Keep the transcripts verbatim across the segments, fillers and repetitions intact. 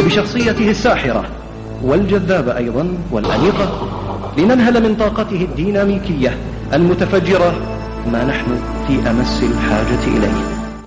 وبشخصيته الساحرة والجذابة أيضا والأنيقة لننهل من طاقته الديناميكية المتفجرة ما نحن في أمس الحاجة إليه.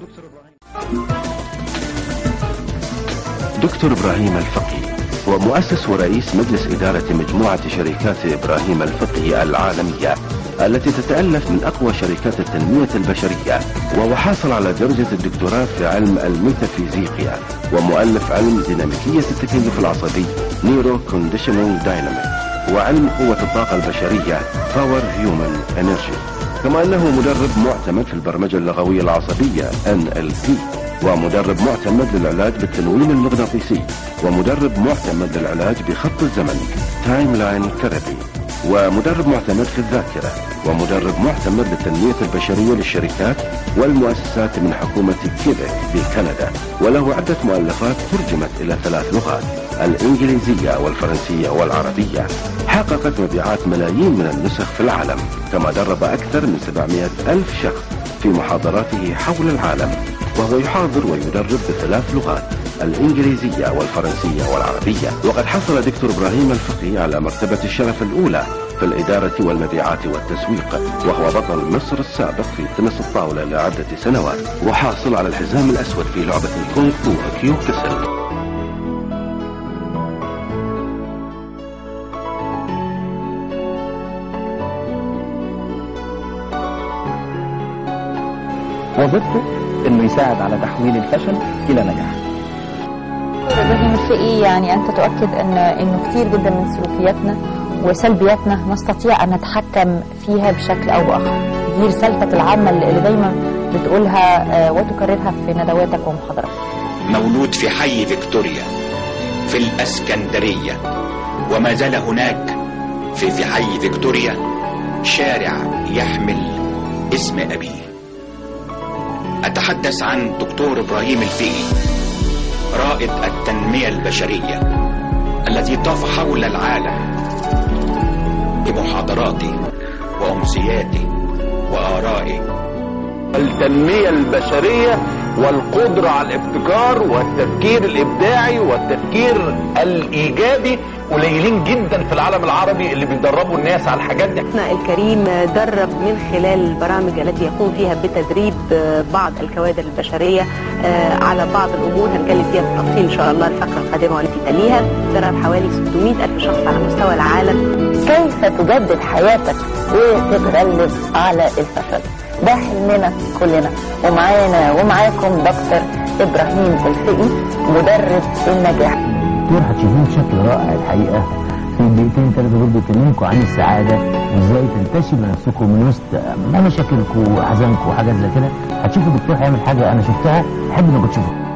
دكتور إبراهيم الفقي هو مؤسس ورئيس مجلس إدارة مجموعة شركات إبراهيم الفقي العالمية التي تتألف من أقوى شركات التنمية البشرية، وهو حاصل على درجة الدكتوراه في علم الميتافيزيقيا ومؤلف علم ديناميكية التكيف العصبي نيرو كونديشنينج دايناميك وعلم قوة الطاقة البشرية باور هيومن انرجي، كما أنه مدرب معتمد في البرمجة اللغوية العصبية إن إل بي ومدرب معتمد للعلاج بالتنويم المغناطيسي ومدرب معتمد للعلاج بخط الزمن تايم لاين ثيرابي ومدرب معتمد في الذاكرة ومدرب معتمد للتنمية البشرية للشركات والمؤسسات من حكومة كيبك بكندا، وله عدة مؤلفات ترجمت إلى ثلاث لغات الإنجليزية والفرنسية والعربية، حققت مبيعات ملايين من النسخ في العالم، كما درب أكثر من سبعمائة ألف شخص في محاضراته حول العالم، وهو يحاضر ويدرب بثلاث لغات الإنجليزية والفرنسية والعربية. وقد حصل دكتور إبراهيم الفقي على مرتبة الشرف الأولى في الإدارة والمبيعات والتسويق، وهو بطل مصر السابق في تنس الطاولة لعدة سنوات، وحاصل على الحزام الأسود في لعبة الكونغ فو كيو كسل. وظيفته انه يساعد على تحويل الفشل الى نجاح. إبراهيم الفقي يعني أنت تؤكد أن إنه كثير جدا من سلوكياتنا وسلبياتنا نستطيع أن نتحكم فيها بشكل أو بآخر. دي رسالتك العامة اللي دايما بتقولها وتكررها في ندواتك ومحاضراتك. مولود في حي فيكتوريا في الأسكندرية، وما زال هناك في في حي فيكتوريا شارع يحمل اسم أبيه. أتحدث عن دكتور إبراهيم الفقي، رائد التنمية البشرية الذي طاف حول العالم بمحاضراته وأمسياته وآرائه. التنمية البشرية والقدرة على الابتكار والتفكير الإبداعي والتفكير الإيجابي قليلين جدا في العالم العربي اللي بيدربوا الناس على الحاجات دي. احنا الكريم درب من خلال البرامج التي يقوم فيها بتدريب بعض الكوادر البشرية على بعض الأمور هنتكلم فيها بالتفصيل إن شاء الله الفقرة القادمة والتي تليها. درب حوالي ستمائة ألف شخص على مستوى العالم. كيف تجدد حياتك وتتغلب على الفشل؟ ده حلمنا كلنا، ومعانا ومعاكم دكتور إبراهيم الفقي مدرب النجاح. دكتور هتشوفوه بشكل رائع الحقيقة في دقيقتين ثلاثة دول بيكلمكم عن السعادة وازاي تنتشروا نفسكم من وسط مشاكلكم وأحزانكم وحاجات زي كده. هتشوفوا الدكتور هيعمل حاجة أنا شفتها أحب إنكم تشوفوها.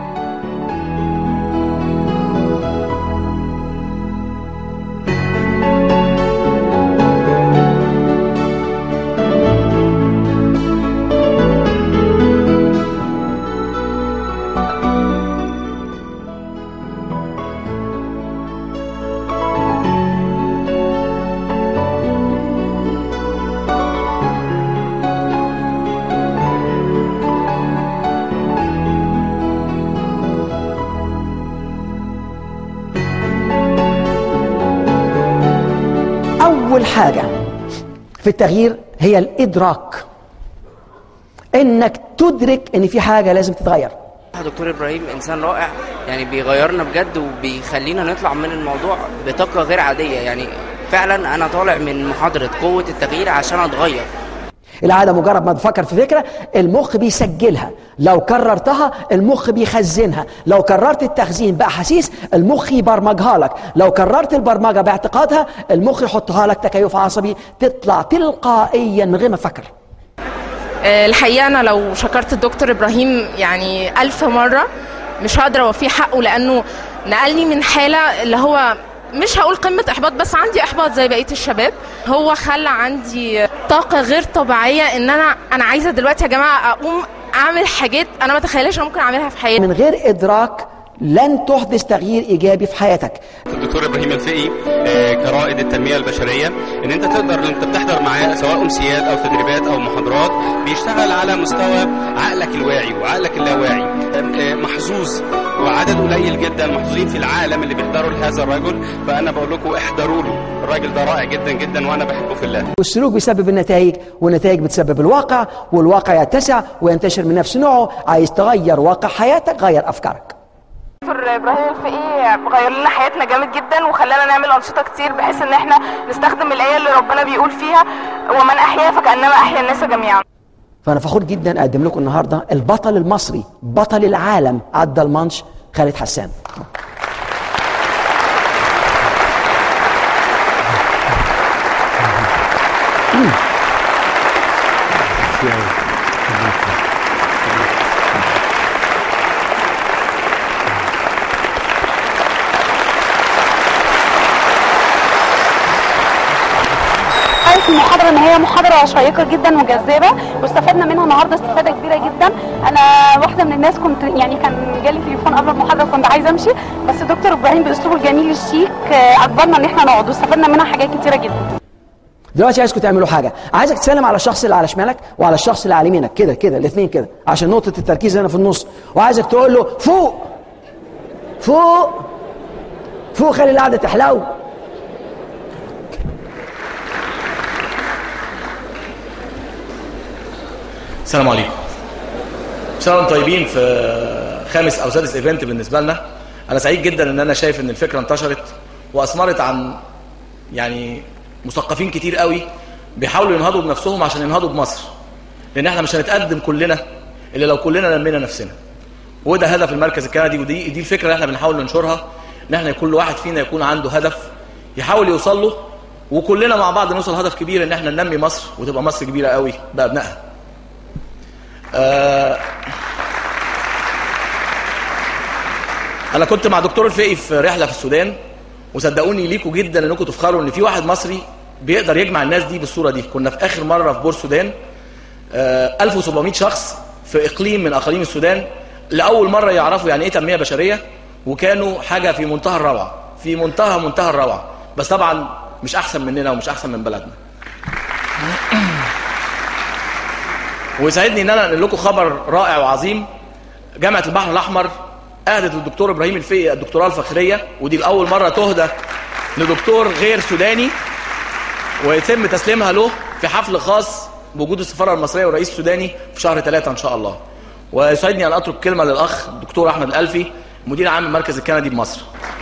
أول حاجة في التغيير هي الإدراك، إنك تدرك إن في حاجة لازم تتغير. دكتور إبراهيم إنسان رائع، يعني بيغيرنا بجد وبيخلينا نطلع من الموضوع بطاقة غير عادية. يعني فعلا أنا طالع من محاضرة قوة التغيير عشان أتغير. العادة مجرد ما تفكر في فكرة المخ بيسجلها، لو كررتها المخ بيخزنها، لو كررت التخزين بأحاسيس المخ يبرمجها لك، لو كررت البرمجة باعتقادها المخ يحطها لك تكيف عصبي تطلع تلقائيا من غير ما تفكر. الحقيقة أنا لو شكرت الدكتور إبراهيم يعني ألف مرة مش هقدر أوفيه حقه، لأنه نقلني من حالة اللي هو مش هقول قمة إحباط، بس عندي إحباط زي بقية الشباب. هو خلى عندي طاقة غير طبيعية إن أنا أنا عايزة دلوقتي يا جماعة أقوم أعمل حاجات أنا ما تخيلش أنا ممكن أعملها في حياتي. من غير إدراك لن تحدث تغيير إيجابي في حياتك. الدكتور إبراهيم الفقي كرائد التنمية البشرية، ان انت تقدر انت بتحضر معاه سواء امسيات او تدريبات او محاضرات، بيشتغل على مستوى عقلك الواعي وعقلك اللاواعي. محظوظ وعدد قليل جدا محظوظين في العالم اللي بيحضروا لهذا الرجل، فانا بقول لكم احضروا له، الراجل ده رائع جدا جدا وانا بحبه في الله. والسلوك بيسبب النتائج، والنتائج بتسبب الواقع، والواقع يتسع وينتشر من نفس نوعه. عايز تغير واقع حياتك، غير افكارك. دكتور ابراهيم الفقي غير لنا حياتنا جامد جدا وخلانا نعمل انشطه كتير بحيث ان احنا نستخدم الايه اللي ربنا بيقول فيها ومن احيا فكانما احيا الناس جميعا. فانا فخور جدا اقدم لكم النهارده البطل المصري، بطل العالم عدى المانش، خالد حسان. المحاضرة ان هي محاضرة شيقة جدا وجذابة واستفدنا منها النهارده استفادة كبيرة جدا. انا واحدة من الناس كنت يعني كان جالي تليفون قبل المحاضرة كنت عايزة امشي، بس دكتور ابراهيم باسلوبه الجميل الشيك اجبرنا ان احنا نقعد واستفدنا منها حاجات كتيرة جدا. دلوقتي عايزكم تعملوا حاجة، عايزك تسلم على الشخص اللي على شمالك وعلى الشخص اللي على يمينك كده كده الاثنين كده عشان نقطة التركيز هنا في النص، وعايزك تقول له فوق فوق فوق، خلي القعدة تحلو. السلام عليكم. سنة وانتم طيبين في خامس او سادس ايفنت بالنسبه لنا. انا سعيد جدا ان انا شايف ان الفكره انتشرت واثمرت عن يعني مثقفين كتير قوي بيحاولوا ينهضوا بنفسهم عشان ينهضوا بمصر، لان احنا مش هنتقدم كلنا الا لو كلنا نمينا نفسنا. وده هدف المركز الكندي، ودي دي الفكره اللي احنا بنحاول ننشرها، ان احنا كل واحد فينا يكون عنده هدف يحاول يوصل له، وكلنا مع بعض نوصل هدف كبير ان احنا ننمي مصر وتبقى مصر كبيره قوي بابنائها. آه انا كنت مع دكتور الفقي في رحله في السودان، وصدقوني ليكوا جدا انكم تفخروا ان في واحد مصري بيقدر يجمع الناس دي بالصوره دي. كنا في اخر مره في بور السودان، آه ألف وسبعمائة شخص في اقليم من اقاليم السودان لاول مره يعرفوا يعني ايه تنميه بشريه، وكانوا حاجه في منتهى الروعه، في منتهى منتهى الروعه، بس طبعا مش احسن مننا ومش احسن من بلدنا. ويسعدني ان انا انقل لكم خبر رائع وعظيم. جامعه البحر الاحمر اهدت للدكتور ابراهيم الفقي الدكتوراه الفخريه، ودي لاول مره تهدى لدكتور غير سوداني، ويتم تسليمها له في حفل خاص بوجود السفاره المصريه والرئيس السوداني في شهر ثلاثة ان شاء الله. ويسعدني ان اترك كلمه للاخ الدكتور احمد الالفي مدير عام المركز الكندي بمصر.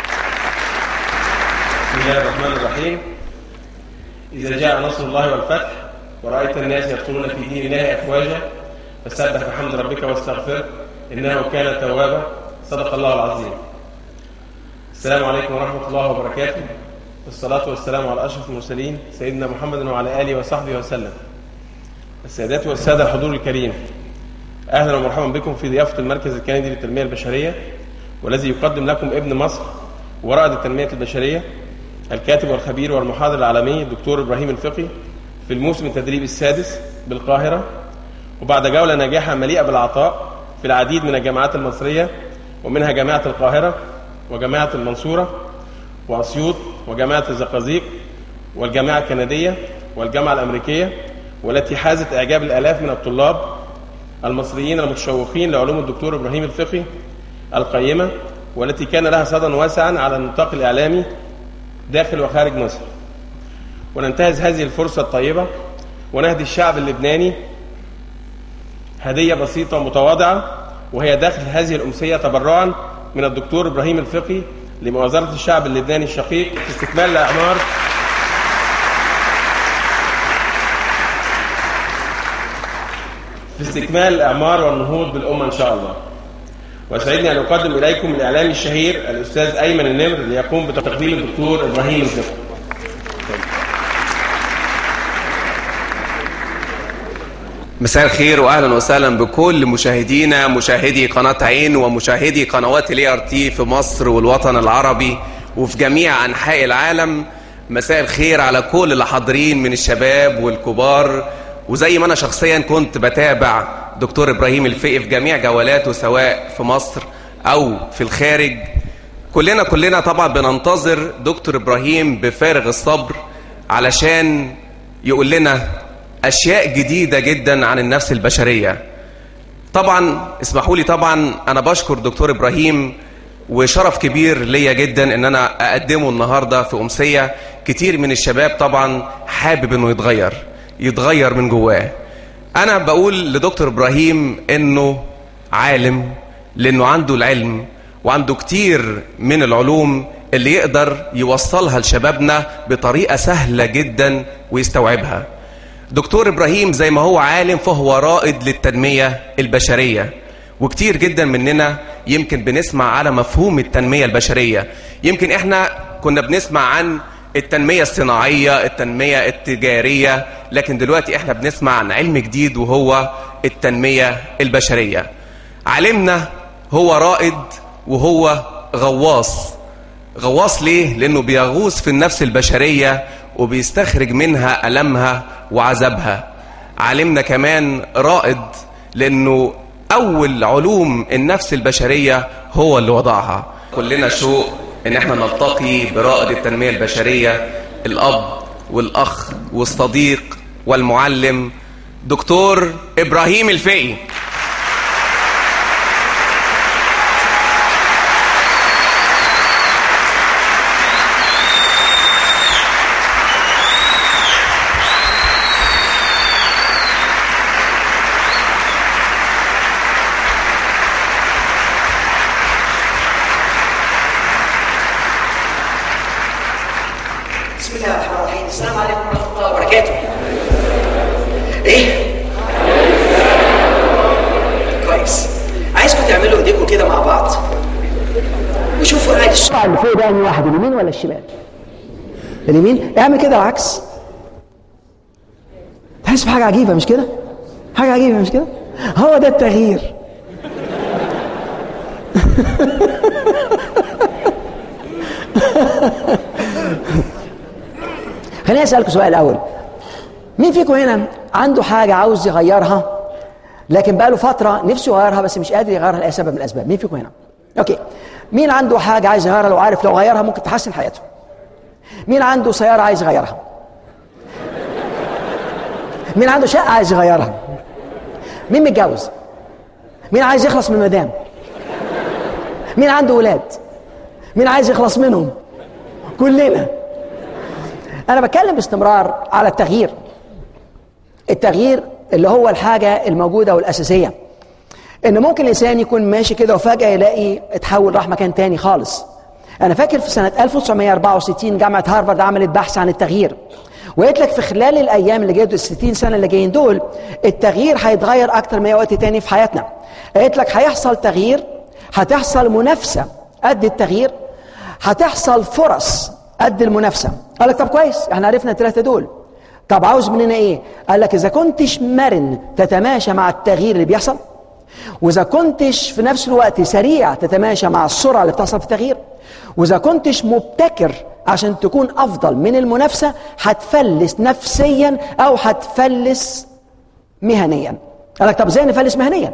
بسم الله الرحمن الرحيم. اذا جاء نصر الله والفتح ورأيت الناس يدخلون في دين الله أفواجا فسبح بحمد ربك واستغفره إنه كان توابا. صدق الله العظيم. السلام عليكم ورحمة الله وبركاته، والصلاة والسلام على أشرف المرسلين سيدنا محمد وعلى آله وصحبه وسلم. السادات والسادة الحضور الكريم، أهلا ومرحبا بكم في ضيافة المركز الكندي للتنمية البشرية، والذي يقدم لكم ابن مصر ورائد التنمية البشرية الكاتب والخبير والمحاضر العالمي الدكتور إبراهيم الفقي في الموسم التدريبي السادس بالقاهرة، وبعد جولة ناجحة مليئة بالعطاء في العديد من الجامعات المصرية، ومنها جامعة القاهرة وجامعة المنصورة وأسيوط وجامعة الزقازيق والجامعة الكندية والجامعة الأمريكية، والتي حازت إعجاب الآلاف من الطلاب المصريين المتشوقين لعلوم الدكتور إبراهيم الفقي القيمة، والتي كان لها صدى واسعا على النطاق الإعلامي داخل وخارج مصر. وننتهز هذه الفرصة الطيبة ونهدي الشعب اللبناني هدية بسيطة ومتواضعة، وهي داخل هذه الأمسية تبرعا من الدكتور إبراهيم الفقي لمؤازرة الشعب اللبناني الشقيق في استكمال الأعمار في استكمال الأعمار والنهوض بالأمة إن شاء الله. وسعدني أن أقدم إليكم الإعلامي الشهير الأستاذ أيمن النمر ليقوم بتقديم الدكتور إبراهيم الفقي. مساء الخير واهلا وسهلا بكل مشاهدينا مشاهدي قناه عين ومشاهدي قنوات الاي ار تي في مصر والوطن العربي وفي جميع انحاء العالم. مساء الخير على كل اللي حاضرين من الشباب والكبار. وزي ما انا شخصيا كنت بتابع دكتور ابراهيم الفقي في جميع جولاته سواء في مصر او في الخارج، كلنا كلنا طبعا بننتظر دكتور ابراهيم بفارغ الصبر علشان يقول لنا اشياء جديدة جدا عن النفس البشرية. طبعا اسمحوا لي، طبعا انا بشكر دكتور ابراهيم، وشرف كبير ليا جدا ان انا اقدمه النهاردة في امسية. كتير من الشباب طبعا حابب انه يتغير يتغير من جواه. انا بقول لدكتور ابراهيم انه عالم، لانه عنده العلم وعنده كتير من العلوم اللي يقدر يوصلها لشبابنا بطريقة سهلة جدا ويستوعبها. دكتور ابراهيم زي ما هو عالم فهو رائد للتنمية البشرية، وكتير جدا مننا يمكن بنسمع على مفهوم التنمية البشرية. يمكن احنا كنا بنسمع عن التنمية الصناعية، التنمية التجارية، لكن دلوقتي احنا بنسمع عن علم جديد وهو التنمية البشرية. علمنا هو رائد وهو غواص. غواص ليه؟ لأنه بيغوص في النفس البشرية وبيستخرج منها ألمها وعذابها. علمنا كمان رائد لأنه أول علوم النفس البشرية هو اللي وضعها. كلنا شوق إن احنا نلتقي برائد التنمية البشرية، الأب والأخ والصديق والمعلم دكتور إبراهيم الفقي. بسم الله الرحمن الرحيم. السلام عليكم ورحمة الله وبركاته. ايه؟ كويس. عايزكم تعملوا ايديكم كده مع بعض وشوفوا قاعد الشمع اللي فوق ده انهي واحد، اليمين ولا الشمال؟ اليمين. اعمل كده العكس. تحس بحاجة عجيبة مش كده؟ حاجة عجيبة مش كده؟ هو ده التغيير. خليني أسألكم سؤال الأول. مين فيكم هنا عنده حاجة عاوز يغيرها لكن بقاله فترة نفسه يغيرها بس مش قادر يغيرها لأي سبب من الأسباب؟ مين فيكم هنا؟ أوكي. مين عنده حاجة عايز يغيرها لو عارف لو غيرها ممكن تحسن حياته؟ مين عنده سيارة عايز يغيرها؟ مين عنده شقة عايز يغيرها؟ مين متجوز؟ مين عايز يخلص من المدام؟ مين عنده ولاد؟ مين عايز يخلص منهم؟ كلنا. أنا بتكلم باستمرار على التغيير. التغيير اللي هو الحاجة الموجودة والأساسية. إن ممكن الإنسان يكون ماشي كده وفجأة يلاقي اتحول راح مكان تاني خالص. أنا فاكر في سنة ألف وتسعمائة وأربعة وستين جامعة هارفارد عملت بحث عن التغيير، وقلت لك في خلال الأيام اللي جاية الستين سنة اللي جايين دول التغيير هيتغير أكتر من أي وقت تاني في حياتنا. قلت لك هيحصل تغيير، هتحصل منافسة قد التغيير، هتحصل فرص قد المنافسة. قال لك طب كويس احنا عرفنا الثلاثة دول، طب عاوز مننا ايه؟ قال لك اذا كنتش مرن تتماشى مع التغيير اللي بيحصل، واذا كنتش في نفس الوقت سريع تتماشى مع السرعة اللي بتحصل في التغيير، واذا كنتش مبتكر عشان تكون افضل من المنافسة، هتفلس نفسيا او هتفلس مهنيا. قال لك طب ازاي نفلس مهنيا؟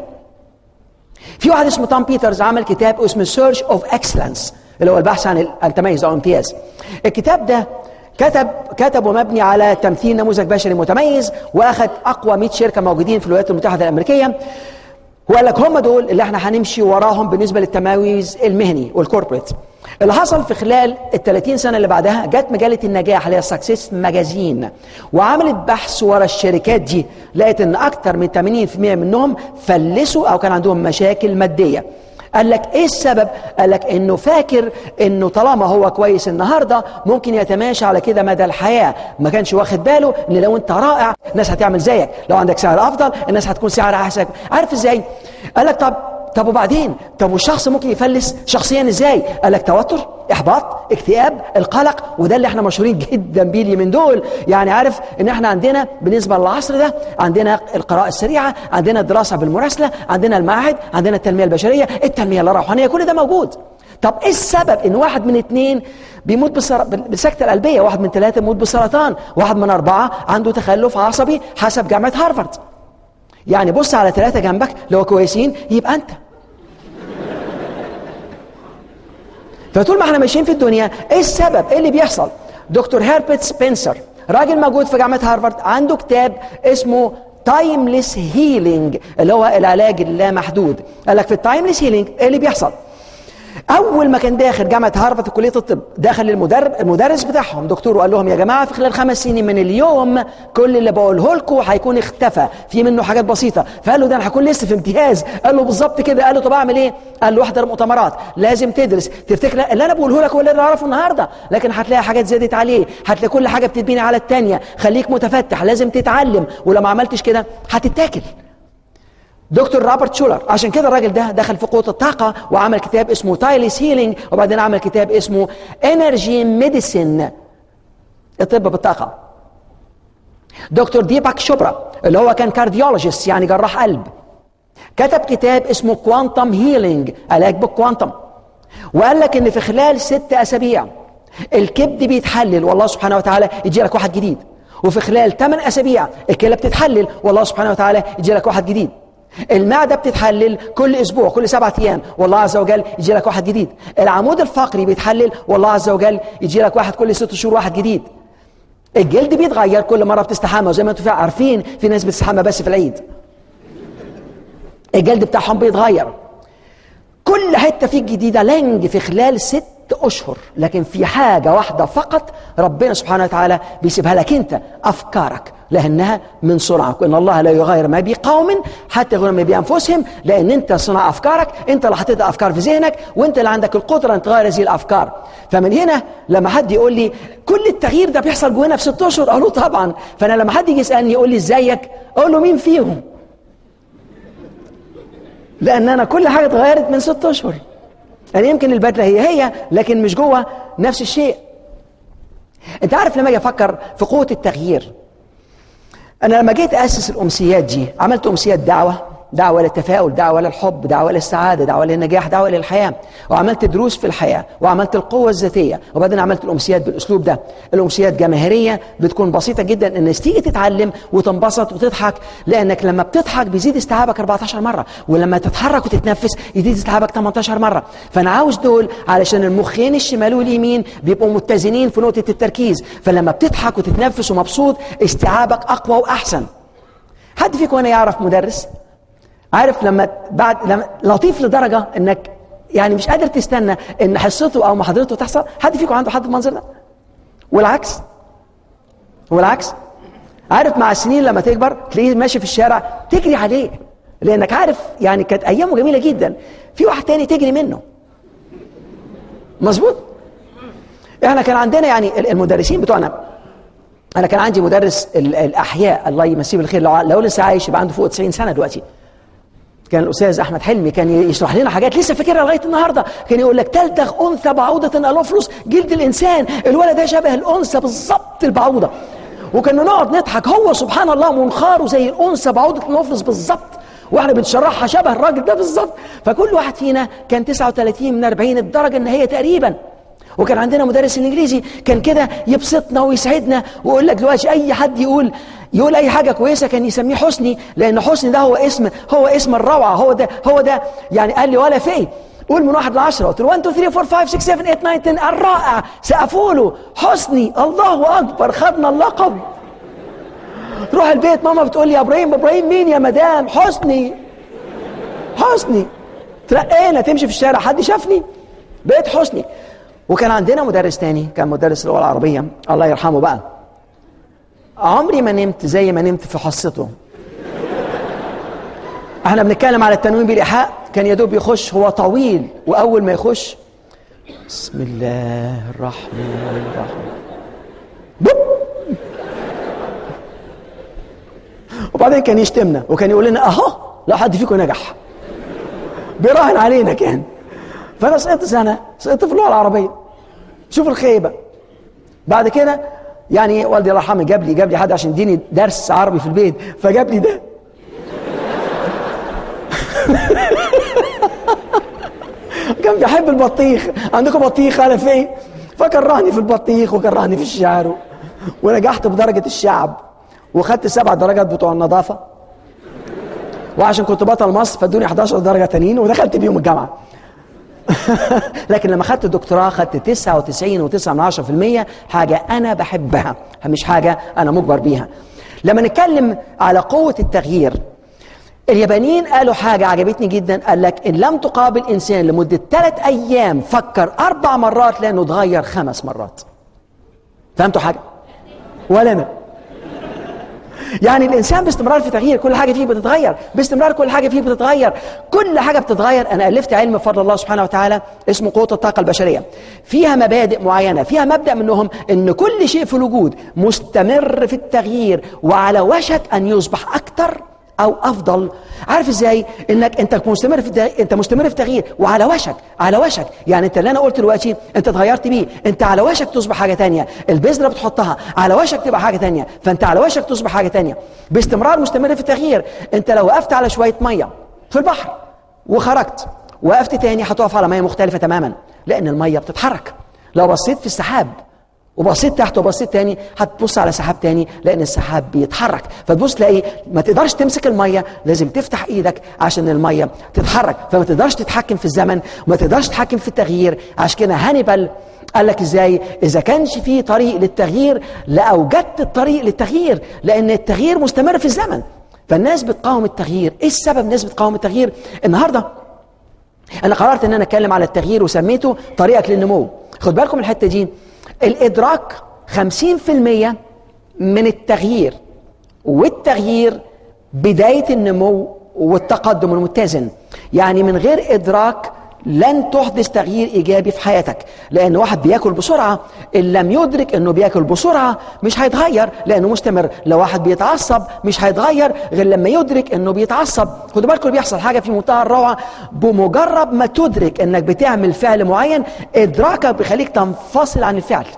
في واحد اسمه توم بيترز عمل كتاب اسمه سيرش اوف اكسلنس اللي هو البحث عن التميز او الامتياز. الكتاب ده كتب كتبه مبني على تمثيل نموذج بشري متميز، واخد اقوى مئة شركه موجودين في الولايات المتحده الامريكيه، وقال لك هم دول اللي احنا هنمشي وراهم بالنسبه للتميز المهني والكوربريت. اللي حصل في خلال الثلاثين سنه اللي بعدها، جت مجله النجاح اللي هي سكسس ماجازين وعملت بحث ورا الشركات دي، لقيت ان اكثر من ثمانين بالمئة منهم فلسوا او كان عندهم مشاكل ماديه. قال لك ايه السبب؟ قال لك انه فاكر انه طالما هو كويس النهارده ممكن يتماشى على كده مدى الحياه، ما كانش واخد باله ان لو انت رائع الناس هتعمل زيك، لو عندك سعر افضل الناس هتكون سعرها احسن. عارف ازاي؟ قال لك طب طب وبعدين؟ طب والشخص ممكن يفلس شخصيا ازاي؟ قال لك توتر، احباط، اكتئاب، القلق، وده اللي احنا مشهورين جدا بيه اليومين دول. يعني عارف ان احنا عندنا بالنسبه للعصر ده عندنا القراءه السريعه، عندنا الدراسه بالمراسله، عندنا المعاهد، عندنا التنميه البشريه، التنميه الروحانيه، كل ده موجود. طب ايه السبب ان واحد من اثنين بيموت بسر... بالسكته القلبيه، واحد من ثلاثه بيموت بالسرطان، واحد من اربعه عنده تخلف عصبي حسب جامعه هارفارد؟ يعني بص على ثلاثه جنبك لو كويسين يبقى انت. فطول ما احنا ماشيين في الدنيا، ايه السبب؟ ايه اللي بيحصل؟ دكتور هيربرت سبنسر راجل موجود في جامعه هارفارد، عنده كتاب اسمه تايمليس هيلينج اللي هو العلاج اللامحدود. قال لك في التايمليس هيلينج ايه اللي بيحصل؟ اول ما كان داخل جامعه هارفارد في كليه الطب، دخل المدرب المدرس بتاعهم دكتور وقال لهم يا جماعه في خلال خمس سنين من اليوم كل اللي بقوله لكم هيكون اختفى، في منه حاجات بسيطه. فقال له ده انا هكون لسه في امتياز. قال له بالظبط كده. قال له طب اعمل ايه؟ قال له احضر مؤتمرات، لازم تدرس، تفتكر اللي انا بقوله لك هو اللي انا اعرفه النهارده، لكن هتلاقي حاجات زادت عليه، هتلاقي كل حاجه بتتبني على الثانيه. خليك متفتح، لازم تتعلم، ولو ما عملتش كده هتتاكل. دكتور روبرت شولر، عشان كده الراجل ده دخل في قوة الطاقة وعمل كتاب اسمه تايليس هيلينج، وبعدين عمل كتاب اسمه انرجي ميديسين، الطب بالطاقة. دكتور ديباك شوبرا اللي هو كان كارديولوجيست يعني جراح قلب، كتب كتاب اسمه كوانتم هيلينج، علاج بالكوانتم، وقال لك ان في خلال ست اسابيع الكبد بيتحلل والله سبحانه وتعالى يجي لك واحد جديد، وفي خلال ثمان اسابيع الكلى بتتحلل والله سبحانه وتعالى يجي لك واحد جديد. المعدة بتتحلل كل أسبوع، كل سبعة أيام والله عز وجل يجي لك واحد جديد. العمود الفقري بيتحلل والله عز وجل يجي لك واحد كل ست شهور واحد جديد. الجلد بيتغير كل مرة بتستحمى، وزي ما انتم عارفين في ناس بتستحمى بس في العيد. الجلد بتاعهم بيتغير، كل حتة فيك جديدة لنج في خلال ست أشهر. لكن في حاجة واحدة فقط ربنا سبحانه وتعالى بيسيبها لك انت، أفكارك، لأنها من صنعك، وإن الله لا يغير ما بقوم حتى يغيروا ما بأنفسهم، لأن أنت صنع أفكارك، أنت اللي حطيت أفكار في ذهنك، وأنت اللي عندك القدرة أن تغير هذه الأفكار. فمن هنا لما حد يقول لي كل التغيير ده بيحصل جوانا في ست أشهر، أقول له طبعا. فأنا لما حد يجي يسألني يقول لي إزيك، أقول له مين فيهم؟ لأن أنا كل حاجة اتغيرت من ست أشهر. يعني يمكن البدلة هي هي لكن مش جوه نفس الشيء. أنت عارف لما أجي أفكر في قوة التغيير، أنا لما جيت أسس الأمسيات دي عملت أمسيات دعوة، دعوة للتفاؤل، دعوة للحب، دعوة للسعادة، دعوة للنجاح، دعوة للحياة، وعملت دروس في الحياة، وعملت القوة الذاتية، وبعدين عملت الأمسيات بالأسلوب ده. الأمسيات جماهيرية بتكون بسيطة جدا، الناس تيجي تتعلم وتنبسط وتضحك، لأنك لما بتضحك بيزيد استيعابك أربعة عشر مرة، ولما تتحرك وتتنفس يزيد استيعابك ثمانية عشر مرة. فأنا عاوز دول علشان المخين الشمال واليمين بيبقوا متزنين في نقطة التركيز، فلما بتضحك وتتنفس ومبسوط استيعابك أقوى وأحسن. حد فيكم هنا يعرف مدرس عارف لما بعد لما لطيف لدرجة انك يعني مش قادر تستنى ان حصته او محاضرته تحصل؟ حد فيكم عنده حد المنظر ده؟ والعكس والعكس عارف مع السنين لما تكبر تلاقيه ماشي في الشارع تجري عليه، لانك عارف يعني كانت ايامه جميلة جدا، في واحد تاني تجري منه. مظبوط. احنا كان عندنا يعني المدرسين بتوعنا، انا كان عندي مدرس الاحياء الله يمسيه بالخير، لو لسه عايش يبقى عنده فوق تسعين سنة دلوقتي، كان الأستاذ أحمد حلمي، كان يشرح لنا حاجات لسه فاكرها لغاية النهاردة. كان يقول لك تلدغ أنثى بعوضة الأفلس جلد الإنسان، الولد ده شبه الأنثى بالظبط البعوضة. وكنا نقعد نضحك، هو سبحان الله منخاره زي الأنثى بعوضة الأفلس بالظبط، واحنا بنشرحها شبه الراجل ده بالظبط. فكل واحد فينا كان تسعة وثلاثين من أربعين الدرجة النهائية تقريبا. وكان عندنا مدرس الانجليزي كان كده يبسطنا ويسعدنا، ويقول لك دلوقتي اي حد يقول يقول اي حاجه كويسه كان يسميه حسني، لان حسني ده هو اسم هو اسم الروعه، هو ده هو ده يعني. قال لي ولا في قول من واحد لعشرة، قلت له واحد اثنين ثلاثة أربعة خمسة ستة سبعة ثمانية تسعة عشرة الرائع، سقفوا له حسني، الله اكبر، خدنا اللقب. تروح البيت ماما بتقول لي يا ابراهيم، ابراهيم مين يا مدام؟ حسني حسني. ترقينا تمشي في الشارع حد شافني بقيت حسني. وكان عندنا مدرس تاني كان مدرس اللغة العربية الله يرحمه بقى، عمري ما نمت زي ما نمت في حصته. احنا بنتكلم على التنوين بالإيحاء، كان يدوب يخش، هو طويل، وأول ما يخش بسم الله الرحمن الرحيم بوب، وبعدين كان يشتمنا وكان يقول لنا اهو لو حد فيكم نجح، بيراهن علينا كان. فانا سقطت سنه، سقطت في اللغه العربيه. شوف الخيبه. بعد كده يعني والدي الله يرحمه جاب لي جاب لي حد عشان يديني درس عربي في البيت، فجاب لي ده. كان بيحب البطيخ، عندكم بطيخ انا في، فكرهني في البطيخ وكرهني في الشعر، ونجحت بدرجه الشعب، وخدت سبع درجات بتوع النظافه، وعشان كنت بطل مصر فادوني احد عشر درجه تانيين ودخلت بيهم الجامعه. لكن لما خدت الدكتوراه خدت تسعة وتسعين وتسعة من عشرة في المية حاجة أنا بحبها، مش حاجة أنا مجبر بيها. لما نتكلم على قوة التغيير، اليابانيين قالوا حاجة عجبتني جدا، قال لك إن لم تقابل إنسان لمدة ثلاث أيام فكر أربع مرات لأنه اتغير خمس مرات. فهمتوا حاجة؟ ولا أنا؟ يعني الإنسان باستمرار في تغيير، كل حاجة فيه بتتغير باستمرار، كل حاجة فيه بتتغير، كل حاجة بتتغير. أنا ألفت علم بفضل الله سبحانه وتعالى اسمه قوة الطاقة البشرية، فيها مبادئ معينة، فيها مبدأ منهم إن كل شيء في الوجود مستمر في التغيير وعلى وشك أن يصبح أكثر أو أفضل. عارف إزاي؟ إنك أنت مستمر في التغيير، أنت مستمر في تغيير وعلى وشك، على وشك، يعني أنت اللي أنا قلت دلوقتي أنت اتغيرت بيه، أنت على وشك تصبح حاجة تانية، البذرة بتحطها على وشك تبقى حاجة تانية، فأنت على وشك تصبح حاجة تانية، باستمرار مستمر في التغيير. أنت لو وقفت على شوية مية في البحر وخرجت وقفت تاني هتقف على مية مختلفة تماما، لأن المية بتتحرك. لو بصيت في السحاب وبصيت تحت وبصيت تاني هتبص على سحاب تاني، لأن السحاب بيتحرك، فتبص تلاقي ما تقدرش تمسك المية، لازم تفتح ايدك عشان المية تتحرك، فما تقدرش تتحكم في الزمن وما تقدرش تتحكم في التغيير. عشان كده هانيبال قال لك ازاي؟ إذا كانش في طريق للتغيير لأوجدت الطريق للتغيير، لأن التغيير مستمر في الزمن. فالناس بتقاوم التغيير. ايه السبب الناس بتقاوم التغيير؟ النهارده أنا قررت إن أنا أتكلم على التغيير وسميته طريقك للنمو. خد بالكم الحتة دي، الإدراك خمسين في المية من التغيير، والتغيير بداية النمو والتقدم المتزن. يعني من غير إدراك لن تحدث تغيير إيجابي في حياتك، لأن واحد بيأكل بسرعة إن لم يدرك أنه بيأكل بسرعة مش هيتغير لأنه مستمر. لو واحد بيتعصب مش هيتغير غير لما يدرك أنه بيتعصب. خدوا بالكم بيحصل حاجة في منتهى الروعة، بمجرد ما تدرك أنك بتعمل فعل معين إدراكك بيخليك تنفصل عن الفعل،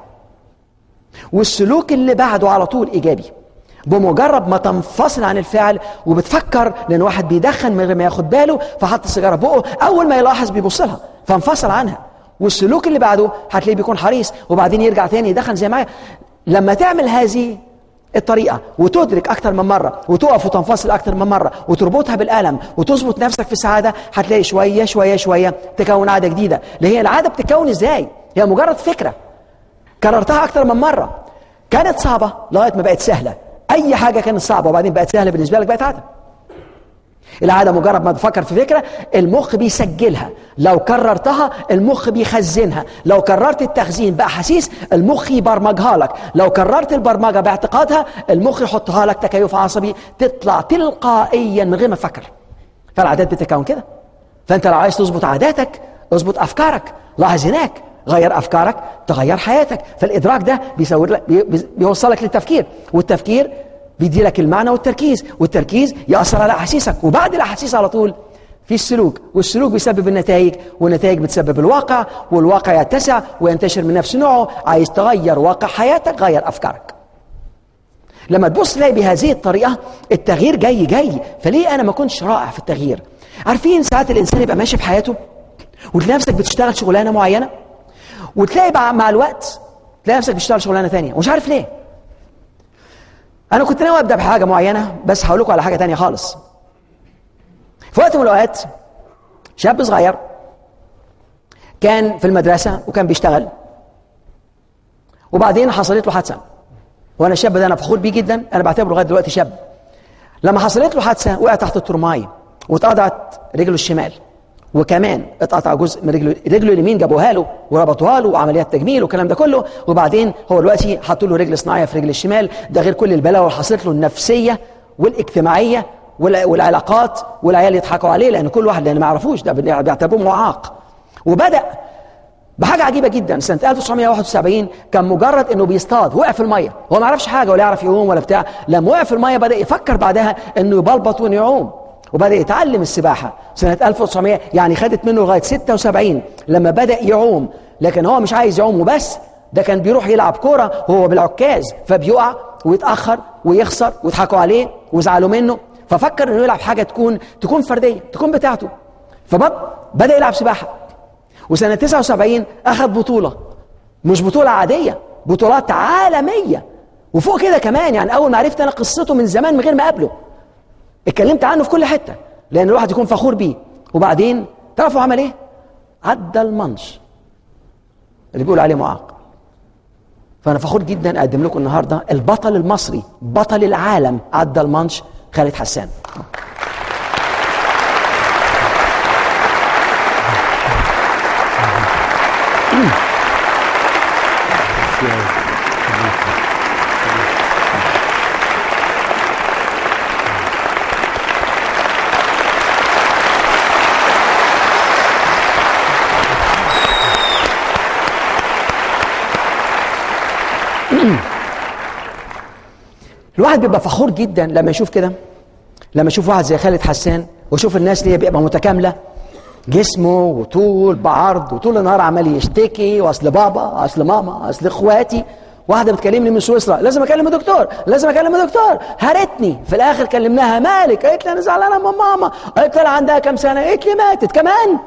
والسلوك اللي بعده على طول إيجابي. بمجرد ما تنفصل عن الفعل وبتفكر، لأن واحد بيدخن من غير ما ياخد باله فحط السيجارة بقه، أول ما يلاحظ بيبص لها فانفصل عنها، والسلوك اللي بعده هتلاقيه بيكون حريص وبعدين يرجع تاني يدخن زي ما. لما تعمل هذه الطريقة وتدرك أكتر من مرة وتقف وتنفصل أكتر من مرة وتربطها بالألم وتظبط نفسك في السعادة، هتلاقي شوية شوية شوية تكون عادة جديدة. اللي هي العادة بتتكون إزاي؟ هي مجرد فكرة كررتها أكتر من مرة، كانت صعبة لغاية ما بقت سهلة. أي حاجة كانت صعبة وبعدين بقت سهلة بالنسبة لك بقت عادة. العادة مجرد ما تفكر في فكرة المخ بيسجلها، لو كررتها المخ بيخزنها، لو كررت التخزين بأحاسيس المخ يبرمجها لك، لو كررت البرمجة باعتقادها المخ يحطها لك تكيف عصبي تطلع تلقائيا من غير ما تفكر. فالعادات بتتكون كده. فأنت لو عايز تظبط عاداتك اظبط أفكارك، لاحظ هناك، غير أفكارك تغير حياتك. فالإدراك ده بيسوي لك بيوصلك للتفكير، والتفكير بيدي لك المعنى والتركيز، والتركيز يأثر على أحاسيسك، وبعد الأحاسيس على طول في السلوك، والسلوك بيسبب النتائج، والنتائج بتسبب الواقع، والواقع يتسع وينتشر من نفس نوعه. عايز تغير واقع حياتك غير أفكارك. لما تبص تلاقي بهذه الطريقة التغيير جاي جاي. فليه أنا ما كنتش رائع في التغيير؟ عارفين ساعات الإنسان يبقى ماشي في حياته وتلاقي نفسك بتشتغل شغلانة معينة، وتلاقي مع الوقت تلاقي نفسك بتشتغل شغلانة ثانية ومش عارف ليه. أنا كنت ناوي أبدأ بحاجة معينة، بس هقول لكم على حاجة تانية خالص. في وقت من الأوقات شاب صغير كان في المدرسة وكان بيشتغل، وبعدين حصلت له حادثة. وأنا الشاب ده أنا فخور بيه جدا، أنا بعتبره لغاية دلوقتي شاب. لما حصلت له حادثة وقع تحت الترماي واتقطعت رجله الشمال، وكمان اتقطع جزء من رجله رجله اليمين، جابوها له وربطوها له وعمليات تجميل والكلام ده كله. وبعدين هو دلوقتي حطوا له رجل صناعيه في رجل الشمال. ده غير كل البلاوي اللي حصلت له النفسيه والاجتماعيه والعلاقات، والعيال يضحكوا عليه لان كل واحد لان ما يعرفوش ده بيعتبروه معاق. وبدا بحاجه عجيبه جدا. سنه ألف وتسعمائة وواحد وسبعين كان مجرد انه بيصطاد، وقع في الميه، هو ما يعرفش حاجه ولا يعرف يعوم ولا بتاع. لما وقع في الميه بدا يفكر بعدها انه يبلبط وانه يعوم، وبدأ يتعلم السباحة سنة ألف وتسعمائة، يعني خدت منه لغاية ستة وسبعين لما بدأ يعوم. لكن هو مش عايز يعوم وبس، ده كان بيروح يلعب كورة وهو بالعكاز، فبيقع ويتأخر ويخسر ويضحكوا عليه ويزعلوا منه. ففكر انه يلعب حاجة تكون تكون فردية، تكون بتاعته. فبدأ يلعب سباحة، وسنة تسعة وسبعين أخذ بطولة، مش بطولة عادية، بطولات عالمية. وفوق كده كمان، يعني أول ما عرفت أنا قصته من زمان من غير ما أقابله، اتكلمت عنه في كل حتة لأن الواحد يكون فخور بيه. وبعدين تعرفوا عمل إيه؟ عدى المنش اللي بيقول عليه معاق. فأنا فخور جدا أقدم لكم النهاردة البطل المصري، بطل العالم عدى المنش، خالد حسان. الواحد بيبقى فخور جدا لما يشوف كده، لما يشوف واحد زي خالد حسان ويشوف الناس اللي بيبقى متكامله، جسمه وطول بعرض وطول النهار عمال يشتكي، واصل بابا اصل ماما اصل اخواتي. واحده بتكلمني من سويسرا، لازم اكلم دكتور لازم اكلم دكتور، هرتني. في الاخر كلمناها مالك، قالت لي انا زعلانه من ماما. قالت لها عندها كام سنه؟ قالت لي ماتت كمان.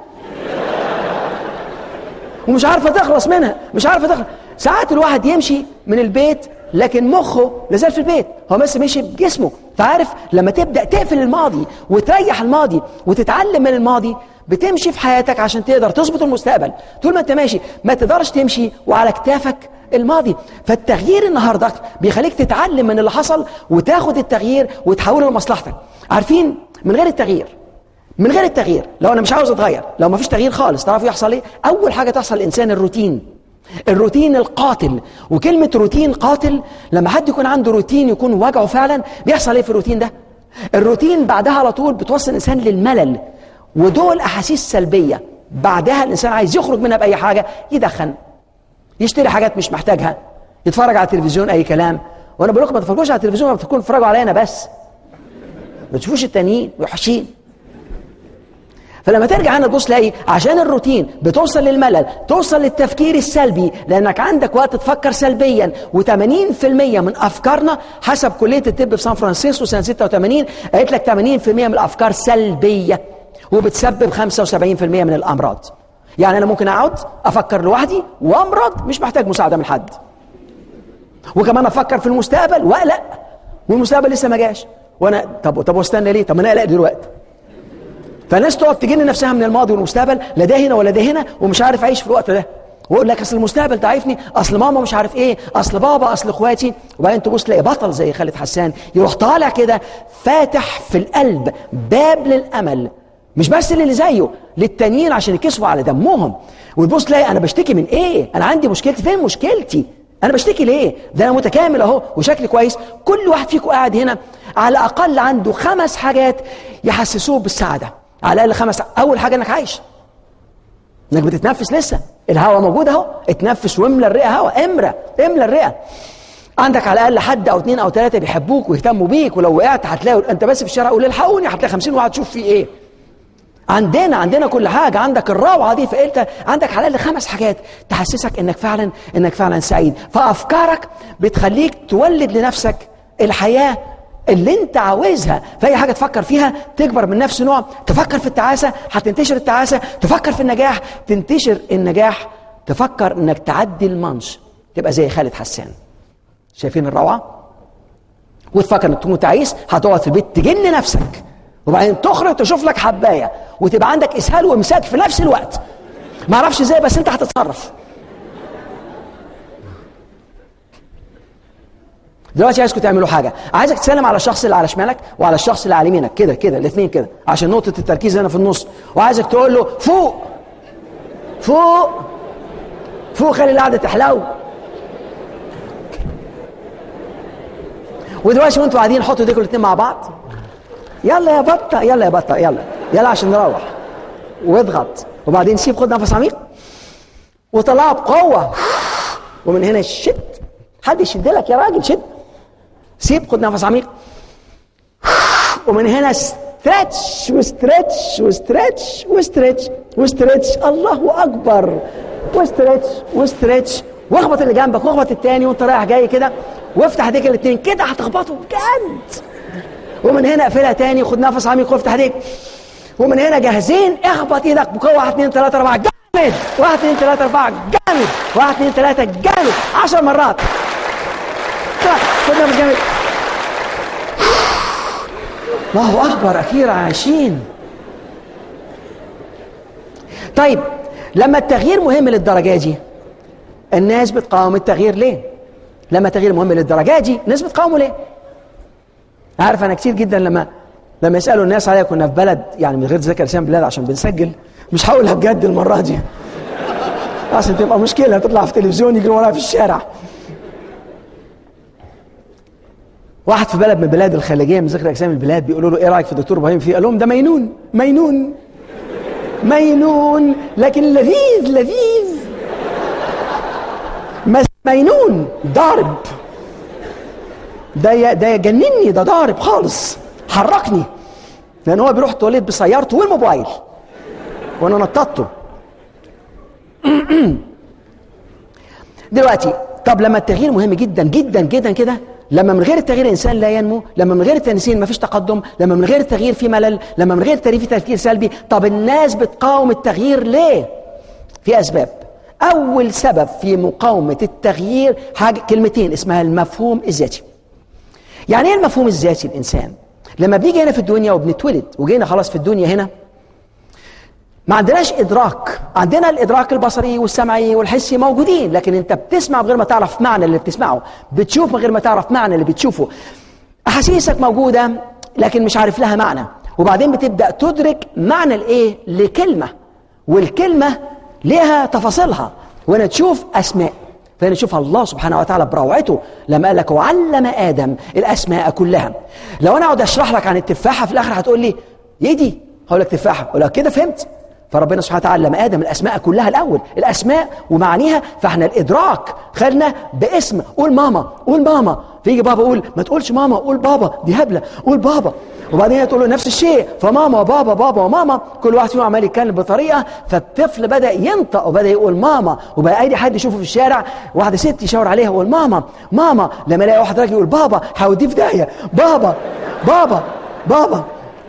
ومش عارفه تخلص منها، مش عارفه تخلص. ساعات الواحد يمشي من البيت لكن مخه لازال في البيت، هو بس ماشي بجسمه. فعارف لما تبدا تقفل الماضي وتريح الماضي وتتعلم من الماضي، بتمشي في حياتك عشان تقدر تظبط المستقبل. طول ما انت ماشي ما تقدرش تمشي وعلى كتافك الماضي. فالتغيير النهارده بيخليك تتعلم من اللي حصل وتاخد التغيير وتحوله لمصلحتك. عارفين من غير التغيير، من غير التغيير لو انا مش عاوز اتغير، لو ما فيش تغيير خالص، تعرفوا يحصل ايه؟ اول حاجه تحصل الانسان الروتين، الروتين القاتل. وكلمه روتين قاتل، لما حد يكون عنده روتين يكون وجعه فعلا، بيحصل ايه في الروتين ده؟ الروتين بعدها على طول بتوصل الانسان للملل، ودول احاسيس سلبيه. بعدها الانسان عايز يخرج منها باي حاجه، يدخن، يشتري حاجات مش محتاجها، يتفرج على التلفزيون اي كلام. وانا بقول لكم ما تتفرجوش على التلفزيون، بتكونوا بتتفرجوا عليا انا بس، ما تشوفوش التانيين وحشين. فلما ترجع هنا تبص تلاقي عشان الروتين بتوصل للملل، توصل للتفكير السلبي، لانك عندك وقت تفكر سلبيا. وثمانين بالمئة من افكارنا حسب كليه الطب في سان فرانسيسكو سنه ستة وثمانين قالت لك ثمانين بالمئة من الافكار سلبيه، وبتسبب خمسة وسبعين بالمئة من الامراض. يعني انا ممكن اقعد افكر لوحدي وامرض مش محتاج مساعده من حد، وكمان افكر في المستقبل واقلق والمستقبل لسه ما جاش، وانا طب طب واستنى ليه؟ طب ما انا اقلق دلوقتي. فالناس تقعد تجن نفسها من الماضي والمستقبل، لا ده هنا ولا ده هنا، ومش عارف اعيش في الوقت ده، واقول لك اصل المستقبل ضعيفني، اصل ماما مش عارف ايه، اصل بابا، اصل اخواتي. وبعدين تبص تلاقي بطل زي خالد حسان يروح طالع كده فاتح في القلب باب للامل، مش بس اللي زيه، للتانيين عشان يكسبوا على دمهم. وتبص تلاقي انا بشتكي من ايه؟ انا عندي مشكلتي، فين مشكلتي؟ انا بشتكي ليه؟ ده انا متكامل اهو وشكلي كويس. كل واحد فيكم قاعد هنا على الاقل عنده خمس حاجات يحسسوه بالسعاده، على الاقل خمس. اول حاجه انك عايش، انك بتتنفس، لسه الهواء موجود اهو، اتنفس واملى الرئه هواء، امرى املى الرئه. عندك على الاقل حد او اثنين او ثلاثه بيحبوك ويهتموا بيك، ولو وقعت هتلاقي انت بس في الشارع قول الحقوني، هتلاقي خمسين واحد تشوف فيه ايه. عندنا عندنا كل حاجه، عندك الروعه دي. فانت عندك على الاقل خمس حاجات تحسسك انك فعلا انك فعلا سعيد. فافكارك بتخليك تولد لنفسك الحياه اللي انت عاوزها. فاي حاجه تفكر فيها تكبر من نفس نوع. تفكر في التعاسه هتنتشر التعاسه، تفكر في النجاح تنتشر النجاح، تفكر انك تعدي المنش تبقى زي خالد حسان. شايفين الروعه؟ وتفكر انك تكون تعيس، هتقعد في البيت تجن نفسك، وبعدين تخرج تشوف لك حبايه وتبقى عندك اسهال وامساك في نفس الوقت. ما اعرفش ازاي بس انت هتتصرف. دلوقتي عايزكم تعملوا حاجه، عايزك تسلم على الشخص اللي على شمالك وعلى الشخص اللي على يمينك، كده كده الاثنين كده، عشان نقطه التركيز هنا في النص. وعايزك تقول له فوق فوق فوق، خلي القعده تحلو. ودلوقتي وانتوا قاعدين حطوا ايديكم الاثنين مع بعض. يلا يا بطه، يلا يا بطه، يلا يلا عشان نروح. واضغط، وبعدين سيب، خد نفس عميق وطلعه بقوه. ومن هنا شد، حد يشد لك يا راجل، شد. سيب، خد نفس عميق. ومن هنا ستريتش وستريتش وستريتش وستريتش وستريتش، الله اكبر. وستريتش وستريتش، واخبط اللي جنبك واخبط التاني وانت رايح جاي كده، وافتح ايديك الاثنين كده، هتخبطوا بجد. ومن هنا اقفلها تاني، خد نفس عميق وافتح ايديك. ومن هنا جاهزين، اخبط ايدك بقوه. واحد اثنين ثلاثه اربعه جامد، واحد اثنين ثلاثه اربعه جامد، واحد اثنين ثلاثه جامد، عشر مرات. خد نفس جامد. الله اكبر، اخيرا عايشين. طيب لما التغيير مهم للدرجة دي الناس بتقاوم التغيير ليه؟ لما التغيير مهم للدرجة دي الناس بتقاومه ليه؟ عارف أنا كتير جدا لما لما يسألوا الناس عليا، كنا في بلد يعني من غير ذكر اسم بلاد عشان بنسجل، مش هقولها بجد المرة دي عشان تبقى مشكلة تطلع في التلفزيون يجري وراها في الشارع. واحد في بلد من بلاد الخليجية من ذكر أجسام البلاد بيقولوا له إيه رأيك في الدكتور إبراهيم فيه؟ قال لهم ده مينون مينون مينون لكن لذيذ لذيذ مينون ضارب، ده ده يجنني، ده ضارب خالص حركني، لأن هو بيروح التواليت بسيارته والموبايل وأنا نططته. دلوقتي طب لما التغيير مهم جدا جدا جدا كده، لما من غير التغيير الإنسان لا ينمو، لما من غير التنسيق ما فيش تقدم، لما من غير التغيير في ملل، لما من غير التغيير في تفكير سلبي، طب الناس بتقاوم التغيير ليه؟ في أسباب. أول سبب في مقاومة التغيير حاجة كلمتين اسمها المفهوم الذاتي. يعني إيه المفهوم الذاتي الإنسان؟ لما بنيجي هنا في الدنيا وبنتولد وجينا خلاص في الدنيا هنا ما عندناش إدراك، عندنا الإدراك البصري والسمعي والحسي موجودين، لكن أنت بتسمع من غير ما تعرف معنى اللي بتسمعه، بتشوف من غير ما تعرف معنى اللي بتشوفه، أحاسيسك موجودة لكن مش عارف لها معنى، وبعدين بتبدأ تدرك معنى الإيه لكلمة، والكلمة لها تفاصيلها، وأنا تشوف أسماء، فهنا نشوف الله سبحانه وتعالى بروعته لما قال لك وعلم آدم الأسماء كلها. لو أنا أقعد أشرح لك عن التفاحة في الآخر هتقول لي إيه دي؟ هقول لك تفاحة، أقول لك كده فهمت. فربنا سبحانه وتعالى علم آدم الأسماء كلها الأول، الأسماء ومعانيها، فاحنا الإدراك خدنا باسم، قول ماما قول ماما، فيجي بابا قول ما تقولش ماما قول بابا دي هبلة قول بابا، وبعدين تقول له نفس الشيء، فماما وبابا بابا وماما كل واحد فيهم عمال يتكلم بطريقة، فالطفل بدأ ينطق وبدأ يقول ماما، وبقى أي حد يشوفه في الشارع واحدة ست يشاور عليها يقول ماما ماما، لما يلاقي واحد راجل يقول بابا هوديه في داهية بابا بابا بابا،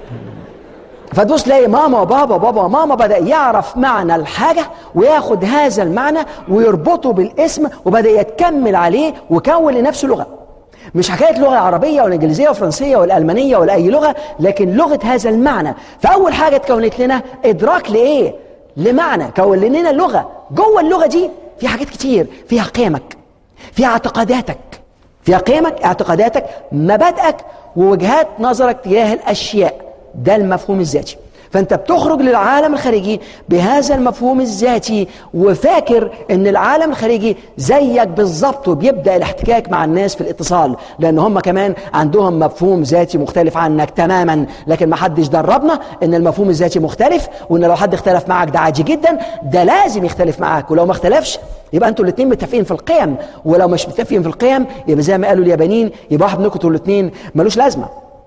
فتبص تلاقي ماما وبابا وبابا وماما بدأ يعرف معنى الحاجة وياخد هذا المعنى ويربطه بالاسم وبدأ يتكمل عليه وكون لنفسه لغة، مش حكاية لغة عربية ولا إنجليزية وفرنسية ولا ألمانية ولا أي لغة، لكن لغة هذا المعنى. فأول حاجة تكونت لنا إدراك لإيه؟ لمعنى، كون لنا لغة، جوه اللغة دي في حاجات كتير، فيها قيمك، فيها اعتقاداتك، فيها قيمك اعتقاداتك مبادئك ووجهات نظرك تجاه الأشياء، ده المفهوم الذاتي. فأنت بتخرج للعالم الخارجي بهذا المفهوم الذاتي وفاكر أن العالم الخارجي زيك بالظبط، وبيبدأ الاحتكاك مع الناس في الاتصال، لأن هم كمان عندهم مفهوم ذاتي مختلف عنك تماما، لكن ما حدش دربنا أن المفهوم الذاتي مختلف، وأن لو حد اختلف معك ده عادي جدا، ده لازم يختلف معك، ولو ما اختلفش يبقى أنتوا الاثنين متفقين في القيم، ولو مش متفقين في القيم يبقى زي ما قالوا اليابانيين يبقى واحد منكم الاثنين ملوش لازمة.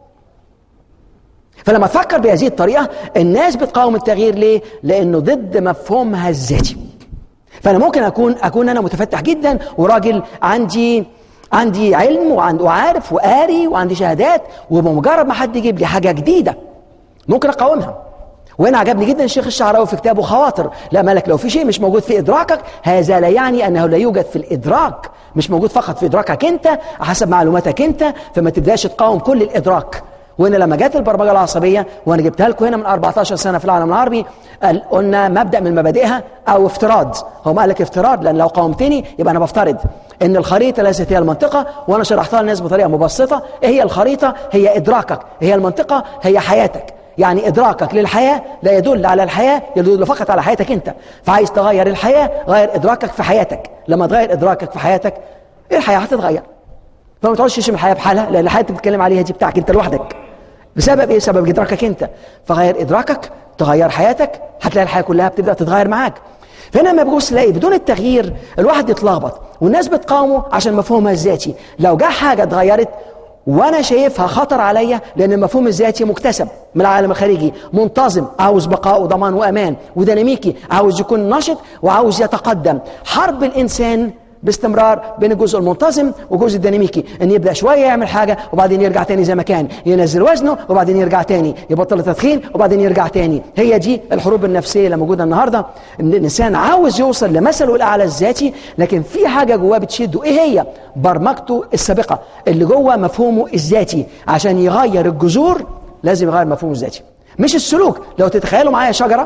فلما تفكر بهذه الطريقة الناس بتقاوم التغيير ليه؟ لأنه ضد مفهومها الذاتي. فأنا ممكن أكون أكون أنا متفتح جدا وراجل عندي عندي علم وعند وعارف وقاري وعندي شهادات، وبمجرد ما حد يجيب لي حاجة جديدة ممكن أقاومها. وأنا عجبني جدا الشيخ الشعراوي في كتابه خواطر، لا مالك لو في شيء مش موجود في إدراكك هذا لا يعني أنه لا يوجد في الإدراك، مش موجود فقط في إدراكك أنت حسب معلوماتك أنت، فما تبدأش تقاوم كل الإدراك. وإن لما جت البرمجة العصبية وأنا جبتها لكم هنا من أربعتاشر سنة في العالم العربي، قلنا مبدأ من مبادئها أو افتراض، هو ما قال لك افتراض لأن لو قاومتني يبقى أنا بفترض إن الخريطة ليست هي المنطقة، وأنا شرحتها للناس بطريقة مبسطة. إيه هي الخريطة؟ هي إدراكك، هي المنطقة هي حياتك. يعني إدراكك للحياة لا يدل على الحياة، يدل فقط على حياتك أنت. فعايز تغير الحياة غير إدراكك في حياتك، لما تغير إدراكك في حياتك الحياة هتتغير. فما تقعدش تشم الحياة بحالها، لأن الحياة اللي بتتكلم عليها دي بتاعك أنت لوحدك. بسبب ايه؟ سبب ادراكك انت. فغير ادراكك تغير حياتك، هتلاقي الحياه كلها بتبدا تتغير معاك. فهنا لما بتبص تلاقي بدون التغيير الواحد يتلخبط، والناس بتقاومه عشان مفهومها الذاتي. لو جه حاجه اتغيرت وانا شايفها خطر عليا، لان المفهوم الذاتي مكتسب من العالم الخارجي، منتظم، عاوز بقاء وضمان وامان، وديناميكي، عاوز يكون نشط وعاوز يتقدم. حرب الانسان باستمرار بين الجزء المنتظم والجزء الديناميكي، ان يبدا شويه يعمل حاجه وبعدين يرجع تاني زي ما كان، ينزل وزنه وبعدين يرجع تاني، يبطل تدخين وبعدين يرجع تاني. هي دي الحروب النفسيه اللي موجوده النهارده، ان الانسان عاوز يوصل لمثله الاعلى الذاتي، لكن في حاجه جواه بتشده. ايه هي؟ برمجته السابقه اللي جوه مفهومه الذاتي. عشان يغير الجذور لازم يغير مفهومه الذاتي، مش السلوك. لو تتخيلوا معايا شجره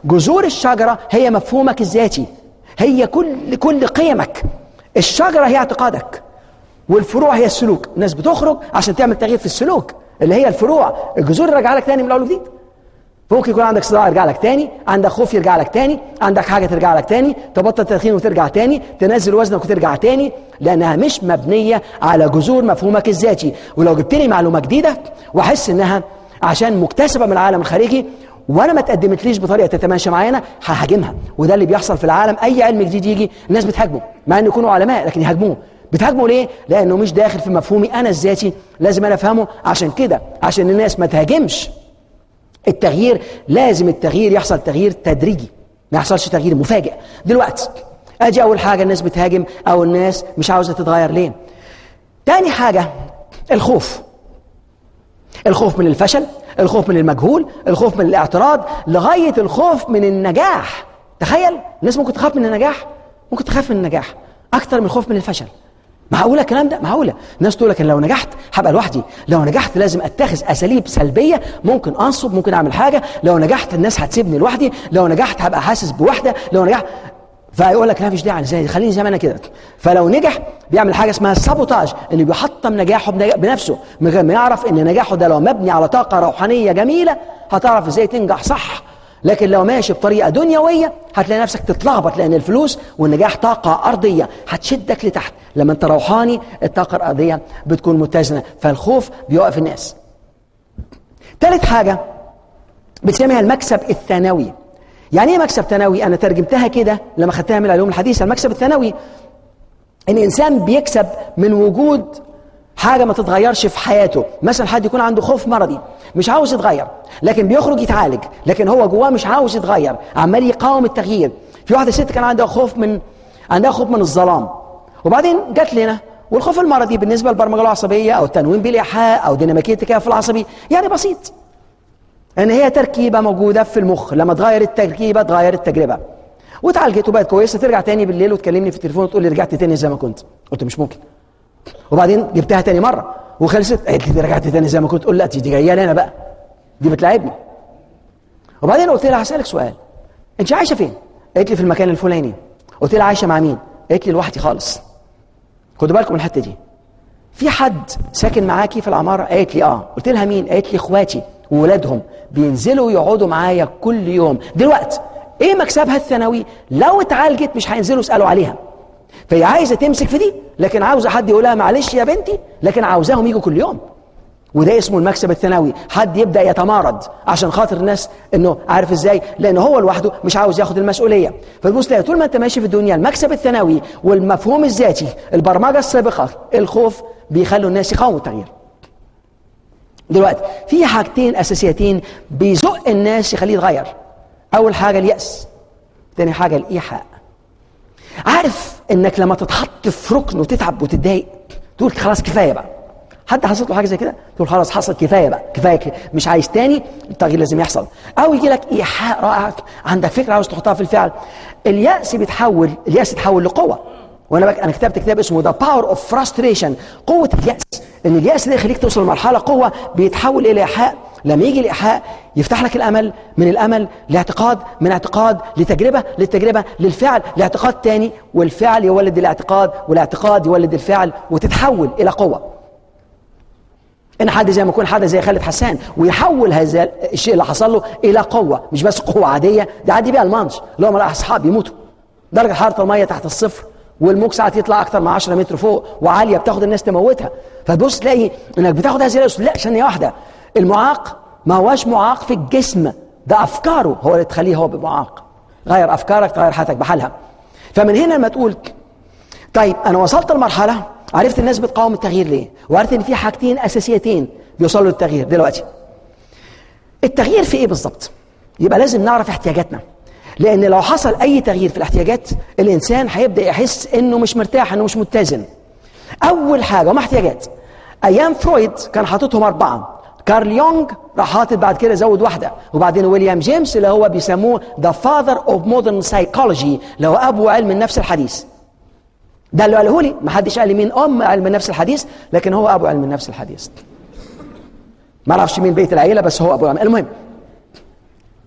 جذور الشجرة هي مفهومك الذاتي، هي كل كل قيمك. الشجرة هي اعتقادك، والفروع هي السلوك. الناس بتخرج عشان تعمل تغيير في السلوك اللي هي الفروع. الجذور يرجع لك تاني من الاول وجديد. ممكن يكون عندك صداع يرجع لك تاني، عندك خوف يرجع لك تاني، عندك حاجه ترجع لك تاني، تبطل تدخين وترجع تاني، تنزل وزنك وترجع تاني، لانها مش مبنيه على جذور مفهومك الذاتي. ولو جبت لي معلومه جديده واحس انها عشان مكتسبه من العالم الخارجي وانا ما تقدمتليش بطريقه تتماشى معانا، ههاجمها. وده اللي بيحصل في العالم. اي علم جديد يجي الناس بتهاجمه، مع ان يكونوا علماء لكن يهاجموه. بتهاجمه ليه؟ لانه مش داخل في مفهومي انا الذاتي، لازم انا افهمه. عشان كده عشان الناس ما تهاجمش التغيير، لازم التغيير يحصل تغيير تدريجي، ما يحصلش تغيير مفاجئ. دلوقتي اجي اول حاجه الناس بتهاجم او الناس مش عاوزه تتغير ليه؟ تاني حاجه الخوف. الخوف من الفشل، الخوف من المجهول، الخوف من الاعتراض، لغايه الخوف من النجاح. تخيل الناس ممكن تخاف من النجاح، ممكن تخاف من النجاح اكتر من الخوف من الفشل. معقوله الكلام ده؟ معقوله. الناس تقول لك لو نجحت هبقى لوحدي، لو نجحت لازم اتخذ اساليب سلبيه، ممكن انصب، ممكن اعمل حاجه، لو نجحت الناس هتسيبني لوحدي، لو نجحت هبقى حاسس بوحده، لو نجحت. فيقول لك لا مش داعي زي خليني زي ما انا كده. فلو نجح بيعمل حاجه اسمها سابوتاج، انه بيحطم نجاحه بنفسه من غير ما يعرف ان نجاحه ده لو مبني على طاقه روحانيه جميله هتعرف ازاي تنجح صح. لكن لو ماشي بطريقه دنيويه هتلاقي نفسك تتلخبط، لان الفلوس والنجاح طاقه ارضيه هتشدك لتحت. لما انت روحاني الطاقه الارضيه بتكون متزنه، فالخوف بيوقف الناس. ثالث حاجه بتسميها المكسب الثانوي. يعني ايه مكسب ثانوي؟ انا ترجمتها كده لما خدتها من العلوم الحديثه. المكسب الثانوي ان انسان بيكسب من وجود حاجه ما تتغيرش في حياته. مثلا حد يكون عنده خوف مرضي مش عاوز يتغير، لكن بيخرج يتعالج، لكن هو جواه مش عاوز يتغير، عمال يقاوم التغيير. في واحده ست كان عندها خوف من عندها خوف من الظلام، وبعدين جت لنا. والخوف المرضي بالنسبه للبرمجه العصبيه او التنويم بالايحاء او ديناميكيه التكيف العصبي يعني بسيط، ان هي تركيبه موجوده في المخ، لما تغير التركيبه تغير التجربه. واتعالجت وبقت كويسه، ترجع تاني بالليل وتكلمني في التليفون وتقول لي رجعت تاني زي ما كنت. قلت مش ممكن. وبعدين جبتها تاني مره وخلصت، قالت لي رجعت تاني زي ما كنت. قلت لا دي جايه لي انا بقى، دي بتلاعبني. وبعدين قلت لها هسالك سؤال، انت عايشه فين؟ قالت لي في المكان الفلاني. قلت لها عايشه مع مين؟ قالت لي لوحدي خالص. خدوا بالكم من الحته دي. في حد ساكن معاكي في العماره؟ قالت لي اه. قلت لها مين؟ قالت لي اخواتي وولادهم بينزلوا يقعدوا معايا كل يوم. دلوقتي ايه مكسبها الثانوي؟ لو اتعالجت مش هينزلوا يسالوا عليها، فهي عايزه تمسك في دي، لكن عاوزه حد يقول لها معلش يا بنتي، لكن عاوزاهم يجوا كل يوم. وده اسمه المكسب الثانوي. حد يبدا يتمارض عشان خاطر الناس، انه عارف ازاي؟ لان هو لوحده مش عاوز ياخد المسؤوليه. فتبص تلاقي طول ما انت ماشي في الدنيا المكسب الثانوي والمفهوم الذاتي، البرمجه السابقه، الخوف، بيخلوا الناس يقاوموا التغيير. دلوقتي في حاجتين اساسيتين بيزق الناس يخليه يتغير. اول حاجه اليأس، تاني حاجه الايحاء. عارف انك لما تتحط في ركن وتتعب وتتضايق تقول خلاص كفايه بقى. حد حصلت له حاجه زي كده تقول خلاص حصل كفايه بقى، كفايه كفاية. مش عايز تاني، التغيير لازم يحصل. او يجي لك ايحاء رائع، عندك فكره عاوز تحطها في الفعل. اليأس بيتحول، اليأس يتحول لقوه. وانا بك... انا كتبت كتاب اسمه ذا باور اوف فرستريشن، قوه اليأس. ان اليأس ده يخليك توصل لمرحله قوه بيتحول الى ايحاء. لما يجي الايحاء يفتح لك الامل، من الامل لاعتقاد، من اعتقاد لتجربه، للتجربه للفعل، لاعتقاد تاني، والفعل يولد الاعتقاد، والاعتقاد يولد الفعل، وتتحول الى قوه. ان حد زي ما يكون حد زي خالد حسان ويحول هذا الشيء اللي حصل له الى قوه، مش بس قوه عاديه، ده عادي بيها المانش اللي هم اصحاب يموتوا. درجه حراره الميه تحت الصفر، والموج ساعات يطلع اكتر من عشرة متر فوق، وعاليه بتاخد الناس تموتها. فتبص تلاقي انك بتاخد هذه الأسس. لا، ثانيه واحده، المعاق ما هواش معاق في الجسم، ده افكاره هو اللي تخليه هو بمعاق. غير افكارك تغير حياتك بحالها. فمن هنا لما تقول طيب انا وصلت لمرحله عرفت الناس بتقاوم التغيير ليه، وعرفت ان في حاجتين اساسيتين بيوصلوا للتغيير. دلوقتي التغيير في ايه بالظبط؟ يبقى لازم نعرف احتياجاتنا، لان لو حصل اي تغيير في الاحتياجات الانسان هيبدا يحس انه مش مرتاح، انه مش متزن. اول حاجه هم احتياجات. ايام فرويد كان حاططهم اربعه، كارل يونغ راح حاطط بعد كده زود واحده، وبعدين ويليام جيمس اللي هو بيسموه ذا فاذر اوف مودرن سايكولوجي، اللي هو ابو علم النفس الحديث. ده اللي قاله لي، ما حدش قال لي مين ام علم النفس الحديث، لكن هو ابو علم النفس الحديث. ما اعرفش مين بيت العيله، بس هو ابو علم. المهم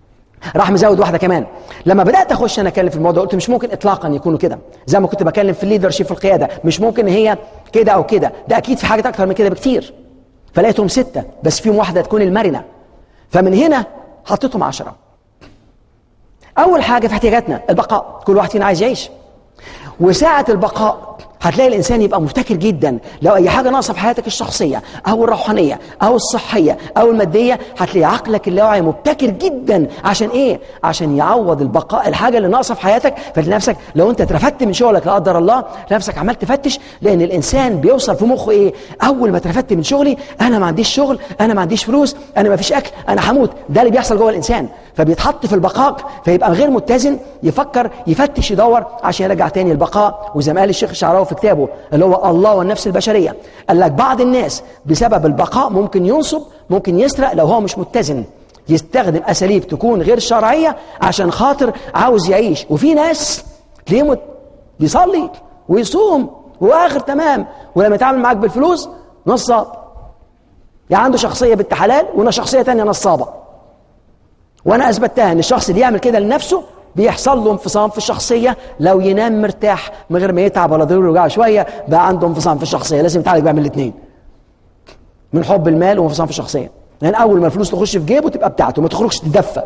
راح مزود واحده كمان. لما بدات اخش انا اتكلم في الموضوع قلت مش ممكن اطلاقا يكونوا كده، زي ما كنت بكلم في الليدرشيب في القياده، مش ممكن هي كده او كده، ده اكيد في حاجات اكتر من كده بكتير. فلقيتهم سته بس فيهم واحده تكون المرنه. فمن هنا حطيتهم عشرة. اول حاجه في احتياجاتنا البقاء، كل واحد فينا عايز يعيش، وساعه البقاء هتلاقي الانسان يبقى مبتكر جدا. لو اي حاجه ناقصه في حياتك الشخصيه او الروحانيه او الصحيه او الماديه، هتلاقي عقلك اللاواعي مبتكر جدا. عشان ايه؟ عشان يعوض البقاء الحاجه اللي ناقصه في حياتك. فلنفسك لو انت اترفدت من شغلك لا قدر الله، نفسك عمال تفتش، لان الانسان بيوصل في مخه ايه؟ اول ما اترفدت من شغلي انا ما عنديش شغل، انا ما عنديش فلوس، انا ما فيش اكل، انا هموت. ده اللي بيحصل جوه الانسان، فبيتحط في البقاء فيبقى غير متزن، يفكر يفتش يدور عشان يرجع تاني البقاء. وزي ما قال الشيخ الشعراوي في كتابه اللي هو الله والنفس البشريه، قال لك بعض الناس بسبب البقاء ممكن ينصب، ممكن يسرق لو هو مش متزن، يستخدم اساليب تكون غير شرعيه عشان خاطر عاوز يعيش. وفي ناس ليه مت... بيصلي ويصوم واخر تمام، ولما يتعامل معاك بالفلوس نصاب. يعني عنده شخصيه بنت حلال وانا شخصيه تانية نصابه. وانا اثبتها ان الشخص اللي يعمل كده لنفسه بيحصل له انفصام في الشخصيه. لو ينام مرتاح من غير ما يتعب ولا ضروري يرجع شويه بقى عنده انفصام في الشخصيه. لازم يتعالج بقى من الاثنين، من حب المال وانفصام في الشخصيه. لان يعني اول ما الفلوس تخش في جيبه تبقى بتاعته، ما تخرجش تدفى.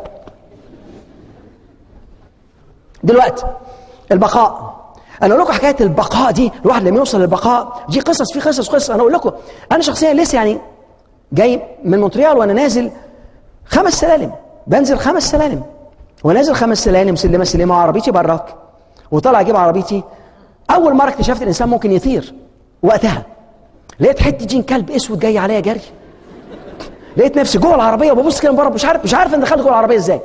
دلوقتي البقاء، انا اقول لكم حكايه البقاء دي، الواحد لما يوصل للبقاء دي قصص في قصص قصص. انا اقول لكم انا شخصيا لسه يعني جاي من مونتريال وانا نازل خمس سلالم، بنزل خمس سلالم ونازل خمس سلالم سلمه سلمه وعربيتي براك، وطلع اجيب عربيتي. اول مره اكتشفت الانسان ممكن يطير. وقتها لقيت حته جين كلب اسود جاي عليا جري، لقيت نفسي جوه العربيه وببص كده من بره، مش عارف مش عارف ان دخلت جوه العربيه ازاي.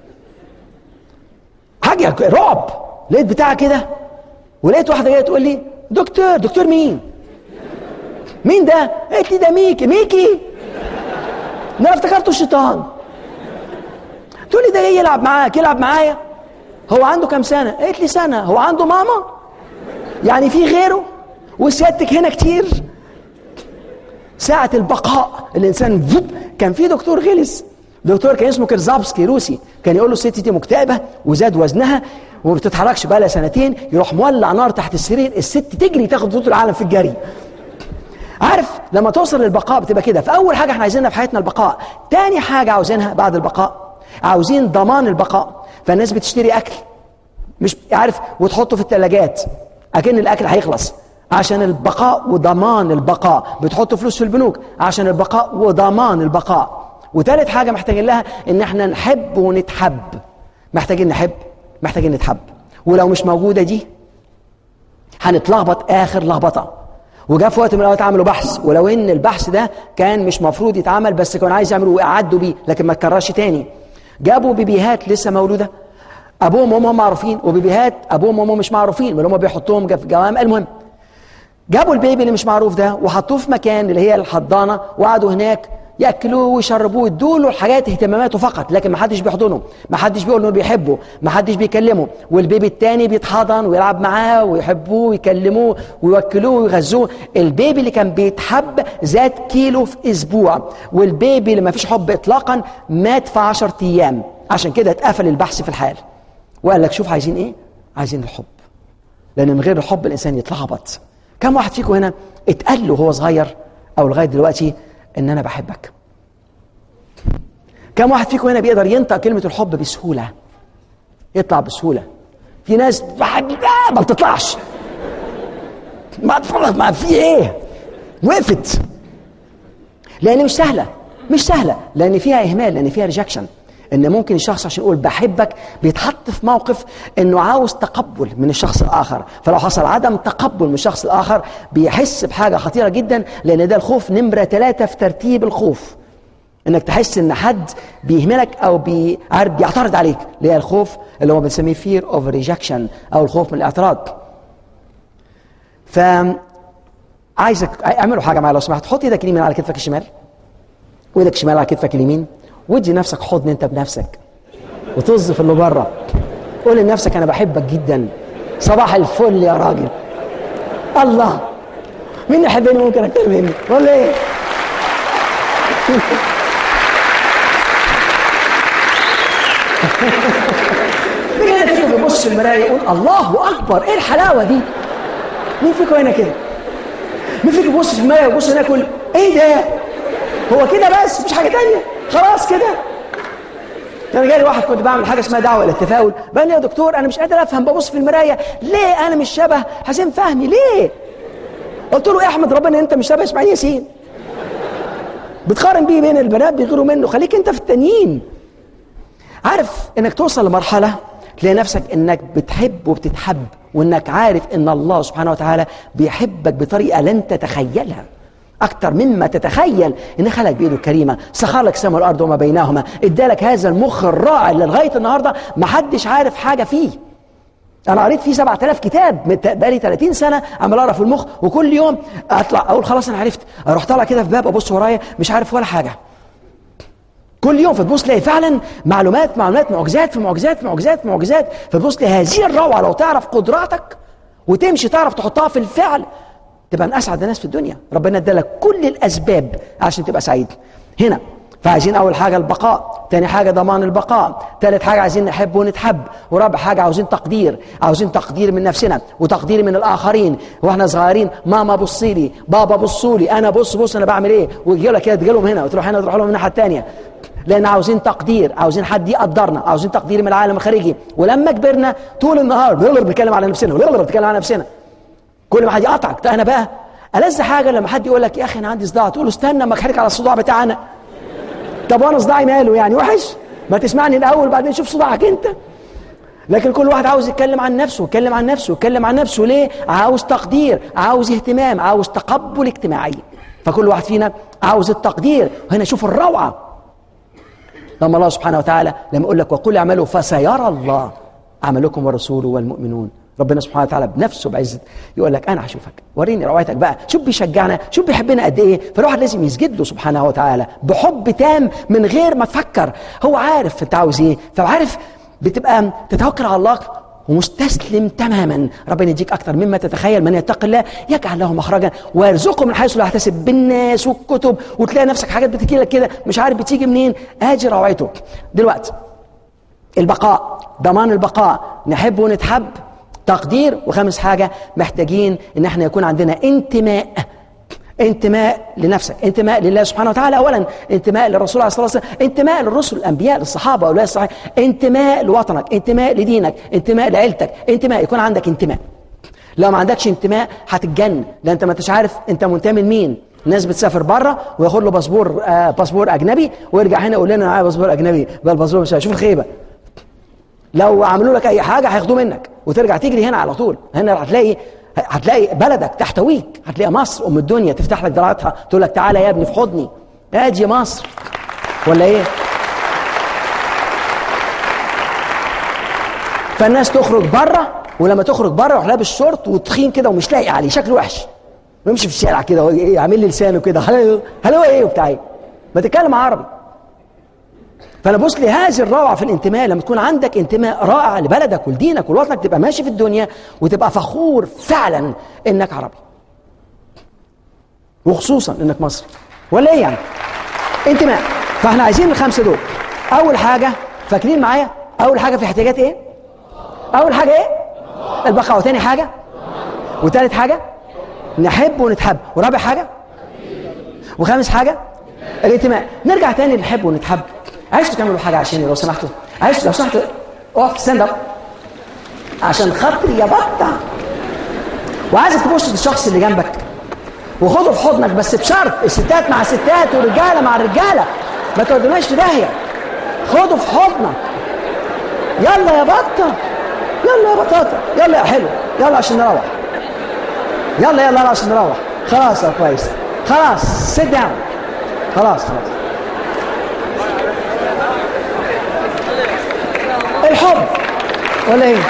حاجه رعب. لقيت بتاع كده، ولقيت واحده جايه تقول لي دكتور. دكتور مين؟ مين ده؟ قالت لي ده ميكي. ميكي؟ انا افتكرته الشيطان. تقول لي ده جاي يلعب معاك. يلعب معايا؟ هو عنده كام سنه؟ قالت لي سنه. هو عنده ماما؟ يعني في غيره؟ وسيادتك هنا كتير؟ ساعة البقاء الإنسان فوب. كان في دكتور غلس، دكتور كان اسمه كيرزابسكي روسي، كان يقول له الست دي مكتئبة وزاد وزنها وما بتتحركش بقى لها سنتين، يروح مولع نار تحت السرير، الست تجري تاخد بطولة العالم في الجري. عارف لما توصل للبقاء بتبقى كده. فأول حاجة احنا عايزينها في حياتنا البقاء. تاني حاجة عاوزينها بعد البقاء، عاوزين ضمان البقاء. فالناس بتشتري أكل مش عارف وتحطه في الثلاجات أكن الأكل هيخلص عشان البقاء وضمان البقاء، بتحط فلوس في البنوك عشان البقاء وضمان البقاء. وثالث حاجة محتاجين لها ان احنا نحب ونتحب. محتاجين نحب، محتاجين نتحب. ولو مش موجودة دي هنتلخبط اخر لخبطة. وجاء في وقت من الاوقات عملوا بحث، ولو ان البحث ده كان مش مفروض يتعمل بس كانوا عايز يعملوا ويعدوا بيه لكن ما تكررش تاني. جابوا بيبيهات لسه مولودة ابوهم وامهم معروفين، وبيبيهات ابوهم وامهم مش معروفين، اللي هم بيحطوهم في جوام. المهم جابوا البيبي اللي مش معروف ده وحطوه في مكان اللي هي الحضانه، وقعدوا هناك ياكلوه ويشربوه، يدوا له الحاجات اهتماماته فقط، لكن ما حدش بيحضنه، ما حدش بيقول انه بيحبه، ما حدش بيكلمه. والبيبي الثاني بيتحضن ويلعب معاه ويحبوه ويكلموه ويوكلوه ويغذوه. البيبي اللي كان بيتحب زاد كيلو في اسبوع، والبيبي اللي ما فيش حب اطلاقا مات في عشرة ايام. عشان كده اتقفل البحث في الحال وقال لك شوف عايزين ايه؟ عايزين الحب، لان من غير الحب الانسان يتلخبط. كم واحد فيكم هنا اتقال له وهو صغير او لغايه دلوقتي ان انا بحبك؟ كم واحد فيكم هنا بيقدر ينطق كلمه الحب بسهوله؟ يطلع بسهوله. في ناس ما بتطلعش، ما تطلع، ما في ايه، وقفت لان مش سهله، مش سهله لان فيها اهمال، لان فيها ريجكشن. ان ممكن الشخص عشان يقول بحبك بيتحط في موقف انه عاوز تقبل من الشخص الاخر، فلو حصل عدم تقبل من الشخص الاخر بيحس بحاجه خطيره جدا، لان ده الخوف نمره ثلاثة في ترتيب الخوف. انك تحس ان حد بيهملك او بيعترض عليك، اللي هي الخوف اللي هو بنسميه fear of rejection او الخوف من الاعتراض. ف عايزك اعملوا حاجه معايا لو سمحت. حط ايدك اليمين على كتفك الشمال وايدك الشمال على كتفك اليمين، وادي نفسك حضن انت بنفسك وطز في اللي بره. قول لنفسك انا بحبك جدا. صباح الفل يا راجل. الله، مين يحبني ممكن اكتر مني ولا ايه؟ مين هنا فيكم بيبص في المرايه يقول الله اكبر ايه الحلاوه دي؟ مين فيكم هنا كده؟ مين فيكم بيبص في المرايه ويبص هنا يقول ايه ده؟ هو كده بس مفيش حاجه ثانيه خلاص كده؟ كان جالي واحد كنت بعمل حاجه اسمها دعوه الى التفاؤل، قال لي يا دكتور انا مش قادر افهم، ببص في المرايه ليه انا مش شبه حسين فهمي ليه؟ قلت له احمد ربنا انت مش شبه اسماعيل ياسين. بتقارن بيه بين البنات بيغيروا منه، خليك انت في التانيين. عارف انك توصل لمرحله تلاقي نفسك انك بتحب وبتتحب، وانك عارف ان الله سبحانه وتعالى بيحبك بطريقه لن تتخيلها اكتر مما تتخيل. ان خلق بايده الكريمه، سخر لك السماء والارض وما بينهما، ادالك هذا المخ الرائع اللي لغايه النهارده ما حدش عارف حاجه فيه. انا قريت فيه سبعة آلاف كتاب بقالي ثلاثين سنه عمال اقرا في المخ، وكل يوم اطلع اقول خلاص انا عرفت، اروح طالع كده في باب ابص ورايا مش عارف ولا حاجه. كل يوم فتبص تلاقي فعلا معلومات معلومات معجزات في معجزات في معجزات في معجزات، فتبص تلاقي هذه الروعه لو تعرف قدراتك وتمشي تعرف تحطها في الفعل تبقى من اسعد الناس في الدنيا. ربنا ادالك كل الاسباب عشان تبقى سعيد هنا. فعايزين اول حاجه البقاء، تاني حاجه ضمان البقاء، تالت حاجه عايزين نحب ونتحب، ورابع حاجه عاوزين تقدير، عاوزين تقدير من نفسنا وتقدير من الاخرين. واحنا صغيرين ماما بصي لي، بابا بصوا لي، انا بص بص انا بعمل ايه، ويجي لك كده تجي لهم هنا وتروح هنا تروح لهم من الناحيه الثانيه، لان عاوزين تقدير، عاوزين حد يقدرنا، عاوزين تقدير من العالم الخارجي. ولما كبرنا طول النهار بنتكلم على نفسنا بنتكلم على نفسنا، كل ما حد يقطعك انا بقى ألذ حاجه لما حد يقول لك يا اخي انا عندي صداع، تقول له استنى اما احكي على الصداع بتاعنا. طب وانا صداعي ماله يعني وحش؟ ما تسمعني الاول بعدين شوف صداعك انت. لكن كل واحد عاوز يتكلم عن نفسه يتكلم عن نفسه يتكلم عن نفسه ليه؟ عاوز تقدير، عاوز اهتمام، عاوز تقبل اجتماعي. فكل واحد فينا عاوز التقدير. وهنا شوف الروعه لما الله سبحانه وتعالى لما يقول لك وقل اعملوا فسيرى الله عملكم ورسوله والمؤمنون. ربنا سبحانه وتعالى بنفسه بعزة يقول لك انا هشوفك، وريني روعتك بقى، شوف بيشجعنا، شوف بيحبنا قد ايه. فالواحد لازم يسجد له سبحانه وتعالى بحب تام من غير ما تفكر. هو عارف انت عاوز ايه، فعارف بتبقى تتوكل على الله ومستسلم تماما. ربنا يديك اكتر مما تتخيل. من يتق الله يجعل له مخرجا ويرزقه من حيث لا يحتسب. بالناس والكتب وتلاقي نفسك حاجات بتجي لك كده مش عارف بتيجي منين. ادي روعته. دلوقتي البقاء، ضمان البقاء، نحب ونتحب، تقدير، وخامس حاجة محتاجين ان احنا يكون عندنا انتماء. انتماء لنفسك، انتماء لله سبحانه وتعالى اولا، انتماء للرسول عليه الصلاة والسلام، انتماء للرسل الانبياء للصحابة اولياء الصالحين، انتماء لوطنك، انتماء لدينك، انتماء لعيلتك، انتماء يكون عندك انتماء. لو ما عندكش انتماء هتتجن، لان انت ما انتش عارف انت منتمي لمين. الناس بتسافر بره وياخد له باسبور آه باسبور اجنبي ويرجع هنا يقول لنا انا معايا باسبور اجنبي، بقى الباسبور مش شوف الخيبه. لو عملوا لك اي حاجه هياخدوه منك وترجع تجري هنا على طول. هنا هتلاقي هتلاقي بلدك تحتويك، هتلاقي مصر ام الدنيا تفتح لك دراعتها تقول لك تعالى يا ابني في حضني، ادي مصر ولا ايه؟ فالناس تخرج بره، ولما تخرج بره يروح لابس شورت وتخين كده ومش لايق عليه، شكله وحش، ويمشي في الشارع كده يعمل لي لسانه كده هل هو ايه وبتاع ايه؟ ما تتكلم عربي. فانا بص لي هذه الروعه في الانتماء. لما تكون عندك انتماء رائع لبلدك ولدينك ولوطنك تبقى ماشي في الدنيا وتبقى فخور فعلا انك عربي، وخصوصا انك مصري ولا ايه يعني؟ انتماء. فاحنا عايزين الخمسه دول. اول حاجه فاكرين معايا؟ اول حاجه في احتياجات ايه؟ اول حاجه ايه؟ البقاء. وتاني حاجه وتالت حاجه نحب ونتحب، ورابع حاجه وخامس حاجه الانتماء. نرجع تاني نحب ونتحب. عايزكم تعملوا حاجه عشاني لو سمحتوا، عايز لو سمحتوا اقف ستاند اب عشان خاطري يا بطه، وعايزك تبص للشخص اللي جنبك وخده في حضنك، بس بشرط الستات مع الستات والرجاله مع الرجاله، ما تودوناش في داهيه. خده في حضنك، يلا يا بطه، يلا يا بطاطا، يلا يا حلو، يلا عشان نروح، يلا يلا عشان نروح. خلاص يا كويس، خلاص سيت داون، خلاص خلاص. الحب ولا ايه؟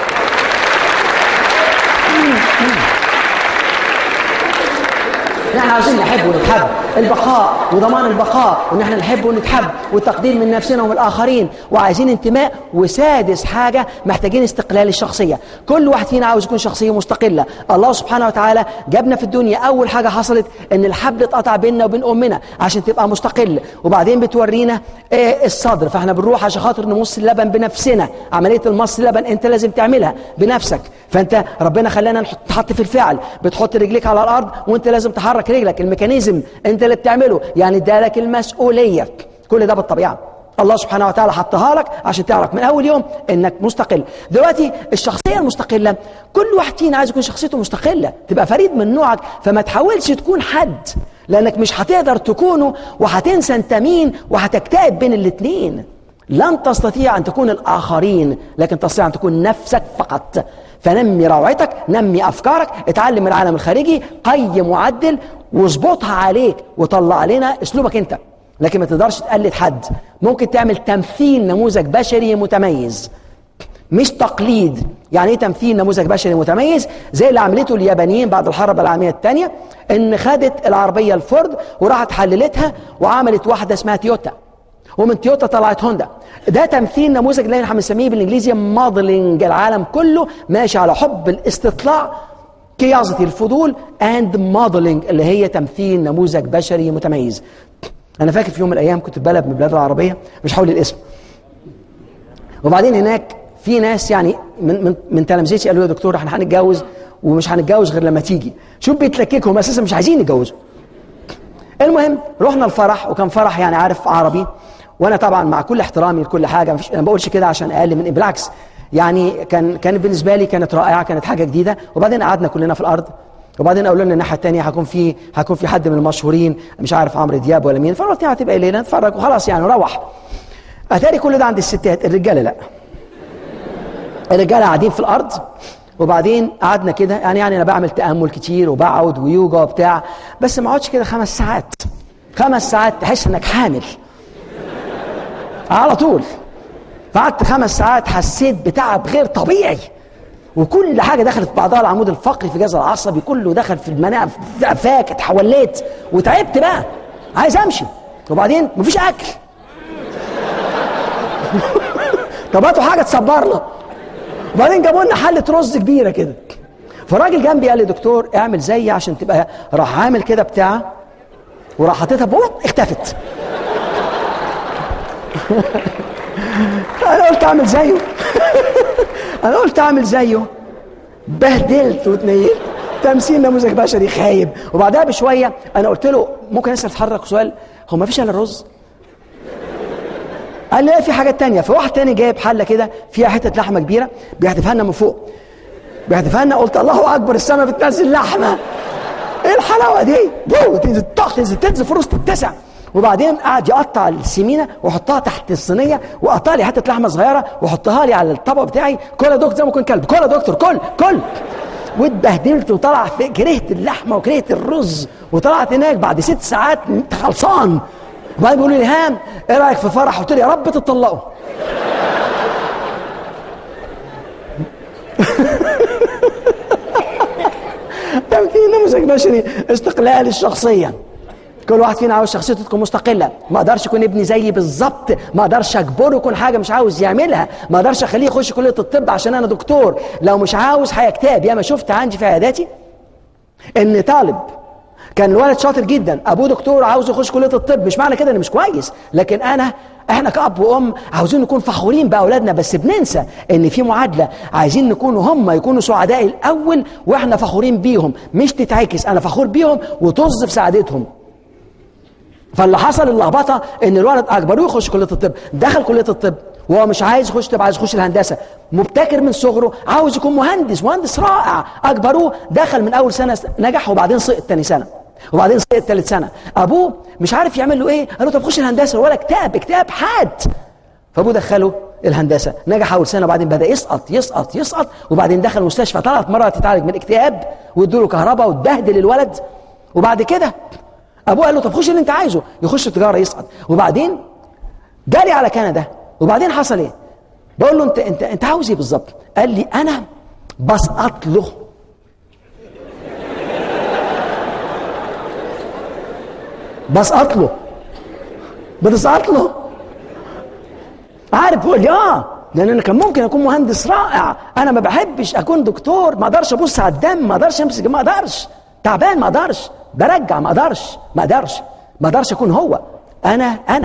نحن عاوزين نحب ونتحب. البقاء وضمان البقاء، وان احنا نحب ونتحب، والتقدير من نفسنا ومن الاخرين، وعايزين انتماء. وسادس حاجه محتاجين استقلال الشخصيه. كل واحد فينا عاوز يكون شخصيه مستقله. الله سبحانه وتعالى جابنا في الدنيا، اول حاجه حصلت ان الحبل اتقطع بيننا وبين امنا عشان تبقى مستقل، وبعدين بتورينا إيه الصدر، فاحنا بنروح عشان خاطر نمص اللبن بنفسنا. عمليه المص اللبن انت لازم تعملها بنفسك، فانت ربنا خلانا نحط في الفعل. بتحط رجليك على الارض وانت لازم تحرك رجلك، الميكانيزم انت اللي بتعمله، يعني ادالك المسؤوليه. كل ده بالطبيعه الله سبحانه وتعالى حطها لك عشان تعرف من اول يوم انك مستقل. دلوقتي الشخصيه المستقله، كل واحد فينا عايز يكون شخصيته مستقله، تبقى فريد من نوعك، فما تحاولش تكون حد، لانك مش هتقدر تكونه، وهتنسى انت مين، وهتكتئب بين الاثنين. لن تستطيع ان تكون الاخرين، لكن تستطيع ان تكون نفسك فقط. فنمي روعتك، نمي افكارك، اتعلم من العالم الخارجي، قيم وعدل واظبطها عليك، وطلع لنا اسلوبك انت. لكن ما تقدرش تقلد حد. ممكن تعمل تمثيل نموذج بشري متميز، مش تقليد. يعني ايه تمثيل نموذج بشري متميز؟ زي اللي عملته اليابانيين بعد الحرب العالميه الثانيه، ان خدت العربيه الفورد وراحت حللتها وعملت واحده اسمها تويوتا، ومن تويوتا طلعت هوندا. ده تمثيل نموذج اللي احنا بنسميه بالانجليزي موديلنج. العالم كله ماشي على حب الاستطلاع، كيازتي الفضول، اند موديلنج اللي هي تمثيل نموذج بشري متميز. انا فاكر في يوم من الايام كنت في بلد من البلاد العربيه، مش هقول الاسم، وبعدين هناك في ناس يعني من من من تلامذتي قالوا لي يا دكتور احنا هنتجوز ومش هنتجوز غير لما تيجي. شوف بيتلككهم اساسا مش عايزين يتجوزوا. المهم رحنا الفرح، وكان فرح يعني عارف عربي، وانا طبعا مع كل احترامي لكل حاجه، مفيش، انا ما بقولش كده عشان اقل من، بالعكس يعني كان كان بالنسبه لي كانت رائعه، كانت حاجه جديده. وبعدين قعدنا كلنا في الارض، وبعدين قالوا لنا الناحيه الثانيه هيكون في هيكون في حد من المشهورين، مش عارف عمرو دياب ولا مين، فقلت يعني هتبقى ليله نتفرج وخلاص يعني نروح. اتاري كل ده عند الستات، الرجاله لا. الرجاله قاعدين في الارض، وبعدين قعدنا كده يعني يعني انا بعمل تامل كتير وبقعد ويوجا وبتاع، بس ما اقعدش كده خمس ساعات. خمس ساعات تحس انك حامل على طول. فقعدت خمس ساعات حسيت بتعب غير طبيعي، وكل حاجه دخلت في بعضها، العمود الفقري في الجهاز العصبي كله دخل في المناعه، فاك اتحوليت وتعبت بقى، عايز امشي. وبعدين مفيش اكل طب هاتوا حاجه تصبرنا. وبعدين جابوا لنا حله رز كبيره كده، فالراجل جنبي قال لي دكتور اعمل زيي عشان تبقى، راح عامل كده بتاع وراح حاططها بوط اختفت. انا قلت اعمل زيه انا قلت اعمل زيه بهدلت واتنيلت. تمثيل نموذج بشري خايب. وبعدها بشويه انا قلت له ممكن اسال اتحرك سؤال، هو ما فيش الا الرز؟ قال لي لا في حاجات تانية. فواحد تاني جايب حله كده فيها حته لحمه كبيره بيحدفها لنا من فوق، بيحدفها لنا. قلت الله اكبر، السما بتنزل لحمه، ايه الحلاوه دي؟ بو تنزل طخ تنزل تنزل في الرز تتسع. وبعدين قعد يقطع السمينه ويحطها تحت الصينيه، وقطع لي حته لحمه صغيره وحطها لي على الطبق بتاعي. كل يا دكتور زي ما اكون كلب، كل يا دكتور كل كل. واتبهدلت وطلع في، كرهت اللحمه وكرهت الرز، وطلعت هناك بعد ست ساعات خلصان. وبعدين بيقولوا لي هام ايه رايك في فرح؟ قلت له يا رب تتطلقوا. تمثيل نموذج بشري، استقلال الشخصيه. كل واحد فينا عاوز شخصيته تكون مستقله. ما اقدرش يكون ابني زيي بالظبط، ما اقدرش اجبره يكون حاجه مش عاوز يعملها، ما اقدرش اخليه يخش كليه الطب عشان انا دكتور. لو مش عاوز هيكتئب. ياما شفت عندي في عياداتي ان طالب كان الولد شاطر جدا، ابوه دكتور عاوز يخش كليه الطب، مش معنى كده انه مش كويس، لكن انا احنا كأب وام عاوزين نكون فخورين باولادنا، بس بننسى ان في معادله، عايزين نكونوا هم يكونوا سعداء الاول واحنا فخورين بيهم، مش تتعكس انا فخور بيهم وطز في سعادتهم. فاللي حصل اللخبطه ان الولد اجبروه يخش كليه الطب، دخل كليه الطب وهو مش عايز يخش طب، عايز يخش الهندسه، مبتكر من صغره عاوز يكون مهندس، مهندس رائع. اجبروه دخل من اول سنه نجح، وبعدين سقط ثاني سنه، وبعدين سقط ثالث سنه. ابوه مش عارف يعمل له ايه، قال له طب خش الهندسه، ولا اكتئب اكتئاب حاد. فابوه دخله الهندسه، نجح اول سنه، وبعدين بدا يسقط يسقط يسقط، وبعدين دخل المستشفى ثلاث مرات يتعالج من الاكتئاب، وادوا له كهرباء واتبهدل الولد. وبعد كده ابوه قال له طب خش اللي انت عايزه، يخش التجاره يسقط. وبعدين جالي على كندا، وبعدين حصل ايه؟ بقول له انت انت انت عاوز ايه بالظبط؟ قال لي انا بسقط له. بسقط له، بتسقط له. عارف يقول لي اه لان انا كان ممكن اكون مهندس رائع، انا ما بحبش اكون دكتور، ما اقدرش ابص على الدم، ما اقدرش امسك، ما اقدرش، تعبان ما اقدرش، برجع ما اقدرش، ما اقدرش ما اقدرش اكون هو انا انا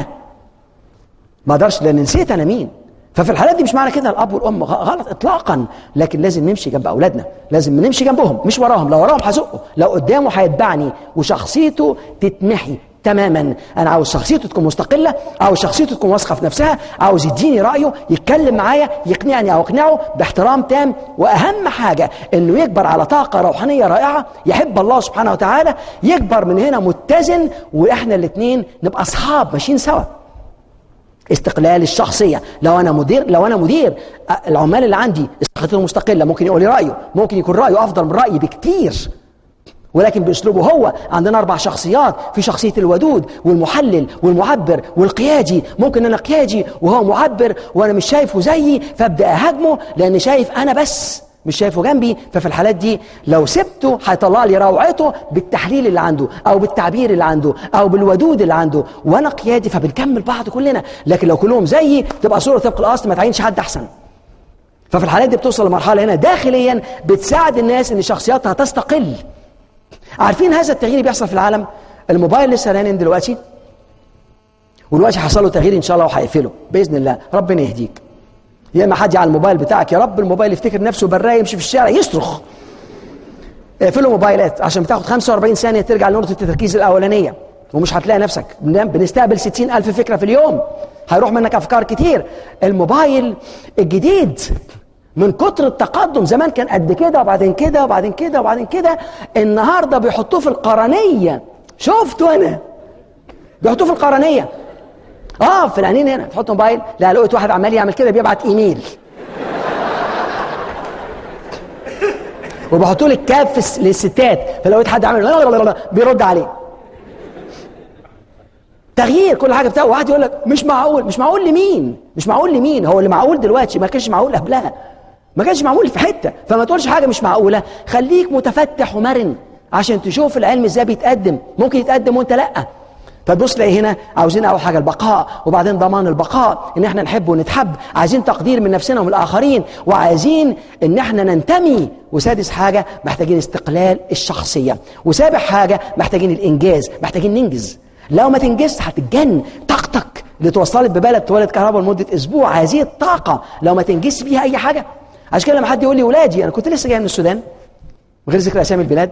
ما اقدرش لان نسيت انا مين. ففي الحالات دي مش معنى كده الاب والام غلط اطلاقا، لكن لازم نمشي جنب اولادنا، لازم نمشي جنبهم مش وراهم. لو وراهم هزقه، لو قدامه هيتبعني وشخصيته تتمحي تماما. انا عاوز شخصيته تكون مستقله، عاوز شخصيته تكون واثقه في نفسها، عاوز يديني رايه، يتكلم معايا، يقنعني او اقنعه باحترام تام، واهم حاجه انه يكبر على طاقه روحانيه رائعه، يحب الله سبحانه وتعالى، يكبر من هنا متزن، واحنا الاثنين نبقى اصحاب ماشيين سوا. استقلال الشخصيه، لو انا مدير لو انا مدير العمال اللي عندي شخصيته مستقله، ممكن يقول لي رايه، ممكن يكون رايه افضل من رايي بكتير، ولكن باسلوبه هو. عندنا اربع شخصيات، في شخصيه الودود والمحلل والمعبر والقيادي. ممكن انا قيادي وهو معبر وانا مش شايفه زيي، فابدا اهاجمه لاني شايف انا بس، مش شايفه جنبي. ففي الحالات دي لو سبته هيطلع لي روعته بالتحليل اللي عنده او بالتعبير اللي عنده او بالودود اللي عنده، وانا قيادي فبنكمل بعض كلنا. لكن لو كلهم زيي تبقى صوره طبق الاصل، ما تعينش حد احسن. ففي الحالات دي بتوصل لمرحله هنا داخليا بتساعد الناس ان شخصياتها تستقل. عارفين هذا التغيير بيحصل في العالم؟ الموبايل لسه رانن دلوقتي، ودلوقتي حصل له تغيير ان شاء الله وهيقفله باذن الله، ربنا يهديك. يا اما حد على الموبايل بتاعك يا رب الموبايل يفتكر نفسه برايه يمشي في الشارع يصرخ. اقفلوا موبايلات عشان بتاخد خمسة وأربعين ثانيه ترجع لنقطه التركيز الاولانيه، ومش هتلاقي نفسك. بنستقبل ستين ألف فكره في اليوم، هيروح منك افكار كتير. الموبايل الجديد من كتر التقدم، زمان كان قد كده وبعدين كده وبعدين كده وبعدين كده، النهارده بيحطوه في القرنيه. شفته انا بيحطوه في القرنيه، اه في العينين هنا تحط موبايل. لا لقيت واحد عمال يعمل كده بيبعت ايميل وبحطوا لك كاف للستات، فلو لقيت حد عامل لا لا لا بيرد عليه. تغيير كل حاجه بتاعه. واحد يقول لك مش معقول، مش معقول لمين؟ مش معقول لمين؟ هو اللي معقول دلوقتي ما كانش معقول قبلها، ما كانش معقول في حته. فما تقولش حاجه مش معقوله، خليك متفتح ومرن عشان تشوف العلم ازاي بيتقدم. ممكن يتقدم وانت لا. فتبص تلاقي هنا عاوزين اول حاجه البقاء، وبعدين ضمان البقاء ان احنا نحب ونتحب، عايزين تقدير من نفسنا ومن الاخرين، وعايزين ان احنا ننتمي. وسادس حاجه محتاجين استقلال الشخصيه، وسابع حاجه محتاجين الانجاز، محتاجين ننجز. لو ما تنجزش هتتجن. طاقتك اللي توصلت ببلد تولد كهرباء لمده اسبوع، هذه الطاقه لو ما تنجزش بيها اي حاجه. عشان كده لما حد يقول لي ولادي، انا كنت لسه جاي من السودان غير ذكر اسامي البلاد،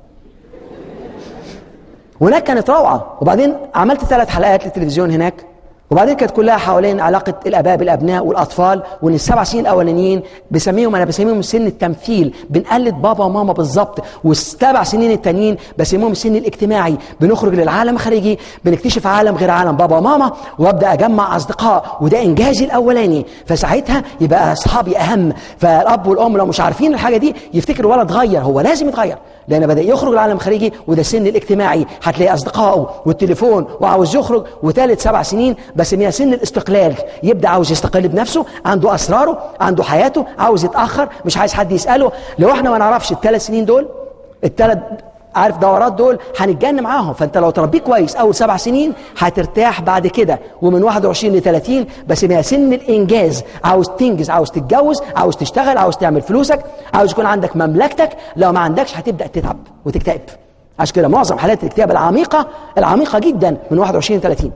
هناك كانت روعه. وبعدين عملت ثلاث حلقات للتلفزيون هناك، وبعدين كانت كلها حوالين علاقه الاباء بالابناء والاطفال، وان السبع سنين الاولانيين بسميهم انا بسميهم سن التمثيل، بنقلد بابا وماما بالظبط، والسبع سنين التانيين بسميهم السن الاجتماعي، بنخرج للعالم الخارجي، بنكتشف عالم غير عالم بابا وماما، وابدا اجمع اصدقاء، وده انجازي الاولاني. فساعتها يبقى اصحابي اهم. فالاب والام لو مش عارفين الحاجه دي يفتكر الولد غير، هو لازم يتغير لأنه بدأ يخرج العالم الخارجي، وده السن الاجتماعي، هتلاقي أصدقائه والتليفون وعاوز يخرج. وثالث سبع سنين بسميها سن الاستقلال، يبدأ عاوز يستقل بنفسه، عنده أسراره، عنده حياته، عاوز يتأخر، مش عايز حد يسأله. لو احنا ما نعرفش الثلاث سنين دول، الثلاث عارف دورات دول هنتجن معاهم. فانت لو تربيه كويس اول سبع سنين هترتاح بعد كده. ومن واحد وعشرين ل ثلاثين بسميها سن الانجاز، عاوز تنجز، عاوز تتجوز، عاوز تشتغل، عاوز تعمل فلوسك، عاوز يكون عندك مملكتك. لو ما عندكش هتبدا تتعب وتكتئب. عشان كده معظم حالات الاكتئاب العميقه العميقه جدا من واحد وعشرين ل ثلاثين.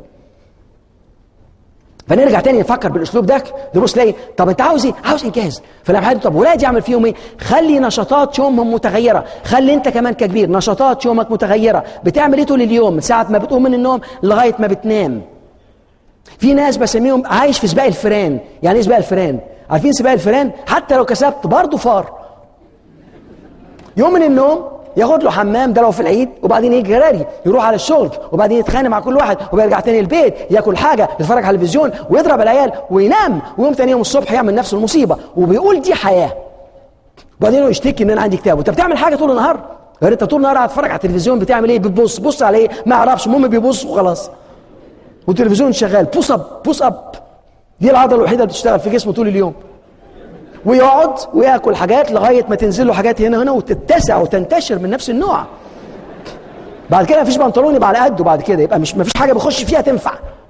فنرجع تاني نفكر بالاسلوب ده، نبص تلاقي طب انت عاوز ايه؟ عاوز انجاز. فلما حد طب ولادي اعمل فيهم ايه؟ خلي نشاطات يومهم متغيره، خلي انت كمان ككبير نشاطات يومك متغيره. بتعمل ايه طول اليوم من ساعه ما بتقوم من النوم لغايه ما بتنام؟ في ناس بسميهم عايش في سباق الفيران. يعني ايه سباق الفيران؟ عارفين سباق الفيران؟ حتى لو كسبت برضه فار. يوم من النوم ياخد له حمام، ده لو في العيد، وبعدين يجي جراري يروح على الشغل، وبعدين يتخانق مع كل واحد، وبيرجع تاني البيت ياكل حاجه، يتفرج على التلفزيون، ويضرب العيال، وينام، ويوم تاني يوم الصبح يعمل نفس المصيبه، وبيقول دي حياه. وبعدين هو يشتكي ان انا عندي اكتئاب. وانت بتعمل حاجه طول النهار؟ غير انت طول النهار قاعد تتفرج على التلفزيون، بتعمل ايه؟ بتبص بص على ايه؟ ما اعرفش، المهم بيبص وخلاص، والتلفزيون شغال. بوس اب بوس اب دي العضله الوحيده اللي بتشتغل في جسمه طول اليوم. ويقعد وياكل حاجات لغايه ما تنزل له حاجات هنا هنا وتتسع وتنتشر من نفس النوع. بعد كده مفيش بنطلون يبقى على قده، بعد كده يبقى مش مفيش حاجه بيخش فيها تنفع.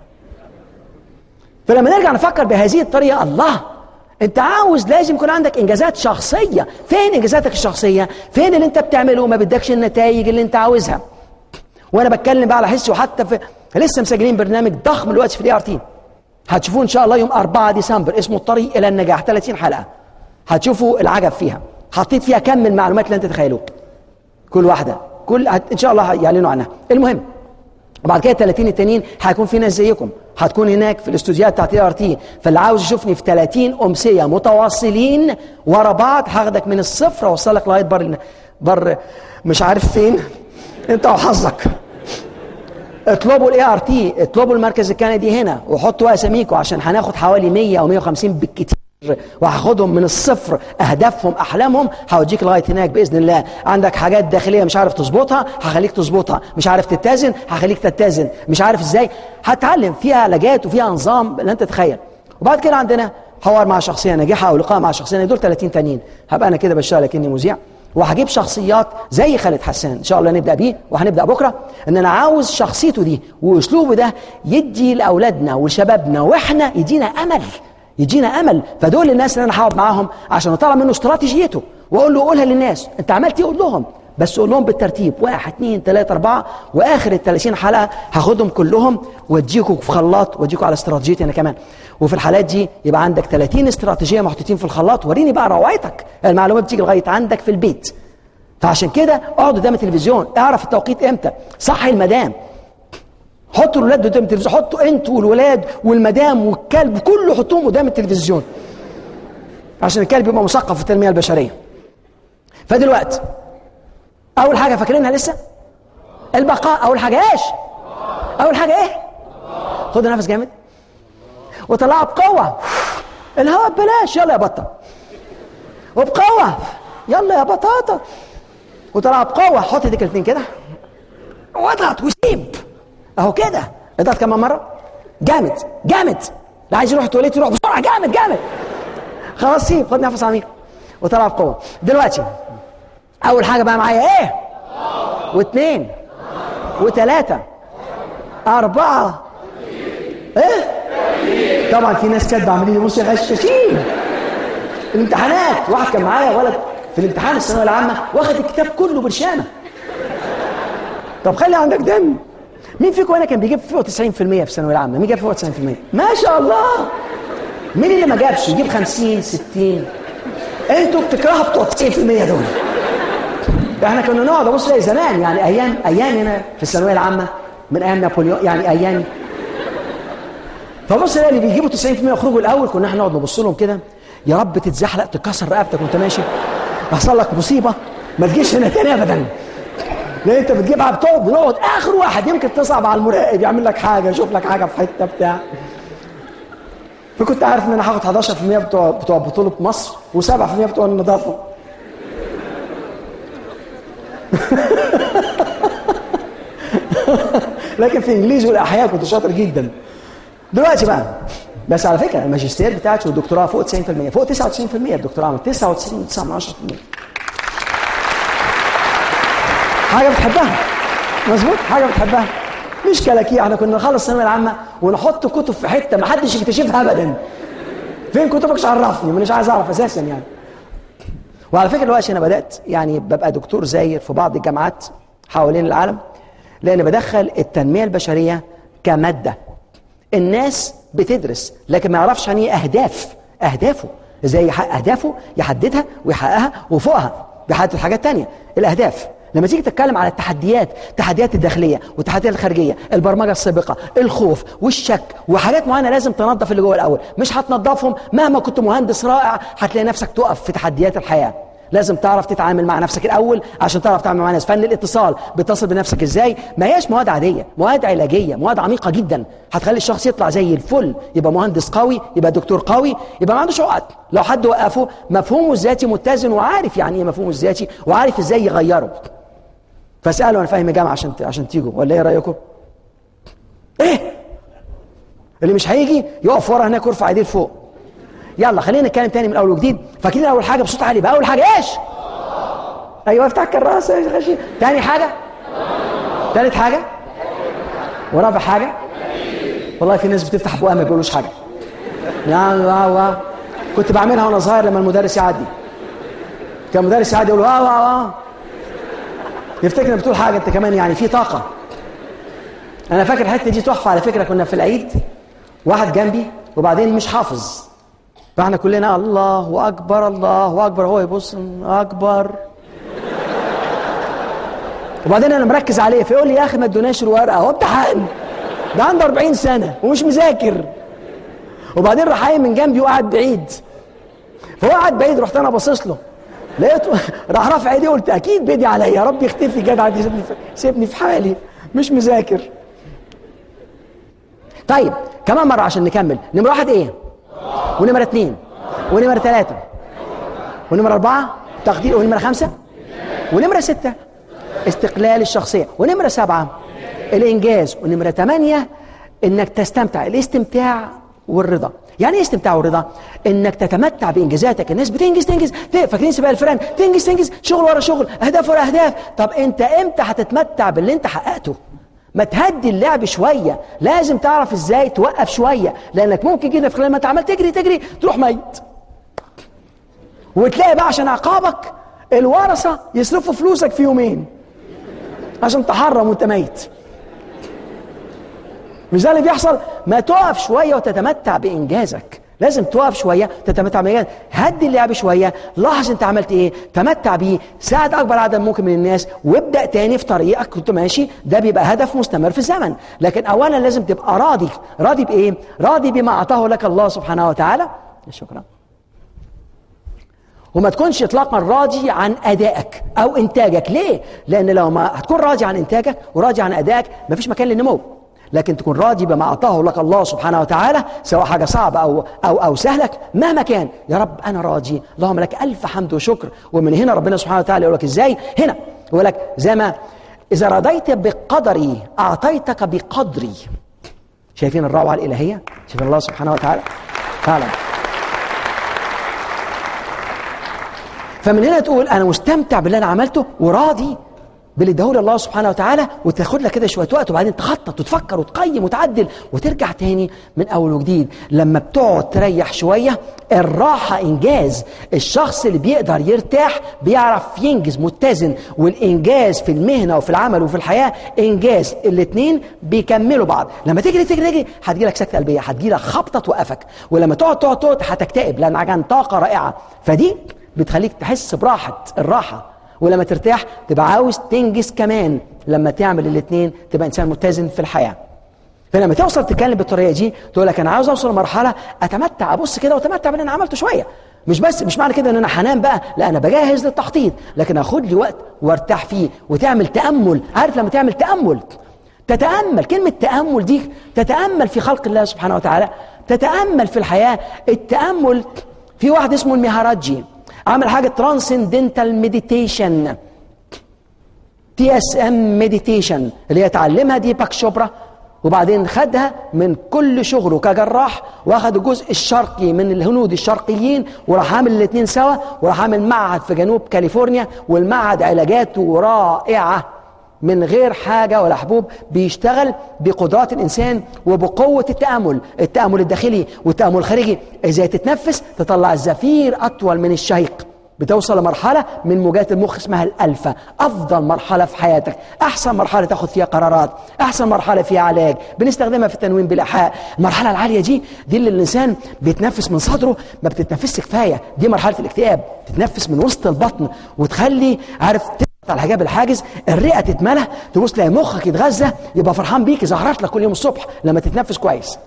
فلما نرجع نفكر بهذه الطريقه، الله انت عاوز لازم يكون عندك انجازات شخصيه. فين انجازاتك الشخصيه؟ فين اللي انت بتعمله وما بدكش النتائج اللي انت عاوزها؟ وانا بتكلم بقى على حسي، وحتى في لسه مسجلين برنامج ضخم دلوقتي في الاي ار تي، هتشوفوه ان شاء الله يوم أربعة ديسمبر، اسمه الطريق الى النجاح، ثلاثين حلقه. هتشوفوا العجب فيها، حطيت فيها كم من المعلومات اللي انت تتخيلوه، كل واحده كل ان شاء الله يعلنوا عنها. المهم وبعد كده ثلاثين التانيين هيكون في ناس زيكم، هتكون هناك في الاستوديوهات بتاعت اي ار تي. فاللي عاوز يشوفني في ثلاثين امسيه متواصلين ورا بعض، هاخدك من الصفر واوصلك لغايه بر بر مش عارف فين انت وحظك. اطلبوا الاي ار تي، اطلبوا المركز الكندي هنا، وحطوا اساميكم، عشان هناخد حوالي مية او مية وخمسين بالكتير، وهاخدهم من الصفر، اهدافهم احلامهم، هوديك لغايه هناك باذن الله. عندك حاجات داخليه مش عارف تظبطها، هخليك تظبطها، مش عارف تتزن، هخليك تتزن، مش عارف ازاي، هتعلم فيها علاجات وفيها نظام لن تتخيل. وبعد كده عندنا حوار مع شخصيه ناجحه او لقاء مع شخصيه ناجحة. دول ثلاثين تانيين هبقى انا كده بشتغل كاني مذيع، وهجيب شخصيات زي خالد حسان ان شاء الله نبدا بيه، وهنبدا بكره. ان انا عاوز شخصيته دي واسلوبه ده يدي لاولادنا وشبابنا واحنا يدينا امل، يدينا امل. فدول الناس اللي انا هقعد معاهم عشان اطلع منه استراتيجيته، واقول له قولها للناس، انت عملت ايه قول لهم، بس قول لهم بالترتيب، واحد اثنين ثلاثة أربعة، واخر ال ثلاثين حلقه هاخدهم كلهم واديكم في خلاط، واديكم على استراتيجيتي انا كمان. وفي الحالات دي يبقى عندك ثلاثين استراتيجيه محطوطين في الخلاط. وريني بقى روعتك، المعلومات بتيجي لغايه عندك في البيت. فعشان كده اقعد قدام التلفزيون، اعرف التوقيت امتى، صحي المدام، حطوا الولاد قدام التلفزيون، حطوا انتوا والولاد والمدام والكلب كله حطوهم قدام التلفزيون، عشان الكلب يبقى مثقف في التنميه البشريه. فدلوقتي اول حاجه فاكرينها لسه؟ البقاء. اول حاجه ايش؟ اول حاجه ايه؟ خدوا نفس جامد وطلعوا بقوه، الهواء ببلاش، يلا يا بطه، وبقوه يلا يا بطاطا، وطلعوا بقوه. حط ايديك الاثنين كده واضغط وسيب، اهو كده. اضغط كمان مره، جامد جامد. اللي عايز يروح التواليت يروح بسرعه، جامد جامد. خلاص سيب، خد نفس عميق وطلع بقوه. دلوقتي اول حاجه بقى معايا ايه؟ واثنين وثلاثه اربعه ايه؟ طبعا في ناس كاتبه عاملين يبصوا غشاشين. الامتحانات، واحد كان معايا ولد في الامتحان الثانويه العامه واخد الكتاب كله برشامه. طب خلي عندك دم. مين فيكم هنا كان بيجيب فوق تسعين في المية في الثانويه العامه؟ مين جاب فوق تسعين في المية؟ ما شاء الله. مين اللي ما جابش؟ يجيب خمسين ستين؟ انتوا بتكرهوا بتوع تسعين في المية دول. احنا كنا نقعد ابص زي زمان، يعني ايام ايامنا في الثانويه العامه، من ايام نابليون، يعني ايام. فبص اللي بيجيبوا تسعين في المية يخرجوا الاول، كنا احنا نقعد نبص لهم كده، يا رب تتزحلق تكسر رقبتك وانت ماشي، يحصل لك مصيبه ما تجيش هنا تاني ابدا. لان انت بتجيبها بتقعد بنقعد اخر واحد، يمكن تصعب على المراقب يعمل لك حاجه، يشوف لك حاجه في حته بتاع. فكنت عارف ان انا هاخد حداشر في المية بتوع بتوع بطوله مصر وسبعة في المية بتوع النظافه. لكن في الانجليزي والاحياء كنت شاطر جدا. دلوقتي بقى بس على فكره الماجستير بتاعتي والدكتوراه فوق تسعين في المية، فوق تسعة وتسعين في المية الدكتوراه عملت تسعة وتسعين فاصلة تسعة في المية. حاجه بتحبها، مظبوط، حاجه بتحبها، مش كلاكيع. احنا كنا نخلص الثانويه العامه ونحط كتب في حته ما حدش يكتشفها ابدا. فين كتبك؟ مش عرفني، مش عايز اعرف اساسا يعني. وعلى فكره دلوقتي انا بدات يعني ببقى دكتور زاير في بعض الجامعات حوالين العالم، لان بدخل التنميه البشريه كماده. الناس بتدرس لكن ما يعرفش عن ايه اهداف، اهدافه ازاي يحقق اهدافه، يحددها ويحققها، وفوقها بيحدد حاجات تانية. الاهداف لما تيجي تتكلم على التحديات، التحديات الداخليه والتحديات الخارجيه، البرمجه السابقه، الخوف والشك وحاجات معينه لازم تنظف اللي جوه الاول. مش هتنظفهم مهما كنت مهندس رائع، هتلاقي نفسك تقف في تحديات الحياه. لازم تعرف تتعامل مع نفسك الاول عشان تعرف تتعامل مع الناس. فن الاتصال، بتصل بنفسك ازاي، ما هياش مواد عاديه، مواد علاجيه، مواد عميقه جدا هتخلي الشخص يطلع زي الفل، يبقى مهندس قوي، يبقى دكتور قوي، يبقى ما عندوش عقد. لو حد وقفه مفهومه الذاتي متزن وعارف يعني ايه مفهومه الذاتي وعارف ازاي يغيره. فاسالوا انا فاهم الجامعه عشان عشان تيجوا ولا ايه رايكم؟ ايه اللي مش هيجي يقف ورا هناك ويرفع ايديه لفوق. يلا خلينا نتكلم تاني من اول وجديد. فاكرين اول حاجه بصوت عالي بقى؟ اول حاجه ايش؟ ايوه افتح الكراسه يا غشيم. تاني حاجه ثالث حاجه ورابع حاجه، والله في ناس بتفتح بقها ما بيقولوش حاجه. يعني واو واو كنت بعملها وانا صغير لما المدرس يعدي، كان المدرس يعدي يقول واو واو واو، يفتكر انك بتقول حاجه انت كمان، يعني في طاقه. انا فاكر الحته دي تحفه على فكره. كنا في العيد واحد جنبي وبعدين مش حافظ، فاحنا كلنا الله اكبر الله اكبر، هو يبص اكبر، وبعدين انا مركز عليه فيقول لي يا اخي ما ادوناش الورقه، هو امتحان ده عنده أربعين سنه ومش مذاكر. وبعدين راح قايم من جنبي وقعد بعيد، فهو قعد بعيد، رحت انا باصص له لقيته راح رافع ايدي، قلت اكيد بيدي عليا، يا رب يختفي جدع دي، سيبني في سيبني في حالي مش مذاكر. طيب كمان مره عشان نكمل. نمره واحد ايه؟ ونمره اثنين ونمره ثلاثه ونمره اربعه تقدير، ونمره خمسه ونمره سته استقلال الشخصيه، ونمره سبعه الانجاز، ونمره ثمانيه انك تستمتع، الاستمتاع والرضا. يعني ايه استمتاع والرضا؟ انك تتمتع بانجازاتك. الناس بتنجز تنجز فاكرين سباق الفئران، تنجز تنجز شغل ورا شغل، اهداف ورا اهداف. طب انت امتى هتتمتع باللي انت حققته؟ ما تهدي اللعب شويه، لازم تعرف ازاي توقف شويه، لانك ممكن جدا في خلال ما انت عمال تجري تجري تروح ميت، وتلاقي بقى عشان عقابك الورثه يصرفوا فلوسك في يومين عشان تحرم وانت ميت. مش ده اللي بيحصل؟ ما تقف شويه وتتمتع بانجازك، لازم تقف شويه تتمتع بانجازك، هدي اللعب شويه، لاحظ انت عملت ايه، تمتع بيه، ساعد اكبر عدد ممكن من الناس، وابدا تاني في طريقك كنت ماشي. ده بيبقى هدف مستمر في الزمن. لكن اولا لازم تبقى راضي. راضي بايه؟ راضي بما اعطاه لك الله سبحانه وتعالى. شكرا. وما تكونش اطلاقا راضي عن ادائك او انتاجك. ليه؟ لان لو ما هتكون راضي عن انتاجك وراضي عن ادائك مفيش مكان للنمو. لكن تكون راضي بما اعطاه لك الله سبحانه وتعالى، سواء حاجه صعبه او او او سهله مهما كان. يا رب انا راضي، اللهم لك الف حمد وشكر. ومن هنا ربنا سبحانه وتعالى يقول لك ازاي؟ هنا يقول لك زي ما اذا رضيت بقدري اعطيتك بقدري. شايفين الروعه الالهيه؟ شايفين الله سبحانه وتعالى؟ فعلا. فمن هنا تقول انا مستمتع باللي انا عملته وراضي باللي اداهولي الله سبحانه وتعالى، وتاخد لك كده شويه وقت وبعدين تخطط وتفكر وتقيم وتعدل وترجع تاني من اول وجديد. لما بتقعد تريح شويه، الراحه انجاز. الشخص اللي بيقدر يرتاح بيعرف ينجز، متزن. والانجاز في المهنه وفي العمل وفي الحياه انجاز، الاثنين بيكملوا بعض. لما تجري تجري تجري هتجي لك سكته قلبيه، هتجي لك خبطه توقفك، ولما تقعد تقعد تقعد هتكتئب لانك عن طاقه رائعه. فدي بتخليك تحس براحه الراحه، ولما ترتاح تبقى عاوز تنجز كمان. لما تعمل الاثنين تبقى انسان متزن في الحياه. فلما توصل تتكلم بالطريقه دي تقول لك انا عاوز اوصل لمرحله اتمتع، ابص كده واتمتع باللي انا عملته شويه. مش بس مش معنى كده ان انا هنام بقى، لا انا بجهز للتخطيط، لكن اخد لي وقت وارتاح فيه وتعمل تامل. عارف لما تعمل تامل، تتامل، كلمه تامل دي تتامل في خلق الله سبحانه وتعالى، تتامل في الحياه. التامل في واحد اسمه المهاراجي عمل حاجه ترانسندنتال ميديتيشن، تي اس ام ميديتيشن، اللي هي اتعلمها ديباك شوبرا وبعدين خدها من كل شغله كجراح، واخد الجزء الشرقي من الهنود الشرقيين وراح عامل الاثنين سوا، وراح عامل معهد في جنوب كاليفورنيا، والمعهد علاجاته رائعه من غير حاجة ولا حبوب، بيشتغل بقدرات الإنسان وبقوة التأمل، التأمل الداخلي والتأمل الخارجي. إذا تتنفس تطلع الزفير أطول من الشهيق، بتوصل لمرحلة من موجات المخ اسمها الألفا. أفضل مرحلة في حياتك، أحسن مرحلة تاخد فيها قرارات، أحسن مرحلة فيها علاج، بنستخدمها في التنويم بالإيحاء. المرحلة العالية دي دي اللي الإنسان بيتنفس من صدره، ما بتتنفسش كفاية، دي مرحلة الاكتئاب. تتنفس من وسط البطن وتخلي عارف على الحجاب الحاجز، الرئه تتملى، تبص تلاقي مخك يتغذى، يبقى فرحان بيك، ظهرت لك كل يوم الصبح لما تتنفس كويس.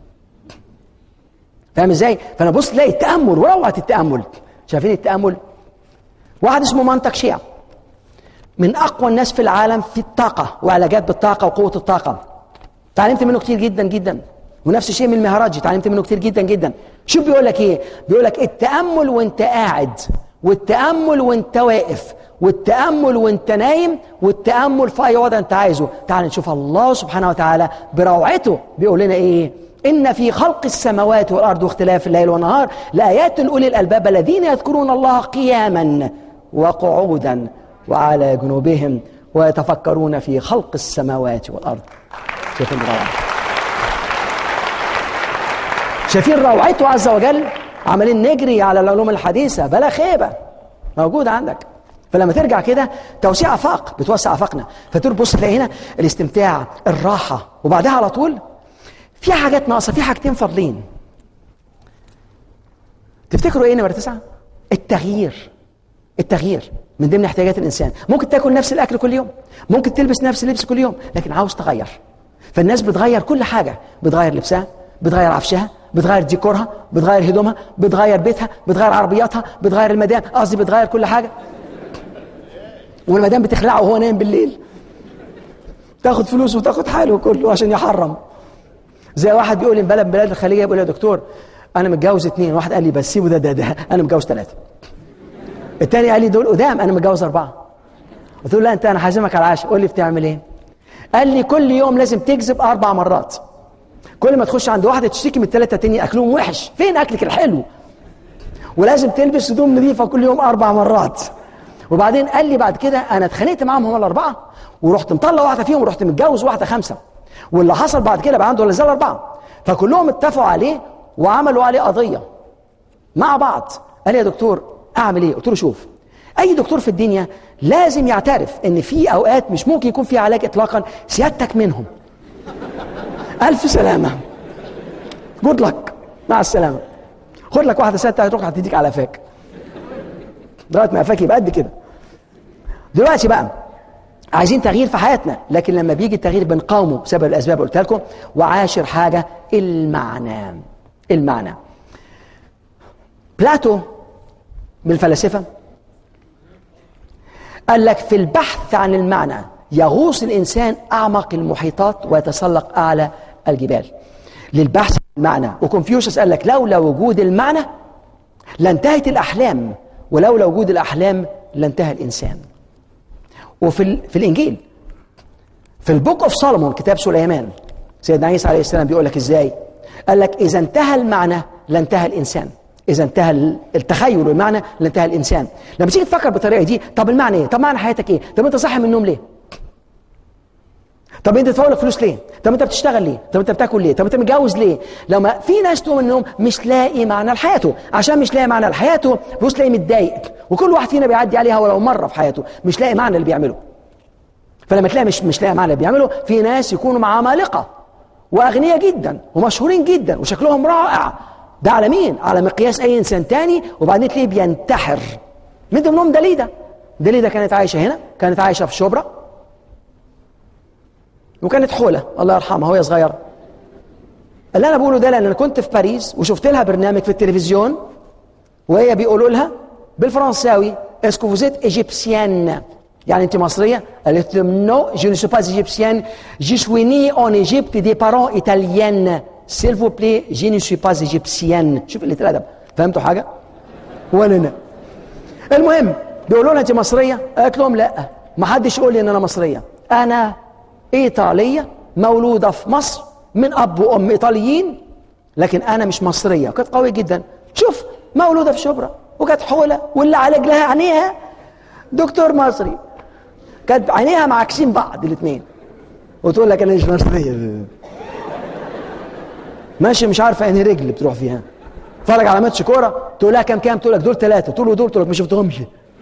فاهم ازاي؟ فانا بص تلاقي التامل وروعه التامل. شايفين التامل؟ واحد اسمه مانتك شيع من اقوى الناس في العالم في الطاقه وعلاجات بالطاقه وقوه الطاقه. تعلمت منه كتير جدا جدا. ونفس الشيء من المهراجي تعلمت منه كتير جدا جدا. شوف بيقول لك ايه؟ بيقول لك التامل وانت قاعد، والتامل وانت واقف، والتأمل وانت نايم، والتأمل في أي وضع انت عايزه. تعال نشوف الله سبحانه وتعالى بروعته بيقول لنا ايه؟ إن في خلق السماوات والأرض واختلاف الليل والنهار لآيات لأولي الألباب الذين يذكرون الله قياما وقعودا وعلى جنوبهم ويتفكرون في خلق السماوات والأرض. شايفين روعة؟ شايفين روعته عز وجل؟ عمالين نجري على العلوم الحديثة بلا خيبة، موجود عندك. فلما ترجع كده توسيع آفاق، بتوسع آفاقنا. فتبص تلاقي هنا الاستمتاع، الراحة، وبعدها على طول في حاجات ناقصة، في حاجتين فاضلين. تفتكروا ايه نمرة تسعة؟ التغيير. التغيير من ضمن احتياجات الإنسان. ممكن تاكل نفس الأكل كل يوم، ممكن تلبس نفس اللبس كل يوم، لكن عاوز تغير. فالناس بتغير كل حاجة، بتغير لبسها، بتغير عفشها، بتغير ديكورها، بتغير هدومها، بتغير بيتها، بتغير عربياتها، بتغير المدام، قصدي بتغير كل حاجة. والمدام بتخلعه وهو نايم بالليل، تاخد فلوس وتاخد حاله كله عشان يحرم. زي واحد بيقول لي بلد بلاد الخليج، يقول لي يا دكتور انا متجوز اتنين، واحد قال لي بس سيبه ده ده ده انا متجوز ثلاثه. التاني قال لي دول قدام انا متجوز اربعه. قلت له لا انت انا هعزمك على العشاء. قول لي بتعمل ايه؟ قال لي كل يوم لازم تكذب اربع مرات. كل ما تخش عند واحده تشتكي من الثلاثه التانيين اكلهم وحش، فين اكلك الحلو؟ ولازم تلبس هدوم نظيفه كل يوم اربع مرات. وبعدين قال لي بعد كده انا اتخانقت معاهم هم الاربعه ورحت مطلع واحده فيهم ورحت متجوز واحده خمسه. واللي حصل بعد كده بقى عنده ولا زال اربعه. فكلهم اتفقوا عليه وعملوا عليه قضيه مع بعض. قال لي يا دكتور اعمل ايه؟ قلت له شوف، اي دكتور في الدنيا لازم يعترف ان في اوقات مش ممكن يكون في علاج اطلاقا، سيادتك منهم. الف سلامه، جود لك، مع السلامه. خد لك واحده ست هتروح هتديك على فاك لغايه ما قفاك يبقى قد كده. دلوقتي بقى عايزين تغيير في حياتنا، لكن لما بيجي التغيير بنقاومه بسبب الاسباب اللي قلتها لكم. وعاشر حاجه المعنى. المعنى بلاتو من الفلاسفه قال لك في البحث عن المعنى يغوص الانسان اعمق المحيطات ويتسلق اعلى الجبال للبحث عن المعنى. وكونفيوشيوس قال لك لولا وجود المعنى لانتهت الاحلام، ولولا وجود الاحلام لانتهى الانسان. وفي في الانجيل في البوك اوف سولومون كتاب سليمان سيدنا عيسى عليه السلام بيقول لك ازاي؟ قال لك اذا انتهى المعنى لانتهى الانسان. اذا انتهى التخيل والمعنى لانتهى الانسان. لما تيجي تفكر بالطريقه دي، طب المعنى ايه؟ طب معنى حياتك ايه؟ طب انت صاحي من النوم ليه؟ طب انت تفوق فلوس ليه؟ طب انت بتشتغل ليه؟ طب انت بتاكل ليه؟ طب انت متجوز ليه؟ لما في ناس تقوم من النوم مش لاقي معنى لحياته، عشان مش لاقي معنى لحياته بص تلاقيه متضايق. وكل واحد فينا بيعدي عليها ولو مره في حياته مش لاقي معنى اللي بيعمله. فلما تلاقي مش مش لاقي معنى اللي بيعمله، في ناس يكونوا مع عمالقه واغنياء جدا ومشهورين جدا وشكلهم رائع، ده على مين؟ على مقياس اي انسان تاني، وبعدين تلاقيه بينتحر. من ضمنهم دليده. دليده كانت عايشه هنا، كانت عايشه في شبرا، وكانت حوله الله يرحمها وهي صغيره. اللي انا بقوله ده لان انا كنت في باريس وشفت لها برنامج في التلفزيون وهي بيقولوا لها بالفرنساوي اسكو فوزيت ايجيبسيان، يعني انت مصريه؟ قالت لهم نو جو نو سو با ايجيبسيان جي سوي ني اون ايجيبت دي بارون ايطاليان سيل فو بلي جي نو سو با ايجيبسيان. شوف قله الادب. فهمتوا حاجه؟ ولا انا؟ المهم بيقولوا لها انت مصريه؟ قالت لهم لا، ما حدش يقول لي ان انا مصريه، انا ايطاليه مولوده في مصر من اب وام ايطاليين، لكن انا مش مصريه. كانت قويه جدا. شوف مولوده في شبرا وكانت حوله واللي عالج لها عينيها دكتور مصري، كانت عينيها معاكسين بعض الاثنين، وتقول لك انا مش مصريه. ماشي مش عارفه انهي رجل بتروح فيها. اتفرج على ماتش كوره تقول لها كام كام، تقول لك دول ثلاثه، تقول له دول، تقول لك ما شفتهمش.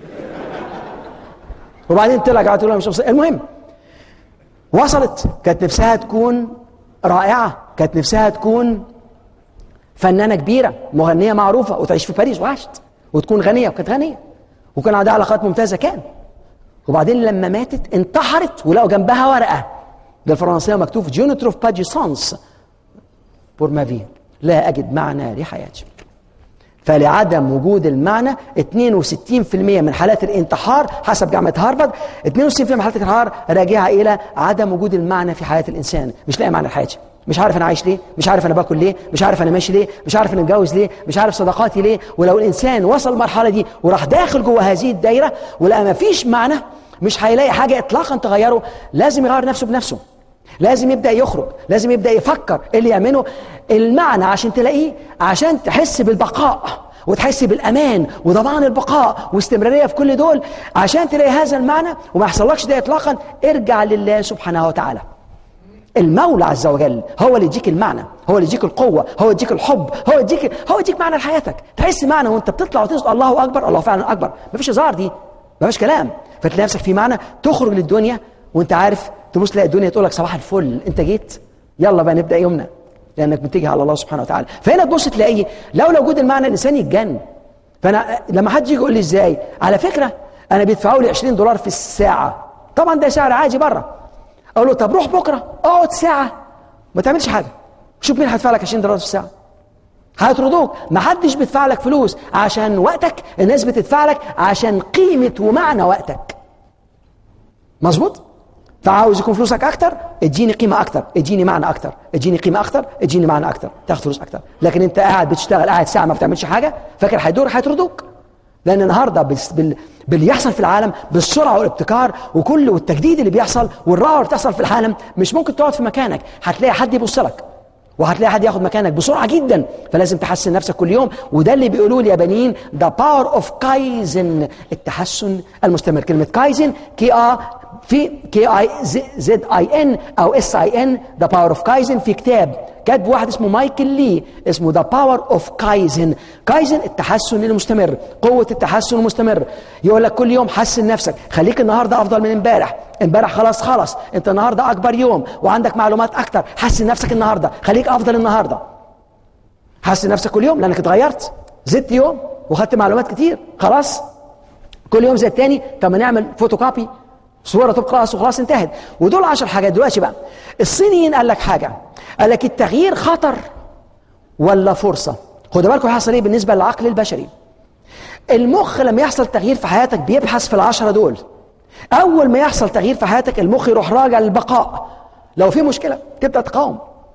وبعدين طلع تقول لها مش مصريه. المهم وصلت، كانت نفسها تكون رائعه، كانت نفسها تكون فنانه كبيره مغنيه معروفه وتعيش في باريس، وعاشت وتكون غنيه، وكانت غنيه وكان عندها علاقات ممتازه كان. وبعدين لما ماتت انتحرت ولقوا جنبها ورقه بالفرنسيه مكتوب جو نو تروف با دو سانس بور ما في، لا اجد معنى لحياتي. فلعدم وجود المعنى اثنين وستين بالمئة من حالات الانتحار حسب جامعه هارفارد، اثنين وستين بالمئة من حالات الانتحار راجعه الى عدم وجود المعنى في حياه الانسان. مش لاقي معنى لحياتي، مش عارف انا عايش ليه، مش عارف انا باكل ليه، مش عارف انا ماشي ليه، مش عارف انا متجوز ليه، مش عارف صداقاتي ليه. ولو الانسان وصل المرحله دي وراح داخل جوه هذه الدايره ولقى ما فيش معنى، مش هيلاقي حاجه اطلاقا تغيره. لازم يغير نفسه بنفسه، لازم يبدا يخرج، لازم يبدا يفكر ايه اللي يعمله. المعنى عشان تلاقيه، عشان تحس بالبقاء وتحس بالامان وضمان البقاء واستمراريه في كل دول. عشان تلاقي هذا المعنى وما يحصلكش ده اطلاقا، ارجع لله سبحانه وتعالى. المولى عز وجل هو اللي يديك المعنى، هو اللي يديك القوه، هو يديك الحب، هو يديك هو يديك معنى لحياتك. تحس معنى وانت بتطلع وتسال الله اكبر، الله فعلا اكبر، مفيش هزار، دي مفيش كلام. فتلاقي نفسك في معنى، تخرج للدنيا وانت عارف، تبص تلاقي الدنيا تقول لك صباح الفل، انت جيت، يلا بقى نبدا يومنا، لانك متجه على الله سبحانه وتعالى. فهنا تبص تلاقيه لولا وجود المعنى الانسان يتجن. فانا لما حد يجي يقول لي ازاي، على فكره انا بيدفعوا لي عشرين دولار في الساعه، طبعا ده سعر عادي بره، اقول له طب روح بكره اقعد ساعه ما تعملش حاجه، شوف مين هيدفع لك عشرين دولار في الساعه. هيطردوك. ما حدش بيدفع لك فلوس عشان وقتك، الناس بتدفع لك عشان قيمه ومعنى وقتك. مظبوط؟ فعاوز يكون فلوسك اكتر، اديني قيمه اكتر، اديني معنى اكتر، اديني قيمه اكتر، اديني معنى اكتر، تاخد فلوس اكتر. لكن انت قاعد بتشتغل، قاعد ساعه ما بتعملش حاجه، فاكر هيدور، هيطردوك. لان النهارده بال... باللي يحصل في العالم، بالسرعه والابتكار وكل والتجديد اللي بيحصل والرعب اللي بتحصل في العالم، مش ممكن تقعد في مكانك، هتلاقي حد يبص لك وهتلاقي حد ياخد مكانك بسرعه جدا. فلازم تحسن نفسك كل يوم، وده اللي بيقولوا لي يابانيين ذا باور اوف كايزن، التحسن المستمر. كلمه كايزن كي ا في كي اي زد اي ان او اس اي ان، ذا باور اوف كايزن، في كتاب كاتب واحد اسمه مايكل لي اسمه ذا باور اوف كايزن. كايزن التحسن المستمر، قوه التحسن المستمر. يقول لك كل يوم حسن نفسك، خليك النهارده افضل من امبارح، امبارح خلاص خلاص، انت النهارده اكبر يوم وعندك معلومات اكتر، حسن نفسك النهارده، خليك افضل النهارده. حسن نفسك كل يوم لانك اتغيرت، زدت يوم وخدت معلومات كتير، خلاص كل يوم زي التاني. طب ما نعمل فوتوكوبي صورة تبقى وخلاص انتهت. ودول عشر حاجات. دلوقتي بقى الصينيين قال لك حاجة، قال لك التغيير خطر ولا فرصة. خدوا بالكم هيحصل ايه بالنسبة للعقل البشري. المخ لما يحصل تغيير في حياتك بيبحث في العشرة دول. أول ما يحصل تغيير في حياتك المخ يروح راجع للبقاء. لو في مشكلة تبدأ تقاوم،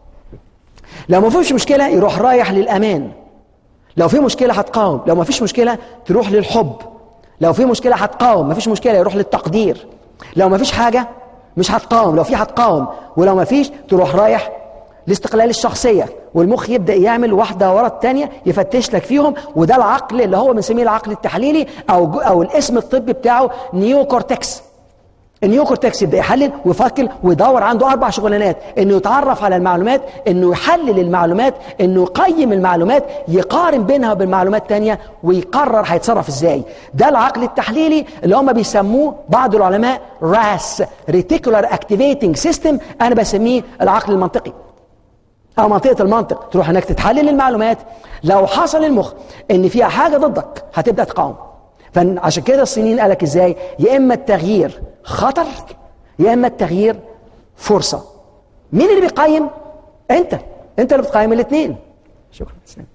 لو ما فيش مشكلة يروح رايح للأمان، لو في مشكلة هتقاوم، لو ما فيش مشكلة تروح للحب، لو في مشكلة هتقاوم، ما فيش مشكلة يروح للتقدير، لو ما فيش حاجة مش هتقاوم، لو في هتقاوم، ولو ما فيش تروح رايح لاستقلال الشخصية. والمخ يبدأ يعمل واحدة ورا الثانية يفتش لك فيهم. وده العقل اللي هو بنسميه العقل التحليلي أو أو الاسم الطبي بتاعه نيو كورتكس. النيو كورتكس يبدأ يحلل ويفكر ويدور. عنده أربع شغلانات: إنه يتعرف على المعلومات، إنه يحلل المعلومات، إنه يقيم المعلومات، يقارن بينها وبين معلومات تانية، ويقرر هيتصرف إزاي. ده العقل التحليلي اللي هم بيسموه بعض العلماء راس ريتيكولار اكتيفيتنج سيستم. أنا بسميه العقل المنطقي أو منطقة المنطق. تروح هناك تتحلل المعلومات، لو حصل المخ إن فيها حاجة ضدك هتبدأ تقاوم. فعشان كده الصينيين قالك إزاي، يا إما التغيير خطر يا إما التغيير فرصة. مين اللي بيقيم؟ أنت أنت اللي بتقيم الاثنين. شكرا.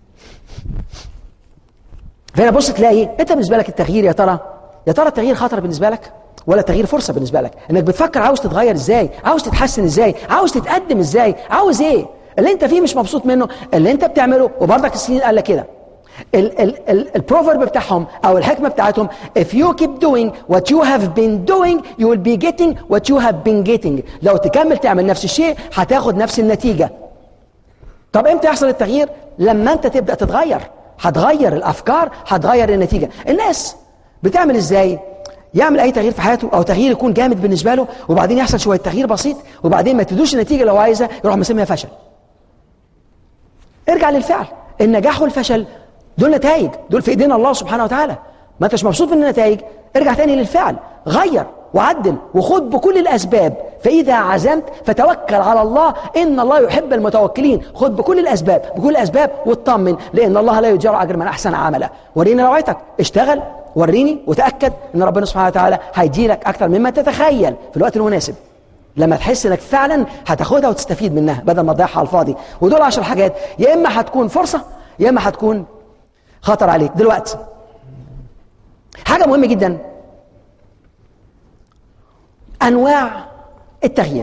فهنا بص تلاقي أنت بالنسبة لك التغيير، يا ترى يا ترى التغيير خطر بالنسبة لك ولا تغيير فرصة بالنسبة لك؟ إنك بتفكر عاوز تتغير إزاي، عاوز تتحسن إزاي، عاوز تتقدم إزاي، عاوز إيه؟ اللي أنت فيه مش مبسوط منه، اللي أنت بتعمله. وبرضك الصينيين قال لك كده، البروفرب بتاعهم او الحكمه بتاعتهم: if you keep doing what you have been doing you will be getting what you have been getting. لو تكمل تعمل نفس الشيء هتاخد نفس النتيجه. طب امتى يحصل التغيير؟ لما انت تبدا تتغير، هتغير الافكار، هتغير النتيجه. الناس بتعمل ازاي؟ يعمل اي تغيير في حياته او تغيير يكون جامد بالنسبه له، وبعدين يحصل شويه تغيير بسيط، وبعدين ما تدوش النتيجه اللي هو عايزها، يروح مسميها فشل. ارجع للفعل. النجاح والفشل دول نتائج، دول في ايدينا الله سبحانه وتعالى. ما انتش مبسوط من النتائج، ارجع تاني للفعل، غير وعدل وخد بكل الاسباب. فاذا عزمت فتوكل على الله ان الله يحب المتوكلين. خد بكل الاسباب، بكل الاسباب واطمن، لان الله لا يضيع اجر من احسن عملا. وريني روعتك، اشتغل، وريني، وتاكد ان ربنا سبحانه وتعالى هيديلك اكتر مما تتخيل في الوقت المناسب، لما تحس انك فعلا هتاخدها وتستفيد منها بدل ما تضيعها على الفاضي. ودول عشر حاجات، يا اما هتكون فرصه يا اما هتكون خطر عليك. دلوقتي حاجة مهمة جدا، أنواع التغيير.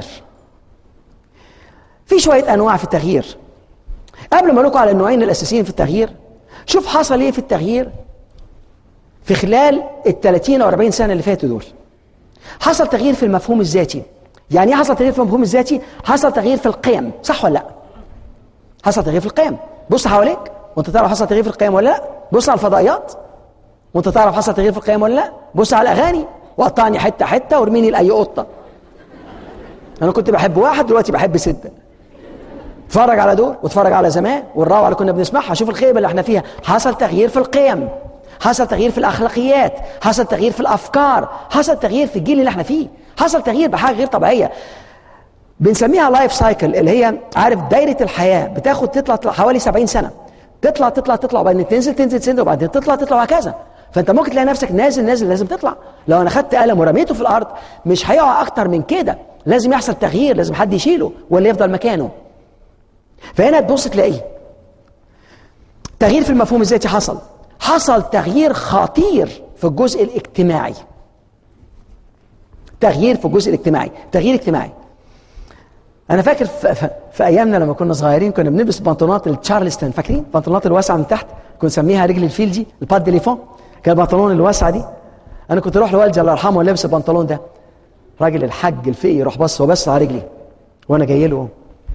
في شوية أنواع في التغيير. قبل ما نقول على النوعين الأساسيين في التغيير، شوف حصل إيه في التغيير في خلال الثلاثين أو أربعين سنة اللي فاتوا دول. حصل تغيير في المفهوم الذاتي. يعني إيه حصل تغيير في المفهوم الذاتي؟ حصل تغيير في القيم، صح ولا لا؟ حصل تغيير في القيم. بص حواليك، وانت تعرف حصل تغيير في القيم ولا لا؟ بص على الفضائيات وانت تعرف حصل تغيير في القيم ولا لا؟ بص على الاغاني وقطعني حته حته وارميني لاي قطه. انا كنت بحب واحد دلوقتي بحب سته. اتفرج على دول واتفرج على زمان والروعه اللي كنا بنسمعها. شوف الخيبه اللي احنا فيها. حصل تغيير في القيم، حصل تغيير في الاخلاقيات، حصل تغيير في الافكار، حصل تغيير في الجيل اللي احنا فيه، حصل تغيير بحاجه غير طبيعيه بنسميها لايف سايكل، اللي هي عارف دايره الحياه بتاخد تطلع, تطلع حوالي سبعين سنه، تطلع تطلع تطلع وبعدين تنزل تنزل تنزل وبعدين تطلع تطلع وهكذا. فانت ممكن تلاقي نفسك نازل نازل لازم تطلع. لو انا خدت قلم ورميته في الارض مش هيقع اكتر من كده، لازم يحصل تغيير، لازم حد يشيله ولا يفضل مكانه. فهنا تبص تلاقيه تغيير في المفهوم الذاتي. حصل حصل تغيير خطير في الجزء الاجتماعي. تغيير في الجزء الاجتماعي، تغيير اجتماعي. انا فاكر في, في, في ايامنا لما كنا صغيرين كنا بنلبس بنطلونات التشارلستون، فاكرين البنطلونات الواسعه من تحت، كنا نسميها رجل الفيل دي، الباد ديليفون، كان البنطلون الواسعه دي. انا كنت اروح لوالدي الله يرحمه لابس البنطلون ده، راجل الحاج الفقي يروح بص وبص على رجلي وانا جاي له،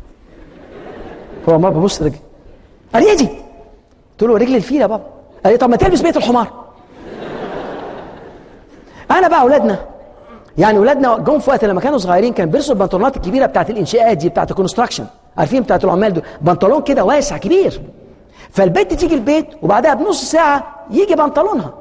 هو ما ببص رجلي، قال ايه دي؟ قلت له رجل الفيل يا بابا. قال لي طب ما تلبس بيت الحمار. انا بقى اولادنا يعني اولادنا جم في وقت لما كانوا صغيرين كان بيلبسوا البنطلونات الكبيره بتاعت الانشاءات دي، بتاعت الكونستراكشن، عارفين بتاعت العمال دول، بنطلون كده واسع كبير. فالبنت تيجي البيت وبعدها بنص ساعه يجي بنطلونها.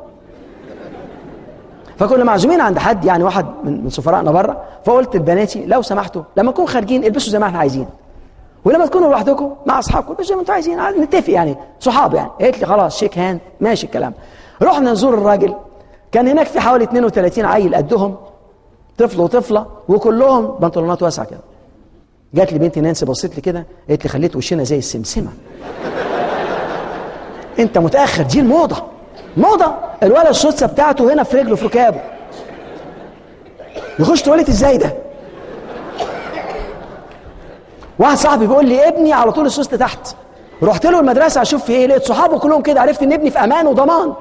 فكنا معزومين عند حد يعني واحد من من سفرائنا بره، فقلت لبناتي لو سمحتوا لما نكون خارجين البسوا زي ما احنا عايزين، ولما تكونوا لوحدكم مع اصحابكم البسوا زي ما انتوا عايزين، نتفق يعني صحاب يعني. قالت لي خلاص شيك هاند ماشي الكلام. رحنا نزور الراجل، كان هناك في حوالي اثنين وثلاثين عيل قدهم، طفل وطفله وكلهم بنطلونات واسعه كده. جات لي بنتي نانسي بصيت لي كده قالت لي خليت وشنا زي السمسمه. انت متاخر، دي الموضه. موضه الولد الشوتسه بتاعته هنا في رجله في ركابه، يخش تواليت ازاي ده؟ واحد صاحبي بيقول لي ابني على طول السوست تحت، رحت له المدرسه اشوف في ايه، لقيت صحابه كلهم كده، عرفت ان ابني في امان وضمان.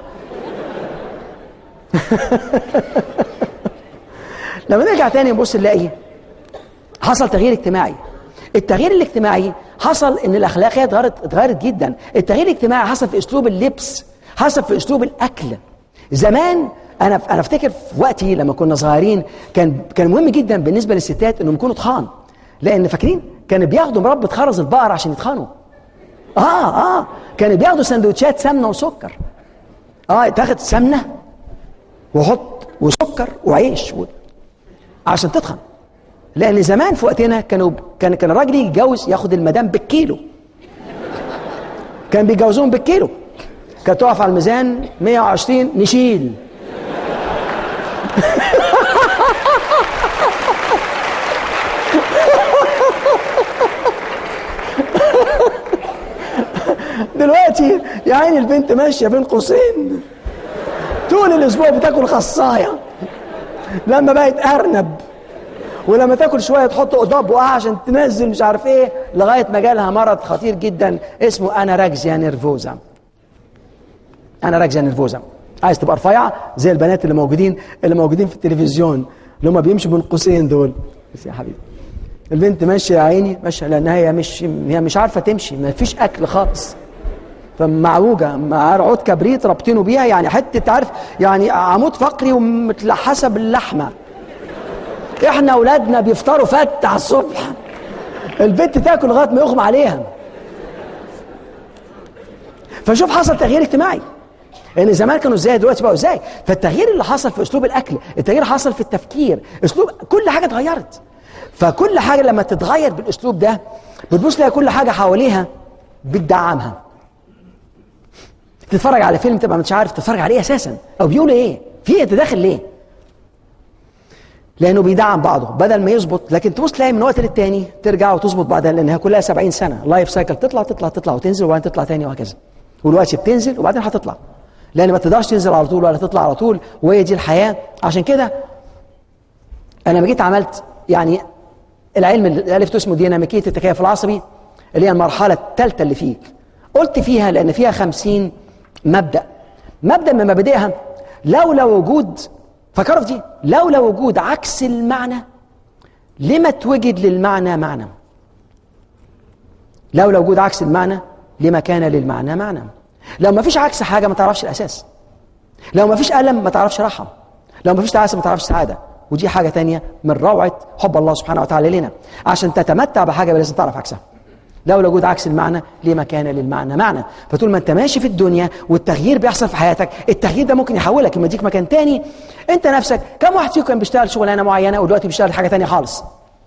لما نرجع تاني نبص نلاقي حصل تغيير اجتماعي. التغيير الاجتماعي حصل ان الاخلاقيات اتغيرت اتغيرت جدا. التغيير الاجتماعي حصل في اسلوب اللبس، حصل في اسلوب الاكل. زمان انا انا افتكر في وقتي لما كنا صغيرين كان كان مهم جدا بالنسبه للستات انهم يكونوا تخان، لان فاكرين كانوا بياخدوا مربى خرز البقر عشان يتخانوا. اه اه كانوا بياخدوا سندوتشات سمنه وسكر، اه تاخد سمنه وحط وسكر وعيش و... عشان تتخن. لان زمان في وقتنا كانوا كان كان الراجل يتجوز ياخد المدام بالكيلو، كان بيجوزوهم بالكيلو، كانت تقف على الميزان مية وعشرين نشيل. دلوقتي يا عيني البنت ماشيه بين قوسين طول الاسبوع بتاكل خصايه، لما بقت ارنب، ولما تاكل شويه تحط قضاب وقع عشان تنزل مش عارف ايه، لغايه ما جالها مرض خطير جدا اسمه اناركسيا نيرفوزا. اناركسيا نيرفوزا. عايز تبقى رفيعه زي البنات اللي موجودين اللي موجودين في التلفزيون اللي هم بيمشوا بين قوسين دول. بس يا حبيبي البنت ماشيه يا عيني ماشيه لانها هي مش هي مش عارفه تمشي، ما فيش اكل خالص، فمعوجه مع رعود كبريت رابطينه بيها، يعني حته عارف يعني عمود فقري ومتلحسه باللحمه. احنا اولادنا بيفطروا فت على الصبح، البنت تاكل لغايه ما يغمى عليها. فشوف حصل تغيير اجتماعي، ان زمان كانوا ازاي دلوقتي بقوا ازاي. فالتغيير اللي حصل في اسلوب الاكل، التغيير حصل في التفكير، اسلوب كل حاجه اتغيرت. فكل حاجه لما تتغير بالاسلوب ده بتبص تلاقي كل حاجه حواليها بتدعمها. تتفرج على فيلم تبقى مش عارف تتفرج عليه اساسا او بيقول ايه، في ايه تداخل ليه؟ لانه بيدعم بعضه بدل ما يظبط. لكن تبص تلاقي من وقت للتاني ترجع وتظبط بعدها، لانها كلها سبعين سنه لايف سايكل، تطلع تطلع تطلع وتنزل وبعدين تطلع تاني وهكذا. والوقت بتنزل وبعدين هتطلع، لان ما تقدرش تنزل على طول ولا تطلع على طول، وهي دي الحياه. عشان كده انا لما جيت عملت يعني العلم اللي الفته اسمه ديناميكيه التكيف العصبي، اللي هي المرحله الثالثه اللي فيك، قلت فيها لان فيها خمسين مبدا. مبدا من مبادئها لولا وجود، فكروا في دي، لولا وجود عكس المعنى لما توجد للمعنى معنى. لولا وجود عكس المعنى لما كان للمعنى معنى. لو ما فيش عكس حاجة ما تعرفش الأساس. لو ما فيش ألم ما تعرفش راحة. لو ما فيش تعاسة ما تعرفش سعادة. ودي حاجة تانية من روعة حب الله سبحانه وتعالى لنا. عشان تتمتع بحاجة لازم تعرف عكسها. لو وجود عكس المعنى لما كان للمعنى معنى. فطول ما انت ماشي في الدنيا والتغيير بيحصل في حياتك، التغيير ده ممكن يحولك يوديك مكان تاني. انت نفسك كم واحد فيكم كان بيشتغل شغلانه معينه ودلوقتي بيشتغل حاجه تانية خالص؟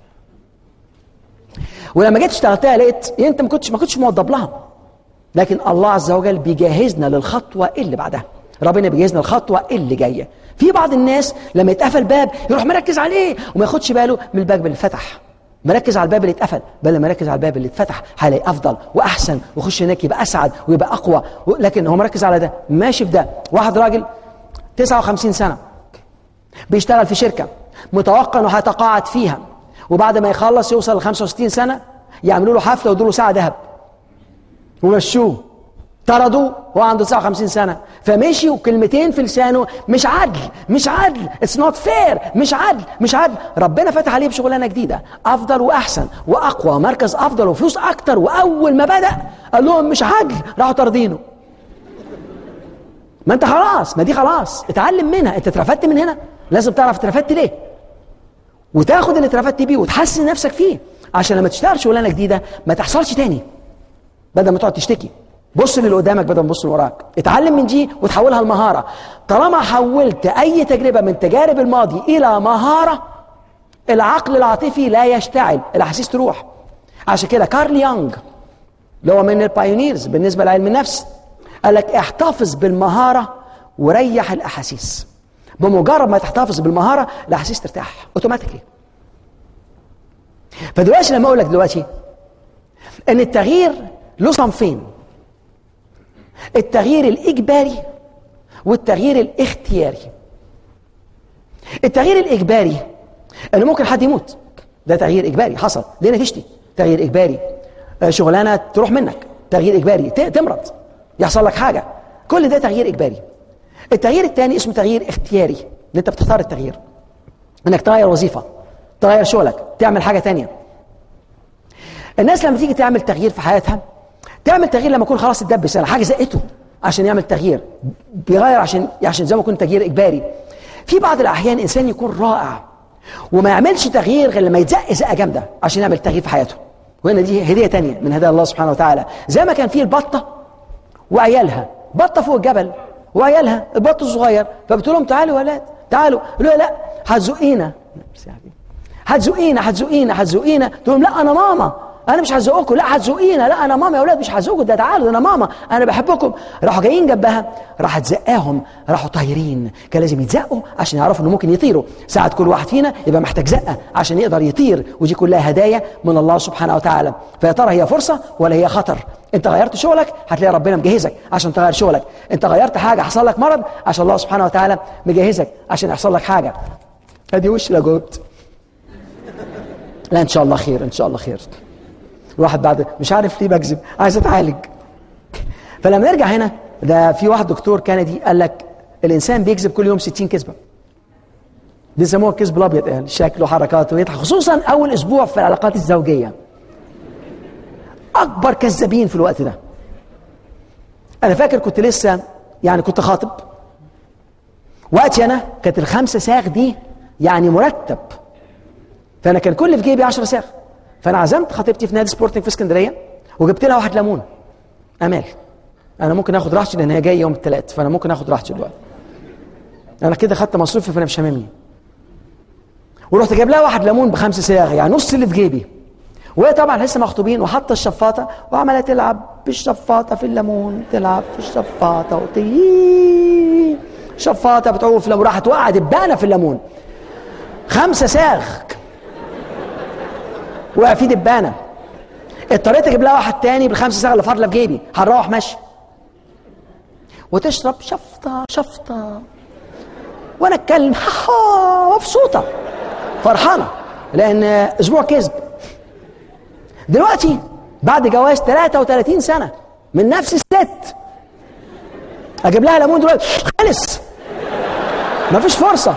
ولما جيت اشتغلتها لقيت انت ما كنتش ما كنتش موظف لها، لكن الله عز وجل بيجهزنا للخطوه اللي بعدها. ربنا بيجهزنا الخطوه اللي جايه. في بعض الناس لما يتقفل باب يروح مركز عليه وما ياخدش باله من الباب اللي اتفتح. مركز على الباب اللي اتقفل بدل ما يركز على الباب اللي اتفتح، هيلاقي افضل واحسن ويخش هناك يبقى اسعد ويبقى اقوى. لكن هو مركز على ده، ماشي في ده. واحد راجل تسعة وخمسين سنه بيشتغل في شركه متوقع انه هيتقاعد فيها، وبعد ما يخلص يوصل ل خمسة وستين سنه يعملوا له حفله ويدوا له ساعه ذهب ومشوه، طردوه وهو عنده تسعة وخمسين سنه. فمشي وكلمتين في لسانه: مش عدل مش عدل، اتس نوت فير، مش عدل مش عدل. ربنا فتح عليه بشغلانه جديده افضل واحسن واقوى، مركز افضل وفلوس اكتر. واول ما بدا قال لهم مش عدل، راحوا طاردينه. ما انت خلاص، ما دي خلاص اتعلم منها. انت اترفدت من هنا، لازم تعرف اترفدت ليه وتاخد اللي اترفدت بيه وتحسن نفسك فيه، عشان لما تشتغل شغلانه جديده ما تحصلش تاني. بدل ما تقعد تشتكي، بص للي قدامك بدل ما تبص لوراك. اتعلم من دي وتحولها لمهاره. طالما حولت اي تجربه من تجارب الماضي الى مهاره، العقل العاطفي لا يشتعل، الاحاسيس تروح. عشان كده كارل يونغ اللي هو من البايونيرز بالنسبه لعلم النفس قال لك احتفظ بالمهاره وريح الاحاسيس. بمجرد ما تحتفظ بالمهاره الاحاسيس ترتاح اوتوماتيكلي. فدلوقتي لما اقول لك دلوقتي ان التغيير له صنفين: التغيير الإجباري والتغيير الاختياري. التغيير الإجباري أنه ممكن حد يموت، ده تغيير إجباري حصل، دينا تشتي، تغيير إجباري. شغلانة تروح منك، تغيير إجباري. تمرض، يحصل لك حاجة، كل ده تغيير إجباري. التغيير الثاني اسمه تغيير اختياري، ان انت بتختار التغيير، انك تغير وظيفة، تغير شغلك، تعمل حاجة تانية. الناس لما تيجي تعمل تغيير في حياتها تعمل تغيير لما يكون خلاص اتدبس، يعني حاجه زقته عشان يعمل تغيير، بيغير عشان عشان زي ما يكون تغيير اجباري. في بعض الاحيان انسان يكون رائع وما يعملش تغيير غير لما يتزق زقه جامده عشان يعمل تغيير في حياته، وهنا دي هديه تانية من هدايا الله سبحانه وتعالى. زي ما كان فيه البطه وعيالها، بطه فوق الجبل وعيالها البط الصغير، فبتقول لهم تعالوا يا ولاد تعالوا، يقولوا لا هتزقينا هتزقينا هتزقينا هتزقينا، تقول لهم لا انا ماما، انا مش هزقكم، لا هتزقينا، لا انا ماما يا اولاد مش هزقكم، ده تعالوا ده انا ماما انا بحبكم. راحوا جايين جنبها، راحت زقاهم، راحوا طايرين. كان لازم يتزقوا عشان يعرفوا انه ممكن يطيروا. ساعة كل واحد فينا يبقى محتاج زقه عشان يقدر يطير، ودي كلها هدايا من الله سبحانه وتعالى. فيا ترى هي فرصه ولا هي خطر؟ انت غيرت شغلك هتلاقي ربنا مجهزك عشان تغير شغلك. انت غيرت حاجه حصل لك مرض عشان الله سبحانه وتعالى مجهزك عشان يحصل لك حاجه. ادي وش لا جاوبت. لا ان شاء الله خير، ان شاء الله خير. الواحد بعد مش عارف ليه بكذب، عايز اتعالج. فلما نرجع هنا، ده في واحد دكتور كندي قال لك الانسان بيكذب كل يوم ستين كذبه. بيسموها الكذب الابيض، يعني شكله وحركاته ويضحك، خصوصا اول اسبوع في العلاقات الزوجيه. اكبر كذابين في الوقت ده. انا فاكر كنت لسه يعني كنت خاطب وقتي، انا كانت الخمسه ساغ دي يعني مرتب، فانا كان كل في جيبي عشرة ساغ. فانا عزمت خطيبتي في نادي سبورتنج في اسكندريه وجبت لها واحد ليمون. امال انا ممكن اخد راحتي لان هي جايه يوم الثلاث، فانا ممكن اخد راحتي دلوقتي، انا كده خدت مصروفي فانا مش هاممني. ورحت جايب لها واحد ليمون بخمسه ساغ، يعني نص اللي في جيبي، وهي طبعا لسه مخطوبين، وحاطه الشفاطه وعماله تلعب بالشفاطه في الليمون، تلعب في الشفاطه وطي شفاطه بتعوم في الليمون، راحت وقعت دبانه في الليمون. خمسه ساغ وقع في دبانه. اضطريت اجيب لها واحد تاني بالخمسه ساغ اللي فاضله في جيبي، هنروح ماشي وتشرب شفطه شفطه وانا اتكلم مبسوطه فرحانه لان اسبوع كذب. دلوقتي بعد جواز ثلاثة وثلاثين سنه من نفس الست اجيب لها ليمون دلوقتي خلص، مفيش فرصه.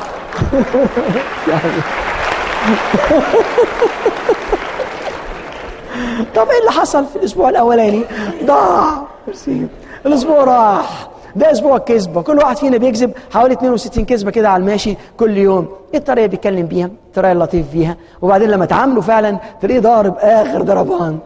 طب ايه اللي حصل في الاسبوع الاولاني؟ ضاع. الاسبوع راح. ده اسبوع كذبه، كل واحد فينا بيكذب حوالي اثنين وستين كذبه كده على الماشي كل يوم. ايه الطريقه بيتكلم بيها؟ الطريقه اللطيف فيها، وبعدين لما تعامله فعلا تلاقيه ضارب اخر ضربان.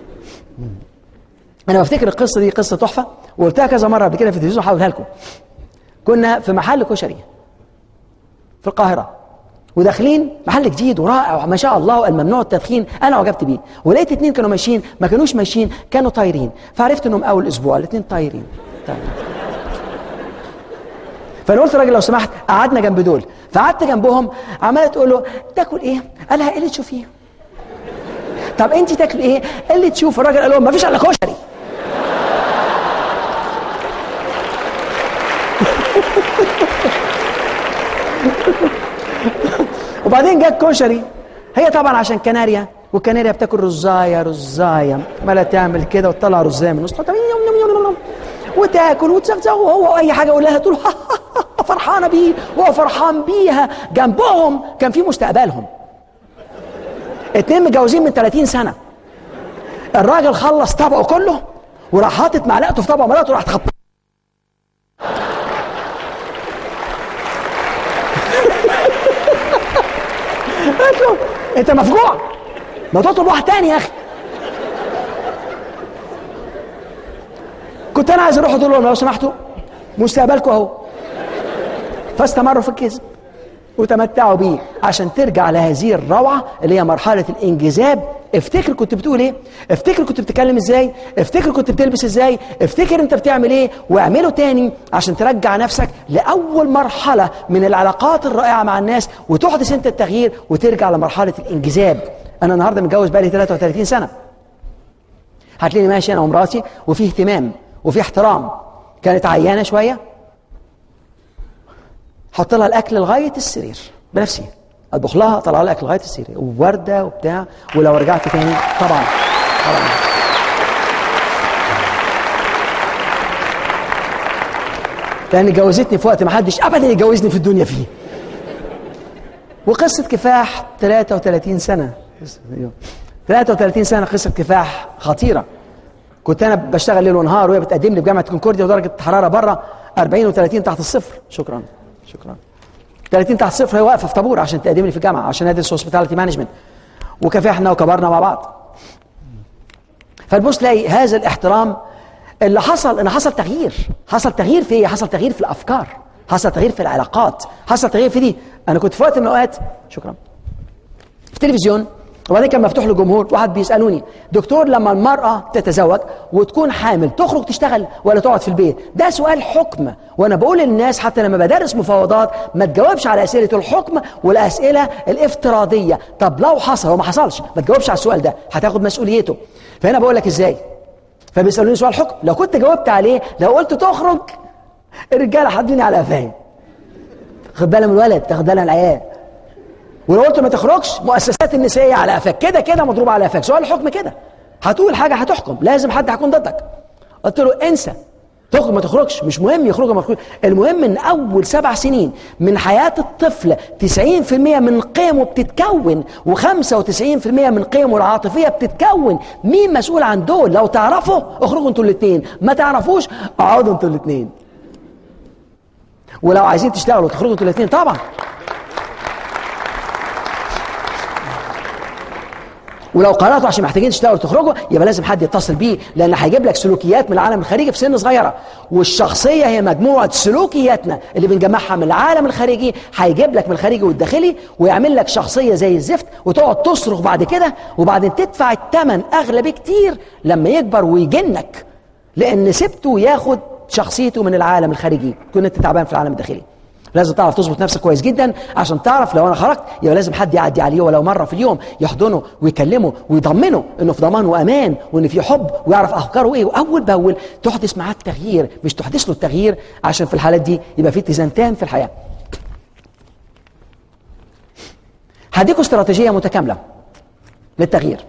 انا بفتكر القصه دي قصه تحفه، وقلتها كذا مره قبل كده في التلفزيون، هحاولها لكم. كنا في محل كشري في القاهره، وداخلين محل جديد ورائع وما شاء الله، الممنوع التدخين، انا عجبت بيه. ولقيت اتنين كانوا ماشيين، ما كانوش ماشيين، كانوا طايرين، فعرفت انهم اول اسبوع الاتنين طايرين. طيب. فانا قلت للراجل لو سمحت، قعدنا جنب دول، فقعدت جنبهم، عماله تقول له تاكل ايه؟ قال لها ايه اللي تشوفيه؟ طب انت تاكل ايه؟ اللي تشوف. الراجل قال لهم ما فيش الا كشري. وبعدين جاء الكشري، هي طبعا عشان كناريا، والكناريا بتاكل رزايه رزايه، عماله تعمل كده وتطلع رزايه من وسطها وتاكل وتزغزغ، وهو اي حاجه يقول لها تقول فرحانه بيه وهو فرحان بيها. جنبهم كان في مستقبلهم اتنين متجوزين من ثلاثين سنه. الراجل خلص طبقه كله وراح حاطط معلقته في طبق مراته وراح تخبط. قلت له انت مفجوع، ما تطلب واحد تاني يا اخي. كنت انا عايز اروح اقول لهم لو سمحتوا مستقبلكم اهو. فاستمروا في الكذب وتمتعوا بيه عشان ترجع لهذه الروعه اللي هي مرحله الانجذاب. افتكر كنت بتقول ايه، افتكر كنت بتتكلم ازاي، افتكر كنت بتلبس ازاي، افتكر انت بتعمل ايه، واعمله تاني عشان ترجع نفسك لاول مرحله من العلاقات الرائعه مع الناس، وتحدث انت التغيير وترجع لمرحله الانجذاب. انا النهارده متجوز بقالي ثلاثة وثلاثين سنه، هتلاقيني ماشي انا ومراتي وفي اهتمام وفي احترام. كانت عيانه شويه، حط لها الاكل لغايه السرير بنفسي، اطبخ لها، اطلع لها الاكل لغايه السرير وورده وبتاع. ولو رجعت تاني طبعا طبعا لان جوزتني في وقت ما حدش ابدا يجوزني في الدنيا فيه. وقصه كفاح ثلاثة وثلاثين سنه، ثلاثة وثلاثين سنه قصه كفاح خطيره. كنت انا بشتغل ليل ونهار وهي بتقدم لي في جامعه كونكورديا ودرجه الحراره بره أربعين وثلاثين تحت الصفر. شكرا شكرا. ثلاثين تحت الصفر، هي واقفه في طابور عشان تقدم لي في الجامعه عشان ادرس هوسبيتاليتي مانجمنت، وكافحنا وكبرنا مع بعض. فالبص تلاقي هذا الاحترام اللي حصل، ان حصل تغيير، حصل تغيير في ايه؟ حصل تغيير في الافكار، حصل تغيير في العلاقات، حصل تغيير في دي. انا كنت في وقت من الاوقات، شكرا، في التلفزيون، وبعدين كان مفتوح للجمهور، واحد بيسالوني دكتور لما المراه تتزوج وتكون حامل تخرج تشتغل ولا تقعد في البيت؟ ده سؤال حكم، وانا بقول للناس حتى لما بدرس مفاوضات ما تجاوبش على اسئله الحكم والاسئله الافتراضيه. طب لو حصل وما حصلش ما تجاوبش على السؤال ده، هتاخد مسؤوليته. فهنا بقول لك ازاي. فبيسالوني سؤال حكم، لو كنت جاوبت عليه، لو قلت تخرج الرجاله حاطيني على قفايا، خد بالك من الولد، تاخد بالك من العيال. ولو قلت ما تخرجش، مؤسسات النسائيه على قفاك، كده كده مضروبه على قفاك. سؤال الحكم كده، هتقول حاجه هتحكم، لازم حد هيكون ضدك. قلت له انسى، تخرج ما تخرجش، مش مهم يخرج ما يخرج. المهم ان اول سبع سنين من حياه الطفل تسعين في المية من قيمه بتتكون، وخمسة وتسعين في المية من قيمه العاطفيه بتتكون. مين مسؤول عن دول؟ لو تعرفوا اخرجوا انتوا الاثنين، ما تعرفوش اقعدوا انتوا الاثنين. ولو عايزين تشتغلوا تخرجوا انتوا الاثنين طبعا. ولو قررتوا عشان محتاجين تشتغلوا تخرجوا، يبقى لازم حد يتصل بيه، لان هيجيب لك سلوكيات من العالم الخارجي في سن صغيره. والشخصيه هي مجموعه سلوكياتنا اللي بنجمعها من العالم الخارجي، هيجيب لك من الخارجي والداخلي ويعمل لك شخصيه زي الزفت، وتقعد تصرخ بعد كده، وبعدين تدفع الثمن اغلى بكتير لما يكبر ويجنك، لان سبته ياخد شخصيته من العالم الخارجي، تكون انت تعبان في العالم الداخلي. لازم تعرف تظبط نفسك كويس جدا عشان تعرف لو انا خرجت يبقى لازم حد يعدي عليه ولو مره في اليوم، يحضنه ويكلمه ويطمنه انه في ضمان وامان وان في حب، ويعرف افكاره ايه، واول باول تحدث معاه التغيير، مش تحدث له التغيير، عشان في الحالات دي يبقى في اتزان تام في الحياه. هديكوا استراتيجيه متكامله للتغيير.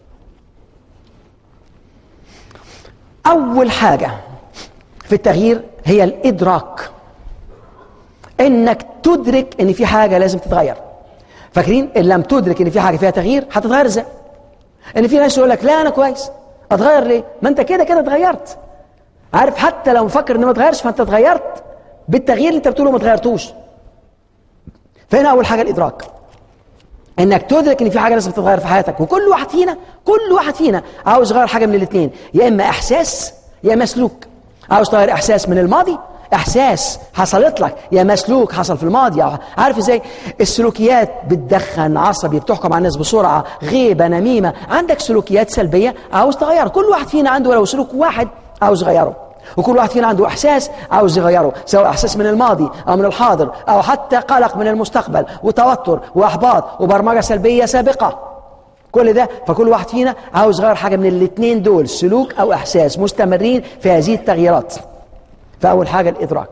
اول حاجه في التغيير هي الادراك، انك تدرك ان في حاجه لازم تتغير. فاكرين ان لم تدرك ان في حاجه فيها تغيير هتتغير ازاي؟ ان في ناس يقول لك لا انا كويس، اتغير ليه؟ ما انت كده كده اتغيرت. عارف حتى لو مفكر انه ما اتغيرش فانت اتغيرت بالتغيير اللي انت بتقوله ما اتغيرتوش. فهنا اول حاجه الادراك، انك تدرك ان في حاجه لازم تتغير في حياتك. وكل واحد فينا كل واحد فينا عاوز يغير حاجه من الاثنين، يا اما احساس يا اما سلوك. عاوز تغير احساس من الماضي، احساس حصلت لك، يا اما سلوك حصل في الماضي. عارف ازاي السلوكيات بتدخن، عصبي، بتحكم على الناس بسرعه، غيبه، نميمه، عندك سلوكيات سلبيه عاوز تغيرها. كل واحد فينا عنده ولو سلوك واحد عاوز يغيره، وكل واحد فينا عنده احساس عاوز يغيره، سواء احساس من الماضي او من الحاضر او حتى قلق من المستقبل وتوتر واحباط وبرمجه سلبيه سابقه. كل ده فكل واحد فينا عاوز يغير حاجه من الاثنين دول، سلوك او احساس، مستمرين في هذه التغييرات. فاول حاجه الادراك.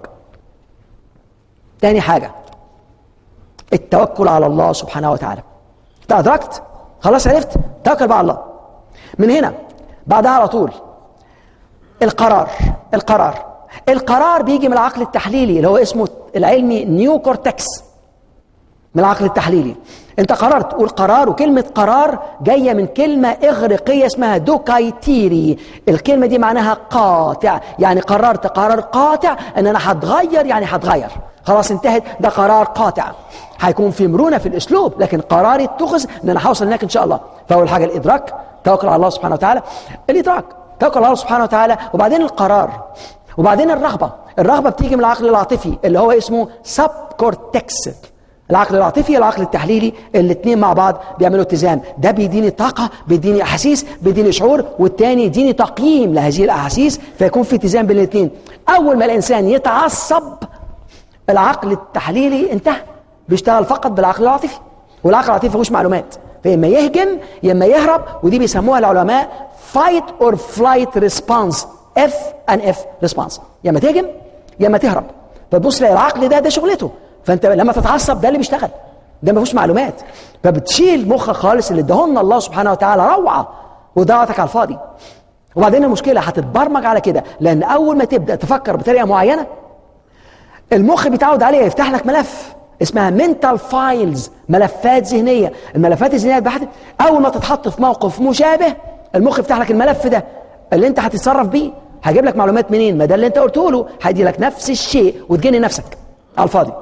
تاني حاجه التوكل على الله سبحانه وتعالى. انت ادركت خلاص، عرفت، توكل بقى على الله. من هنا بعدها على طول القرار. القرار القرار بيجي من العقل التحليلي اللي هو اسمه العلمي نيو كورتكس، من العقل التحليلي. انت قررت، قول قرار. وكلمة قرار جاية من كلمة إغريقية اسمها دوكايتيري. الكلمة دي معناها قاطع، يعني قررت قرار قاطع ان انا هتغير، يعني هتغير خلاص انتهت، ده قرار قاطع. هيكون في مرونة في الاسلوب لكن قراري اتخذ ان انا هوصل هناك ان شاء الله. فاول حاجة الادراك، توكل على الله سبحانه وتعالى. الادراك، توكل على الله سبحانه وتعالى. وبعدين القرار، وبعدين الرغبة. الرغبة بتيجي من العقل العاطفي اللي هو اسمه سب كورتكس. العقل العاطفي العقل التحليلي الاثنين مع بعض بيعملوا اتزان، ده بيديني طاقة، بيديني احاسيس، بيديني شعور، والتاني يديني تقييم لهذه الاحاسيس، فيكون في اتزان بين الاثنين. اول ما الانسان يتعصب العقل التحليلي انتهى، بيشتغل فقط بالعقل العاطفي، والعقل العاطفي مفيهوش معلومات، فاما يهجم يا اما يهرب. ودي بيسموها العلماء fight or flight response، F and F response، يا اما تهجم يا اما تهرب. فتبص تلاقي العقل ده ده شغلته، فانت لما تتعصب ده اللي بيشتغل، ده ما فيهوش معلومات، فبتشيل مخك خالص اللي اداهولنا الله سبحانه وتعالى روعه وضيعتك على الفاضي. وبعدين المشكله هتتبرمج على كده، لان اول ما تبدا تفكر بطريقه معينه المخ بيتعود عليها، يفتح لك ملف اسمها mental files، ملفات ذهنيه. الملفات الذهنيه بحث اول ما تتحط في موقف مشابه المخ يفتح لك الملف ده اللي انت هتتصرف بيه. هجيب لك معلومات منين؟ ما ده اللي انت قلته له، هيدي لك نفس الشيء وتجني نفسك على الفاضي.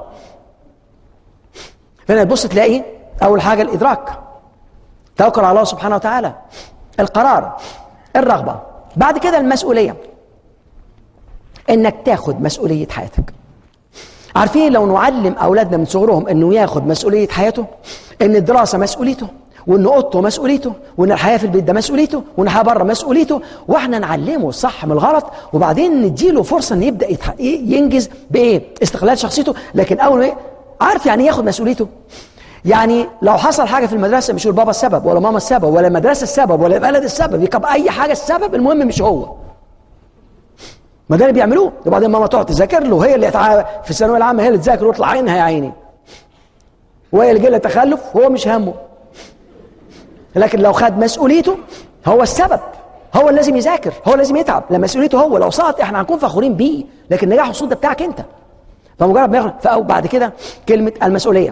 فهنا تبص تلاقي اول حاجه الادراك، توكل على الله سبحانه وتعالى، القرار، الرغبه. بعد كده المسؤوليه، انك تاخد مسؤوليه حياتك. عارفين لو نعلم اولادنا من صغرهم انه ياخد مسؤوليه حياته، ان الدراسه مسؤوليته، وان اوضته مسؤوليته، وان الحياه في البيت ده مسؤوليته، وان الحياه بره مسؤوليته، واحنا نعلمه الصح من الغلط، وبعدين نديله فرصه ان يبدا ينجز بايه؟ استقلال شخصيته. لكن اول ما عارف يعني ياخد مسؤوليته، يعني لو حصل حاجه في المدرسه مش يقول بابا السبب ولا ماما السبب ولا المدرسه السبب ولا البلد السبب، يبقى اي حاجه السبب، المهم مش هو. ما ده اللي بيعملوه. وبعدين ماما تقعد تذاكر له، هي اللي يتع... في الثانويه العامه هي اللي تذاكر ويطلع عينها يا عيني، وهي اللي جايه تخلف وهو مش همه. لكن لو خد مسؤوليته هو السبب، هو اللي لازم يذاكر، هو لازم يتعب. لما مسؤوليته هو لو سقط احنا هنكون فخورين بيه، لكن نجاح الصوت ده بتاعك انت. فمجرد ما ياخد فأو بعد كده كلمه المسؤوليه.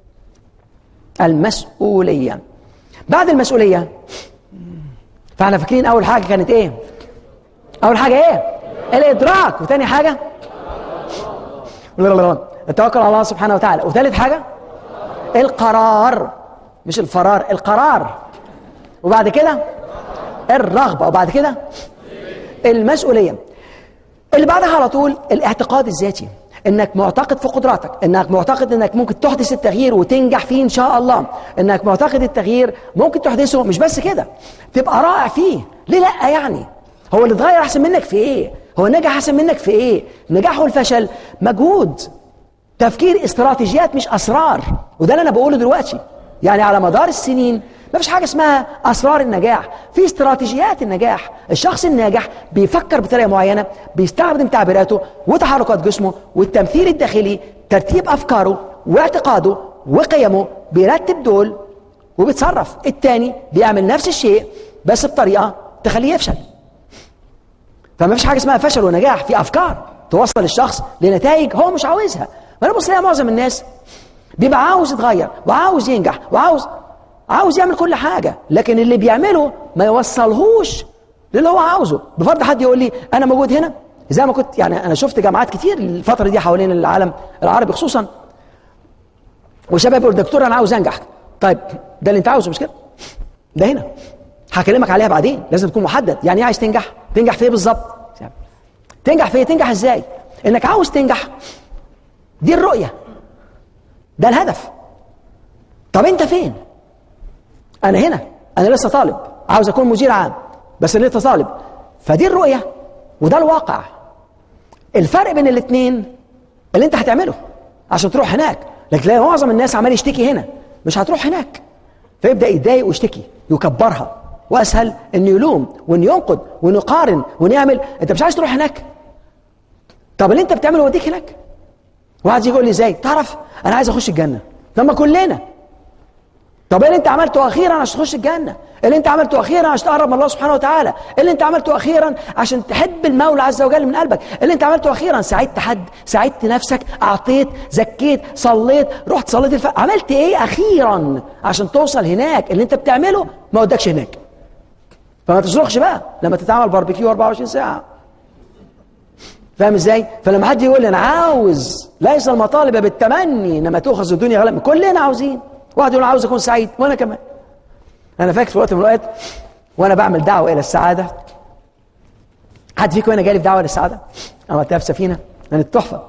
المسؤوليه بعد المسؤوليه فاحنا فاكرين اول حاجه كانت ايه؟ اول حاجه ايه؟ الادراك. وثاني حاجه التوكل على الله سبحانه وتعالى. وثالث حاجه القرار، مش الفرار، القرار. وبعد كده الرغبه. وبعد كده المسؤوليه. اللي بعدها على طول الاعتقاد الذاتي، انك معتقد في قدراتك، انك معتقد انك ممكن تحدث التغيير وتنجح فيه ان شاء الله، انك معتقد التغيير ممكن تحدثه، مش بس كده تبقى رائع فيه. ليه لا يعني؟ هو اللي اتغير احسن منك في ايه؟ هو نجح احسن منك في ايه؟ النجاح والفشل مجهود، تفكير، استراتيجيات مش اسرار. وده اللي انا بقوله دلوقتي. يعني على مدار السنين ما فيش حاجه اسمها اسرار النجاح، في استراتيجيات النجاح. الشخص الناجح بيفكر بطريقه معينه، بيستخدم تعبيراته وتحركات جسمه والتمثيل الداخلي، ترتيب افكاره واعتقاده وقيمه، بيرتب دول وبيتصرف. التاني بيعمل نفس الشيء بس بطريقه تخليه يفشل. فما فيش حاجه اسمها فشل ونجاح، في افكار توصل الشخص لنتائج هو مش عاوزها. ما انا بص لها معظم الناس بيبقى عاوز يتغير وعاوز ينجح وعاوز، عاوز يعمل كل حاجه، لكن اللي بيعمله ما يوصلهوش للي هو عاوزه. بفرض حد يقول لي انا موجود هنا، زي ما كنت يعني انا شفت جامعات كتير الفتره دي حوالين العالم العربي خصوصا، وشباب يقول دكتور انا عاوز انجح. طيب ده اللي انت عاوزه مش كده؟ ده هنا هكلمك عليها بعدين، لازم تكون محدد. يعني ايه عايز تنجح؟ تنجح في ايه بالظبط؟ تنجح في ايه؟ تنجح ازاي؟ انك عاوز تنجح دي الرؤيه، ده الهدف. طب انت فين؟ انا هنا، انا لسه طالب عاوز اكون مدير عام بس انا لسه طالب، فدي الرؤيه وده الواقع. الفرق بين الاثنين اللي انت هتعمله عشان تروح هناك. لكن تلاقي معظم الناس عمال يشتكي هنا، مش هتروح هناك، فيبدا يتضايق ويشتكي يكبرها، واسهل انه يلوم وانه ينقد وانه يقارن وانه يعمل. انت مش عايز تروح هناك، طب اللي انت بتعمله يوديك هناك. واحد يجي يقول لي ازاي؟ تعرف انا عايز اخش الجنه. طب ما كلنا. طب اللي انت عملته اخيرا عشان تخش الجنه، اللي انت عملته اخيرا عشان تقرب من الله سبحانه وتعالى، اللي انت عملته اخيرا عشان تحب المولى عز وجل من قلبك، اللي انت عملته اخيرا ساعدت حد، ساعدت نفسك، اعطيت، زكيت، صليت، رحت صليت الف... عملت ايه اخيرا عشان توصل هناك؟ اللي انت بتعمله ما ودكش هناك. فما تصرخش بقى لما تتعمل باربيكيو أربعة وعشرين ساعه. فاهم ازاي؟ فلما حد يقول لي انا عاوز، ليس المطالب بالتمني انما تؤخذ الدنيا غلب، كلنا عاوزين. واحد يقول عاوز اكون سعيد وانا كمان. انا فاكر في وقت من الاوقات وانا بعمل دعوه الى السعاده، حد فيكم هنا جالي في دعوه للسعاده؟ عملتها في سفينه كانت تحفه.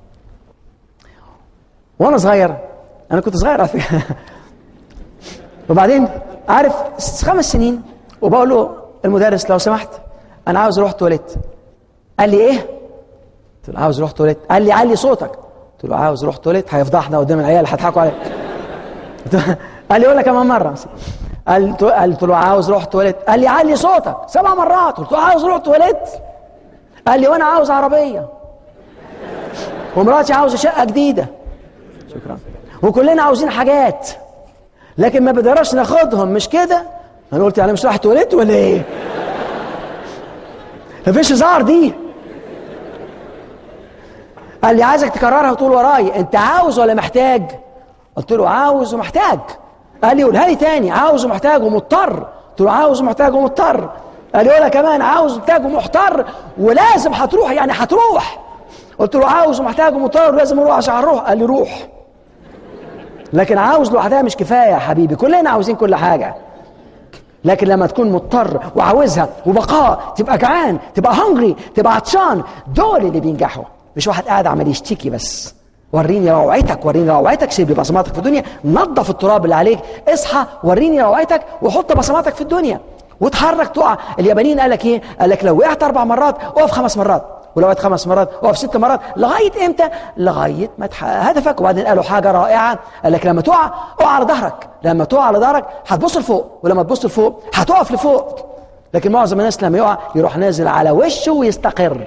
وانا صغير، انا كنت صغير على فكره وبعدين عارف خمس سنين وبقول له المدرس لو سمحت انا عاوز اروح تواليت. قال لي ايه؟ قلت له عاوز اروح تواليت. قال لي علي صوتك. قلت له عاوز اروح تواليت هيفضحنا قدام العيال هيضحكوا عليك. قال لي قولها كمان مره. قلت له عاوز اروح تواليت. قال لي علي صوتك سبع مرات. قلت له عاوز اروح تواليت. قال لي وانا عاوز عربيه ومراتي عاوزه شقه جديده. شكرا. وكلنا عاوزين حاجات لكن ما بنقدرش ناخدهم، مش كده؟ انا قلت يعني مش رايح تواليت ولا ايه؟ مفيش هزار دي. قال لي عايزك تكررها وتقول وراي انت عاوز ولا محتاج؟ قلت له عاوز ومحتاج. قال لي قولها لي تاني عاوز ومحتاج ومضطر. قلت له عاوز ومحتاج ومضطر. قال لي قولها كمان عاوز ومحتاج ومحتر ولازم هتروح يعني هتروح. قلت له عاوز ومحتاج ومضطر ولازم اروح عشان هنروح. قال لي روح. لكن عاوز لوحدها مش كفايه يا حبيبي، كلنا عاوزين كل حاجه، لكن لما تكون مضطر وعاوزها وبقاء، تبقى جعان، تبقى هنجري، تبقى عطشان، دول اللي بينجحوا. مش واحد قاعد عمال يشتكي بس. وريني روعتك، وريني روعتك، سيب لي بصماتك في الدنيا، نظف التراب اللي عليك، اصحى وريني روعتك وحط بصماتك في الدنيا وتحرك تقع. اليابانيين قال لك ايه؟ قال لك لو وقعت اربع مرات اقف خمس مرات، ولو وقعت خمس مرات اقف ست مرات. لغايه امتى؟ لغايه ما تحقق هدفك. وبعدين قالوا حاجه رائعه، قال لك لما تقع اقع على ظهرك، لما تقع على ظهرك هتبص لفوق، ولما تبص لفوق هتقف لفوق. لكن معظم الناس لما يقع يروح نازل على وشه ويستقر.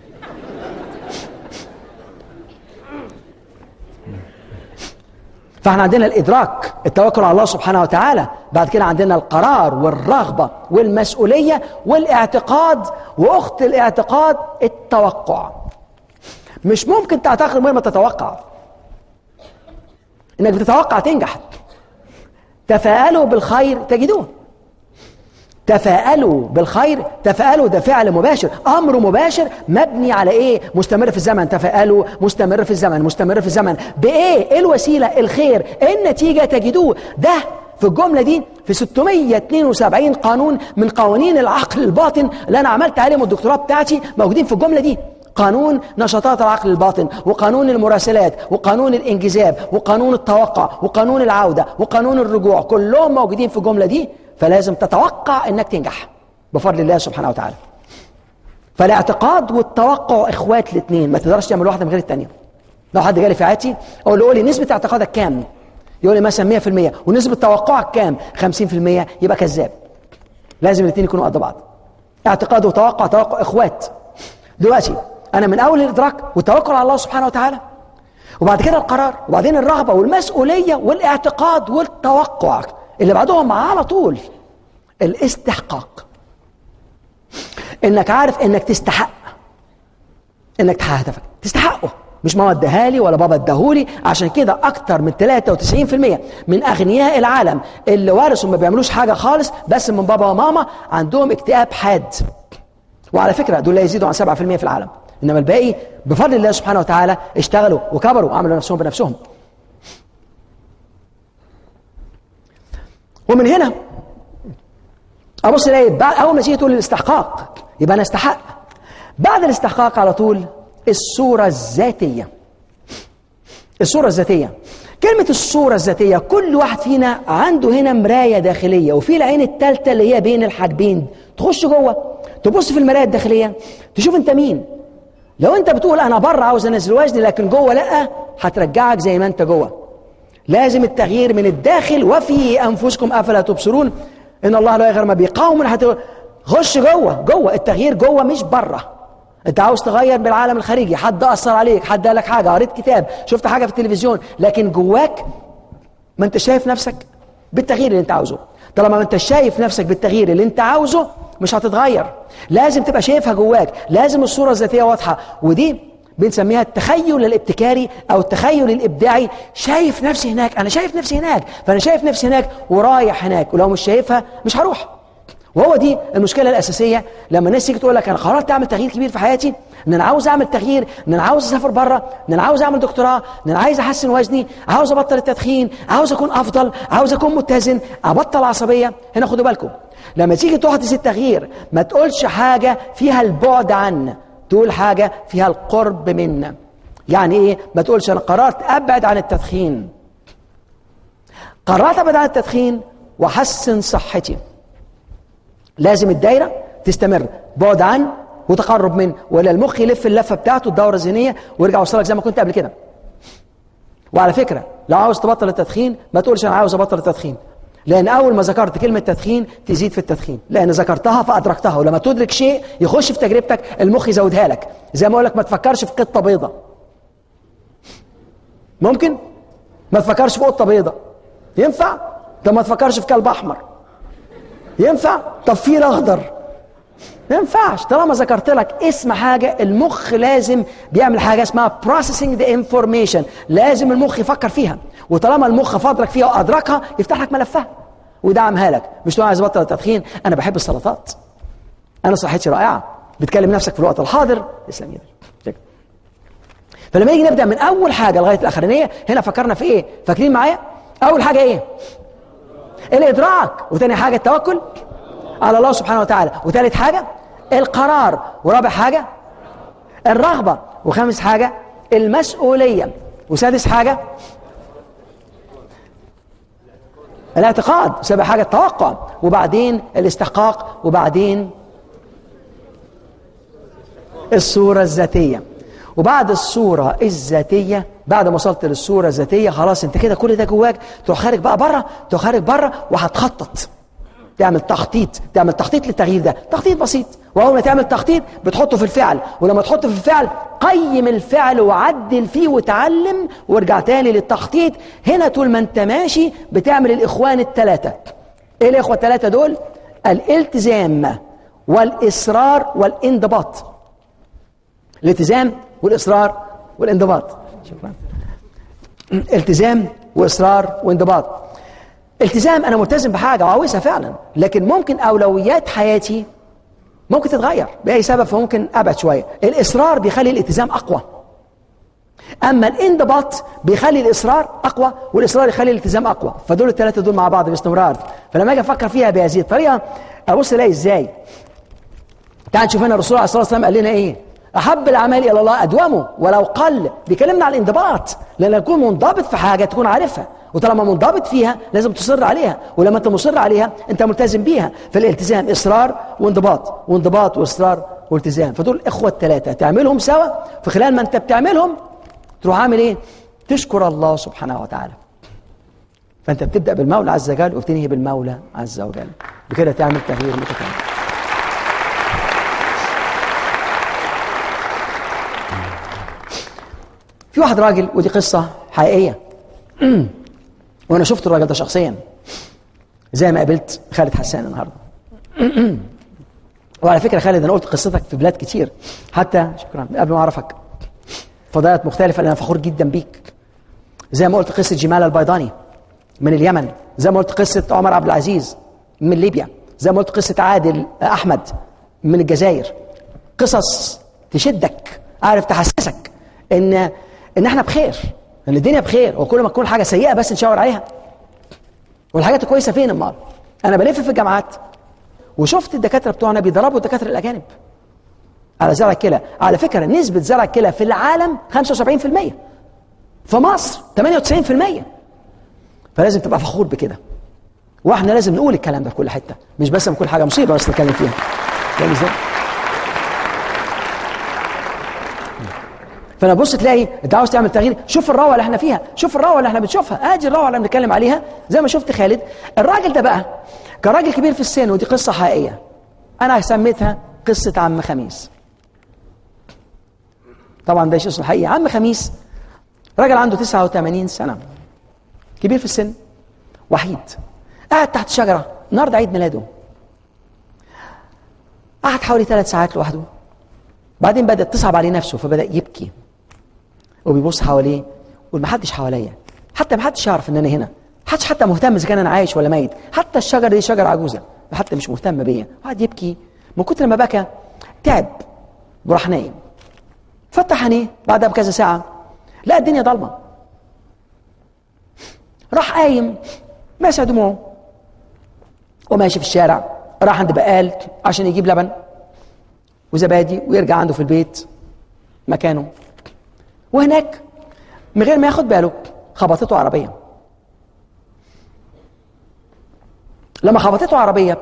فاحنا عندنا الادراك، التوكل على الله سبحانه وتعالى، بعد كده عندنا القرار والرغبه والمسؤوليه والاعتقاد، واخت الاعتقاد التوقع. مش ممكن تعتقد من غير ما تتوقع. انك بتتوقع تنجح. تفاءلوا بالخير تجدوه. تفاءلوا بالخير، تفاءلوا ده فعل مباشر، امر مباشر مبني على ايه؟ مستمر في الزمن. تفاءلوا مستمر في الزمن، مستمر في الزمن بايه؟ ايه الوسيله؟ الخير. النتيجه تجدوه. ده في الجمله دي في ستمائة واثنين وسبعين قانون من قوانين العقل الباطن اللي انا عملت عليهم الدكتوراه بتاعتي، موجودين في الجمله دي. قانون نشاطات العقل الباطن، وقانون المراسلات، وقانون الانجذاب، وقانون التوقع، وقانون العوده، وقانون الرجوع، كلهم موجودين في الجمله دي. فلازم تتوقع انك تنجح بفضل الله سبحانه وتعالى. فالاعتقاد والتوقع اخوات الاثنين، ما تقدرش تعمل واحده من غير الثانيه. لو حد جالي في عيادتي اقول له قول لي نسبه اعتقادك كام؟ يقول لي مثلا مية في المية، ونسبه توقعك كام؟ خمسين في المية، يبقى كذاب. لازم الاثنين يكونوا قد بعض. اعتقاد وتوقع، توقع اخوات. دلوقتي انا من اول الادراك والتوكل على الله سبحانه وتعالى، وبعد كده القرار، وبعدين الرغبه والمسؤوليه والاعتقاد والتوقع، اللي بعدهم على طول الاستحقاق. انك عارف انك تستحق انك تحقق هدفك، تستحقه. مش ماما اداها لي ولا بابا اداهولي. عشان كده اكتر من ثلاثة وتسعين بالمئة من اغنياء العالم اللي ورثوا ما بيعملوش حاجه خالص بس من بابا وماما عندهم اكتئاب حاد. وعلى فكره دول لا يزيدوا عن سبعة بالمئة في العالم، انما الباقي بفضل الله سبحانه وتعالى اشتغلوا وكبروا وعملوا نفسهم بنفسهم. ومن هنا ابص الاقي بعد اول ما تيجي تقول الاستحقاق يبقى انا استحق. بعد الاستحقاق على طول الصوره الذاتيه. الصوره الذاتيه، كلمه الصوره الذاتيه كل واحد فينا عنده هنا مرايه داخليه، وفي العين الثالثه اللي هي بين الحاجبين، تخش جوه تبص في المرايه الداخليه تشوف انت مين. لو انت بتقول انا بره عاوز انزل وزني لكن جوه لا، هترجعك زي ما انت جوه. لازم التغيير من الداخل. وفي انفسكم افلا تبصرون ان الله لا يغير ما بقوم حتى. خش جوه، جوه التغيير جوه مش بره. انت عاوز تغير بالعالم الخارجي، حد اثر عليك، حد قال لك حاجه، قريت كتاب، شفت حاجه في التلفزيون، لكن جواك ما انت شايف نفسك بالتغيير اللي انت عاوزه. طالما ما انت شايف نفسك بالتغيير اللي انت عاوزه مش هتتغير. لازم تبقى شايفها جواك، لازم الصوره الذاتيه واضحه. ودي بنسميها التخيل الابتكاري او التخيل الابداعي. شايف نفسي هناك، انا شايف نفسي هناك، فانا شايف نفسي هناك ورايح هناك، ولو مش شايفها مش هروح. وهو دي المشكله الاساسيه لما الناس تيجي تقول لك انا قررت اعمل تغيير كبير في حياتي، ان انا عاوز اعمل تغيير، ان انا عاوز اسافر بره، ان انا عاوز اعمل دكتوراه، ان انا عايز احسن وزني، عاوز ابطل التدخين، عاوز اكون افضل، عاوز اكون متزن، ابطل عصبيه. هنا خدوا بالكم لما تيجي تحدث التغيير ما تقولش حاجه فيها البعد عن، تقول حاجه فيها القرب منا. يعني ايه؟ ما تقولش انا قررت ابعد عن التدخين، قررت ابعد عن التدخين واحسن صحتي. لازم الدايره تستمر، بعد عن وتقرب من، ولا المخ يلف اللفه بتاعته الدوره الذهنيه ويرجع يوصلك زي ما كنت قبل كده. وعلى فكره لو عاوز تبطل التدخين ما تقولش انا عاوز ابطل التدخين، لان اول ما ذكرت كلمه تدخين تزيد في التدخين، لان ذكرتها فادركتها. ولما تدرك شيء يخش في تجربتك المخ يزودها لك. زي ما اقول لك ما تفكرش في قطه بيضه، ممكن ما تفكرش في قطه بيضه، ينفع؟ طب ما تفكرش في كلب احمر، ينفع؟ طب فيل اخضر، ما ينفعش. طالما ذكرت لك اسم حاجه المخ لازم بيعمل حاجه اسمها processing the information، لازم المخ يفكر فيها، وطالما المخ فادرك فيها وادركها يفتح لك ملفها ويدعمها لك. مش تقول عايز ابطل التدخين، انا بحب السلطات، انا صحتي رائعه، بتكلم نفسك في الوقت الحاضر. اسلام يدك. فلما يجي نبدا من اول حاجه لغايه الاخرانيه، هنا فكرنا في ايه؟ فاكرين معايا؟ اول حاجه ايه؟ الادراك، وثاني حاجه التوكل على الله سبحانه وتعالى، وثالث حاجه القرار، ورابع حاجه الرغبه، وخامس حاجه المسؤوليه، وسادس حاجه الاعتقاد، وسابع حاجه التوقع، وبعدين الاستحقاق، وبعدين الصوره الذاتيه. وبعد الصوره الذاتيه، بعد ما وصلت للصوره الذاتيه خلاص انت كده كل ده جواك، تروح خارج بقى بره، تروح خارج بره وهتخطط، تعمل تخطيط، تعمل تخطيط للتغيير ده، تخطيط بسيط. واول ما تعمل تخطيط بتحطه في الفعل، ولما تحطه في الفعل قيم الفعل وعدل فيه وتعلم وارجع تاني للتخطيط. هنا طول ما انت ماشي بتعمل الاخوان الثلاثه. ايه الاخوه الثلاثه دول؟ الالتزام والاصرار والانضباط. الالتزام والاصرار والانضباط. شكرا. التزام واصرار وانضباط. التزام، انا ملتزم بحاجه وعاوزها فعلا، لكن ممكن اولويات حياتي ممكن تتغير باي سبب، فممكن ابعد شويه. الاصرار بيخلي الالتزام اقوى، اما الانضباط بيخلي الاصرار اقوى، والاصرار يخلي الالتزام اقوى. فدول الثلاثه دول مع بعض باستمرار. فلما اجي افكر فيها بهذه الطريقه ابص الاقي ازاي. تعال نشوف هنا الرسول عليه الصلاه والسلام قال لنا ايه؟ احب الاعمال الى الله ادومه ولو قل. بيكلمنا على الانضباط، لان تكون منضبط في حاجه تكون عارفها، وطالما منضبط فيها لازم تصر عليها، ولما انت مصر عليها انت ملتزم بيها. فالالتزام اصرار وانضباط، وانضباط واصرار والتزام. فدول اخوه الثلاثه تعملهم سوا، في خلال ما انت بتعملهم تروح عامل ايه؟ تشكر الله سبحانه وتعالى. فانت بتبدا بالمولى عز وجل وبتنهي بالمولى عز وجل، بكده تعمل تغيير متكامل. في واحد راجل، ودي قصه حقيقيه وانا شفت الراجل ده شخصيا زي ما قابلت خالد حسان النهارده. وعلى فكره خالد انا قلت قصتك في بلاد كتير، حتى شكرا قبل ما اعرفك. فضائيات مختلفه، لأن انا فخور جدا بيك. زي ما قلت قصه جمال البيضاني من اليمن، زي ما قلت قصه عمر عبد العزيز من ليبيا، زي ما قلت قصه عادل احمد من الجزائر. قصص تشدك، عارف تحسسك ان ان احنا بخير، ان الدنيا بخير، وكل ما تكون حاجه سيئه بس نشاور عليها. والحاجات الكويسه فين امال؟ انا بلف في الجامعات وشفت الدكاتره بتوعنا بيضربوا الدكاتره الاجانب على زرع الكلى. على فكره نسبه زرع الكلى في العالم خمسة وسبعين بالمية، في مصر ثمانية وتسعين بالمية. فلازم تبقى فخور بكده، واحنا لازم نقول الكلام ده في كل حته، مش بس من كل حاجه مصيبه بس نتكلم فيها. فاهم ازاي؟ فانا بص تلاقي انت عاوز تعمل تغيير، شوف الروعه اللي احنا فيها، شوف الروعه اللي احنا بنشوفها، ادي الروعه اللي بنتكلم عليها. زي ما شفت خالد الراجل ده بقى كان راجل كبير في السن، ودي قصه حقيقيه انا سميتها قصه عم خميس. طبعا ده شيء اسمه حقيقي. عم خميس راجل عنده تسعة وثمانين سنه، كبير في السن، وحيد، قاعد تحت شجره، النهارده عيد ميلاده. قعد حوالي ثلاث ساعات لوحده، بعدين بدأت تصعب عليه نفسه، فبدأ يبكي وبيبص حواليه وما محدش حواليا، حتى محدش يعرف ان انا هنا، محدش حتى مهتم اذا كان انا عايش ولا ميت، حتى الشجره دي شجره عجوزه حتى مش مهتمه بيا. قعد يبكي من كتر ما بكى، تعب وراح نايم. فتح عينيه بعدها بكذا ساعه لقى الدنيا ضلمه، راح قايم ماسح دموعه وماشي في الشارع، راح عند بقال عشان يجيب لبن وزبادي ويرجع عنده في البيت مكانه. وهناك من غير ما ياخد باله خبطته عربيه. لما خبطته عربيه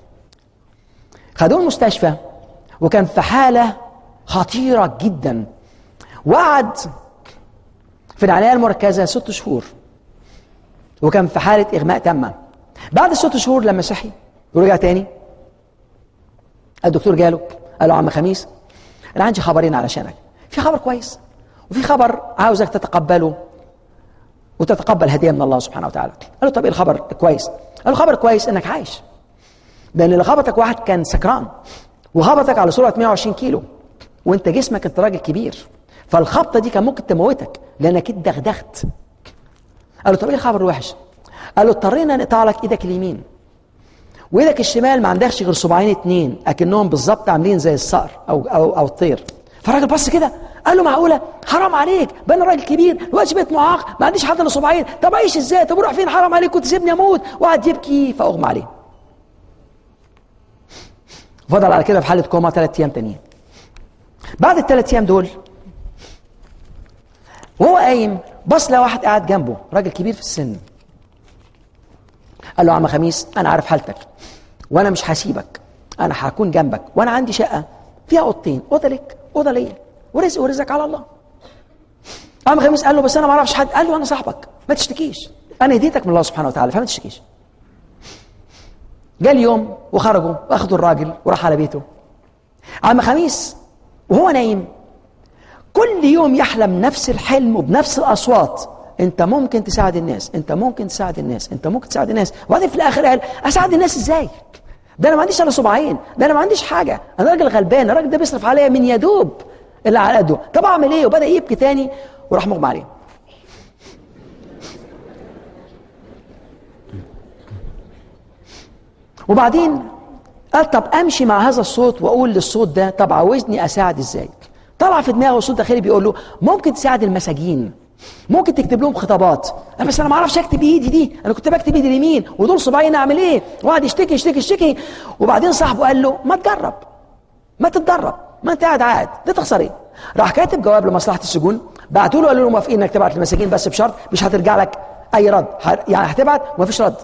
خدوه المستشفى، وكان في حاله خطيره جدا، وقعد في العنايه المركزه ست شهور، وكان في حاله اغماء تامه. بعد الست شهور لما صحي ورجع تاني، الدكتور جاله قال له عم خميس انا عندي خبرين علشانك، في خبر كويس وفي خبر عاوزك تتقبله وتتقبل هديه من الله سبحانه وتعالى. قال له طب ايه الخبر كويس؟ قال له خبر كويس انك عايش، لان اللي خبطك واحد كان سكران وخبطك على سرعه مئة وعشرين كيلو، وانت جسمك انت راجل كبير، فالخبطه دي كان ممكن تموتك لانك اتدغدغت. قال له طب ايه الخبر الوحش؟ قال له اضطرينا نقطع لك ايدك اليمين، وايدك الشمال ما عندكش غير صباعين اتنين اكنهم بالظبط عاملين زي الصقر او او او الطير. فالراجل بص كده قال له معقوله؟ حرام عليك، بقى انا راجل كبير دلوقتي بقيت معاق، ما عنديش حد الا صباعين، طب اعيش ازاي؟ طب اروح فين؟ حرام عليك، كنت سيبني اموت. وقعد يبكي فاغمى عليه، فضل على كده في حاله كوما ثلاث ايام تانيين. بعد الثلاث ايام دول وهو قايم بص لقى واحد قاعد جنبه، راجل كبير في السن. قال له عم خميس انا عارف حالتك وانا مش هسيبك، انا هكون جنبك، وانا عندي شقه فيها اوضتين، اوضه لك اوضه ليا، ورزق ورزقك على الله. عم خميس قال له بس انا ما اعرفش حد. قال له انا صاحبك ما تشتكيش، انا هديتك من الله سبحانه وتعالى فما تشتكيش. جاء اليوم وخرجوا واخدوا الراجل وراح على بيته. عم خميس وهو نايم كل يوم يحلم نفس الحلم وبنفس الاصوات، انت ممكن تساعد الناس، انت ممكن تساعد الناس، انت ممكن تساعد الناس. وبعدين في الاخر قال اساعد الناس ازاي؟ ده انا ما عنديش الا صباعين، ده انا ما عنديش حاجه، انا راجل غلبان، الراجل ده بيصرف عليا من يدوب اللي على قده، طب اعمل ايه؟ وبدا يبكي تاني وراح مغمى عليه. وبعدين قال طب امشي مع هذا الصوت واقول للصوت ده طب عاوزني اساعد ازاي؟ طلع في دماغه صوت داخلي بيقول له ممكن تساعد المساجين، ممكن تكتب لهم خطابات. انا بس انا ما اعرفش اكتب بايدي دي، انا كنت بكتب بايدي اليمين ودول صباعين اعمل ايه؟ وقعد يشتكي يشتكي يشتكي. وبعدين صاحبه قال له ما تجرب، ما تتدرب، ما انت قاعد قاعد ده تخسر ايه؟ راح كاتب جواب لمصلحه السجون، بعتوا له قالوا له موافقين انك تبعت للمساجين بس بشرط مش هترجع لك اي رد، يعني هتبعت وما فيش رد.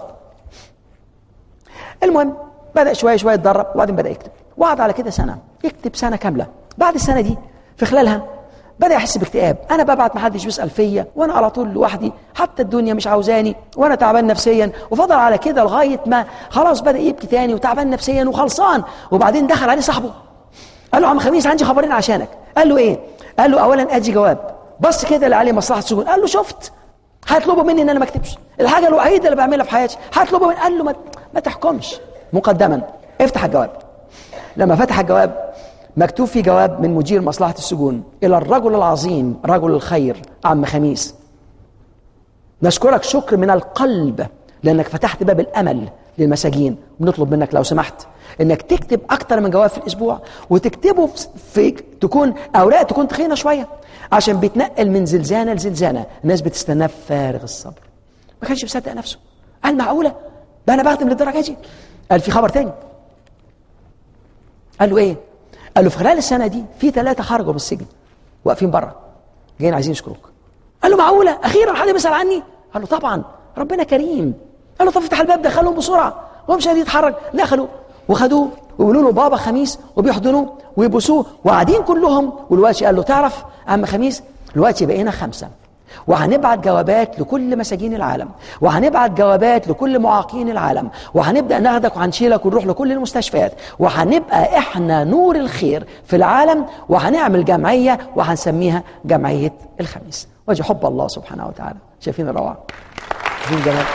المهم بدا شويه شويه يتدرب وبعدين بدا يكتب، وقعد على كده سنه يكتب سنه كامله. بعد السنه دي في خلالها بدأ يحس باكتئاب، أنا ببعت محدش بيسأل فيا وأنا على طول لوحدي، حتى الدنيا مش عاوزاني وأنا تعبان نفسيا. وفضل على كده لغاية ما خلاص بدأ يبكي تاني وتعبان نفسيا وخلصان. وبعدين دخل عليه صاحبه قال له عم خميس عندي خبرين عشانك. قال له إيه؟ قال له أولا أدي جواب، بص كده اللي عليه مصلحة السجون. قال له شفت هيطلبوا مني إن أنا ما أكتبش، الحاجة الوحيدة اللي بعملها في حياتي هيطلبوا مني. قال له ما, ما تحكمش مقدما، افتح الجواب. لما فتح الجواب مكتوب في جواب من مدير مصلحة السجون إلى الرجل العظيم رجل الخير عم خميس: نشكرك شكر من القلب لأنك فتحت باب الأمل للمساجين. بنطلب منك لو سمحت إنك تكتب أكتر من جواب في الأسبوع، وتكتبه في تكون أوراق تكون تخينة شوية، عشان بيتنقل من زلزانة لزلزانة. الناس بتستناه بفارغ الصبر. ما كانش مصدق نفسه، قال معقولة بقى أنا بخدم للدرجة دي؟ قال في خبر تاني. قال له إيه؟ قال له في خلال السنة دي في ثلاثة خرجوا من السجن واقفين بره جايين عايزين يشكروك. قال له معقولة أخيرا حد بيسأل عني؟ قال له طبعا ربنا كريم. قال له طب افتح الباب دخلهم بسرعة. هو مش قادر يتحرك، دخلوا وخدوه ويقولوا له بابا خميس وبيحضنوه ويبوسوه وقاعدين كلهم. والوقتي قال له تعرف عم خميس الوقتي بقينا خمسة، وهنبعت جوابات لكل مساجين العالم، وهنبعت جوابات لكل معاقين العالم، وهنبدأ ناخدك وهنشيلك ونروح لكل المستشفيات، وهنبقى احنا نور الخير في العالم، وهنعمل جمعية وهنسميها جمعية الخميس. وجه حب الله سبحانه وتعالى. شايفين الروعة؟ شايفين الجمال؟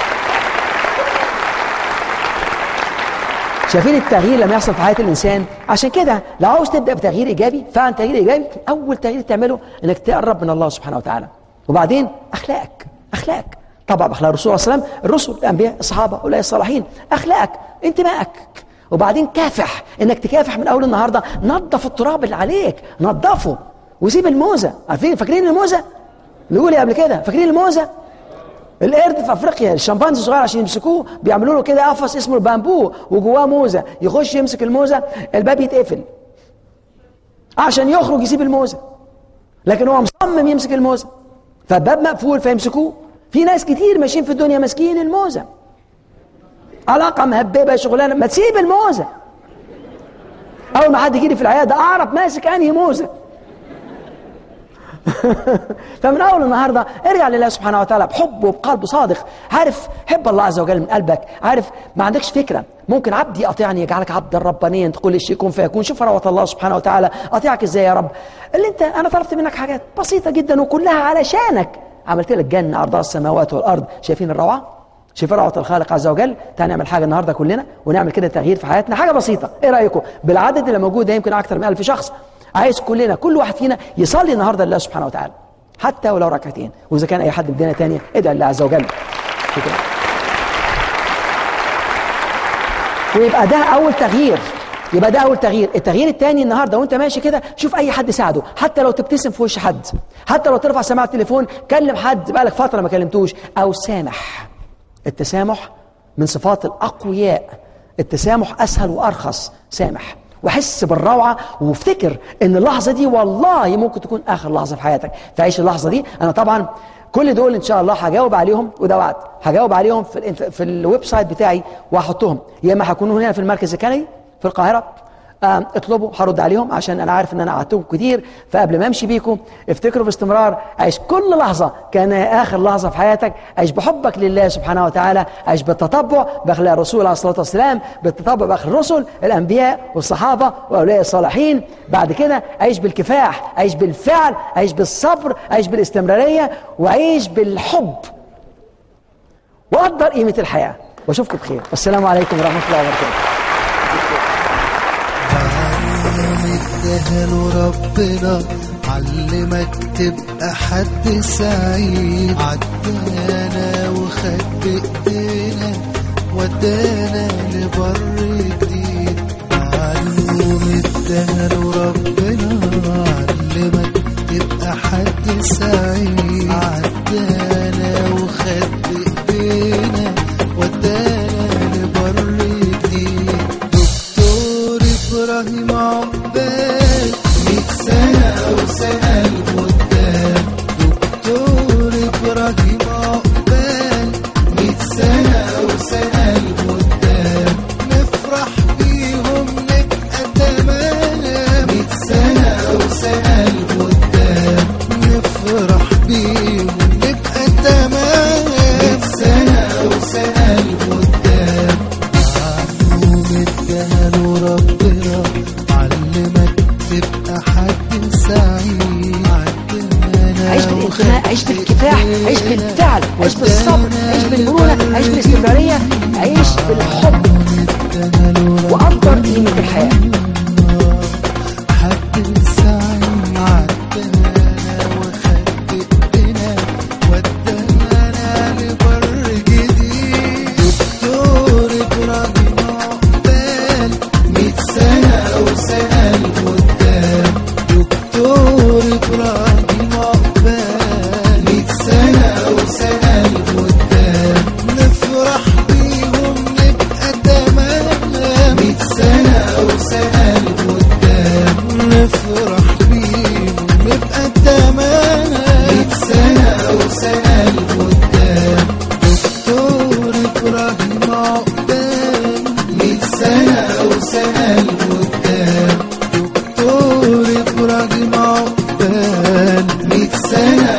شايفين التغيير لما يحصل في حياة الإنسان؟ عشان كده لو عاوز تبدأ بتغيير إيجابي، فعلا تغيير إيجابي أول تغيير تعمله إنك تقرب من الله سبحانه وتعالى. وبعدين أخلاقك، أخلاقك طبعا بأخلاق الرسول صلى الله عليه وسلم، الرسل الأنبياء الصحابة أولئك الصالحين. أخلاقك، انتمائك. وبعدين كافح، إنك تكافح من أول النهاردة. نظف التراب اللي عليك، نظفه وسيب الموزة. عارفين فاكرين الموزة؟ نقول قبل كده فاكرين الموزة؟ القرد في افريقيا الشمبانزي الصغير عشان يمسكوه بيعملوا له كده قفص اسمه البامبو وجواه موزه، يخش يمسك الموزه الباب يتقفل عشان يخرج يسيب الموزه، لكن هو مصمم يمسك الموزه فالباب مقفول فيمسكوه. في ناس كتير ماشيين في الدنيا ماسكين الموزه، علاقه مهببه شغلانه، ما تسيب الموزه. اول ما حد يجي لي في العياده اعرف ماسك انهي موزه. فمن اول النهارده ارجع لله سبحانه وتعالى بحب وبقلب صادق. عارف حب الله عز وجل من قلبك. عارف ما عندكش فكره ممكن عبدي اطيعني يجعلك عبدا ربانيا تقول الشيء يكون فيكون. شوف روعه الله سبحانه وتعالى. اطيعك ازاي يا رب؟ اللي انت انا طلبت منك حاجات بسيطه جدا وكلها علشانك. عملت لك جنه ارضها السماوات والارض. شايفين الروعه؟ شايفين روعه الخالق عز وجل؟ تعال نعمل حاجه النهارده كلنا ونعمل كده تغيير في حياتنا، حاجه بسيطه. ايه رايكم بالعدد اللي موجود ده؟ يمكن اكثر من ألف شخص. عايز كلنا كل واحد فينا يصلي النهارده لله سبحانه وتعالى حتى ولو ركعتين، واذا كان اي حد بدنا تانية ادعي لله عز وجل. شكرا. ويبقى ده اول تغيير. يبقى ده اول تغيير. التغيير الثاني النهارده وانت ماشي كده شوف اي حد ساعده، حتى لو تبتسم في وش حد، حتى لو ترفع سماعه التليفون كلم حد بقالك فتره ما كلمتوش، او سامح. التسامح من صفات الاقوياء. التسامح اسهل وارخص. سامح وحس بالروعه وافتكر ان اللحظه دي والله ممكن تكون اخر لحظه في حياتك. فعيش اللحظه دي. انا طبعا كل دول ان شاء الله هجاوب عليهم، وده وعد هجاوب عليهم في في الويب سايت بتاعي وهحطهم، يا اما هيكونوا هنا في المركز الكندي في القاهره. اطلبوا هرد عليهم عشان انا عارف ان انا قعدتكم كتير. فقبل ما امشي بيكم افتكروا باستمرار عيش كل لحظه كان اخر لحظه في حياتك. عيش بحبك لله سبحانه وتعالى. عيش بالتطبع باخلاق الرسول عليه الصلاه والسلام، بالتطبع باخلاق الرسل الانبياء والصحابه واولياء الصالحين. بعد كده عيش بالكفاح، عيش بالفعل، عيش بالصبر، عيش بالاستمراريه، وعيش بالحب. وقدر قيمه الحياه. واشوفكم بخير. والسلام عليكم ورحمه الله وبركاته. ادهن ربنا علمك تبقى حد سعيد. عدانا وخد بايدينا ودانا لبر جديد. معلوم ادهن ربنا علمك تبقى حد سعيد. عدانا وخد بايدينا ودانا لبر جديد. دكتور ابراهيم عقبال مية سنة أو سنة لقدام. دكتور إبراهيم عقبال مية سنة أو سنة لقدام. نفرح بيهم نبقى تمام. مية سنة أو سنة لقدام. نفرح بيهم نبقى تمام. مية سنة أو سنة لقدام. معلوم ادهن ربنا علمك تبقى حد سعيد. عيش بالانتماء، عيش بالكفاح، عيش بالفعل، عيش بالصبر، عيش بالمرونة، عيش بالاستمرارية، عيش بالحب وقدر قيمة الحياة.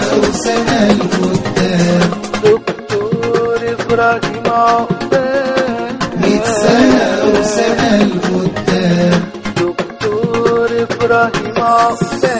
وسنة لقدام دكتور إبراهيم عقبال مية سنة وسنة لقدام دكتور إبراهيم عقبال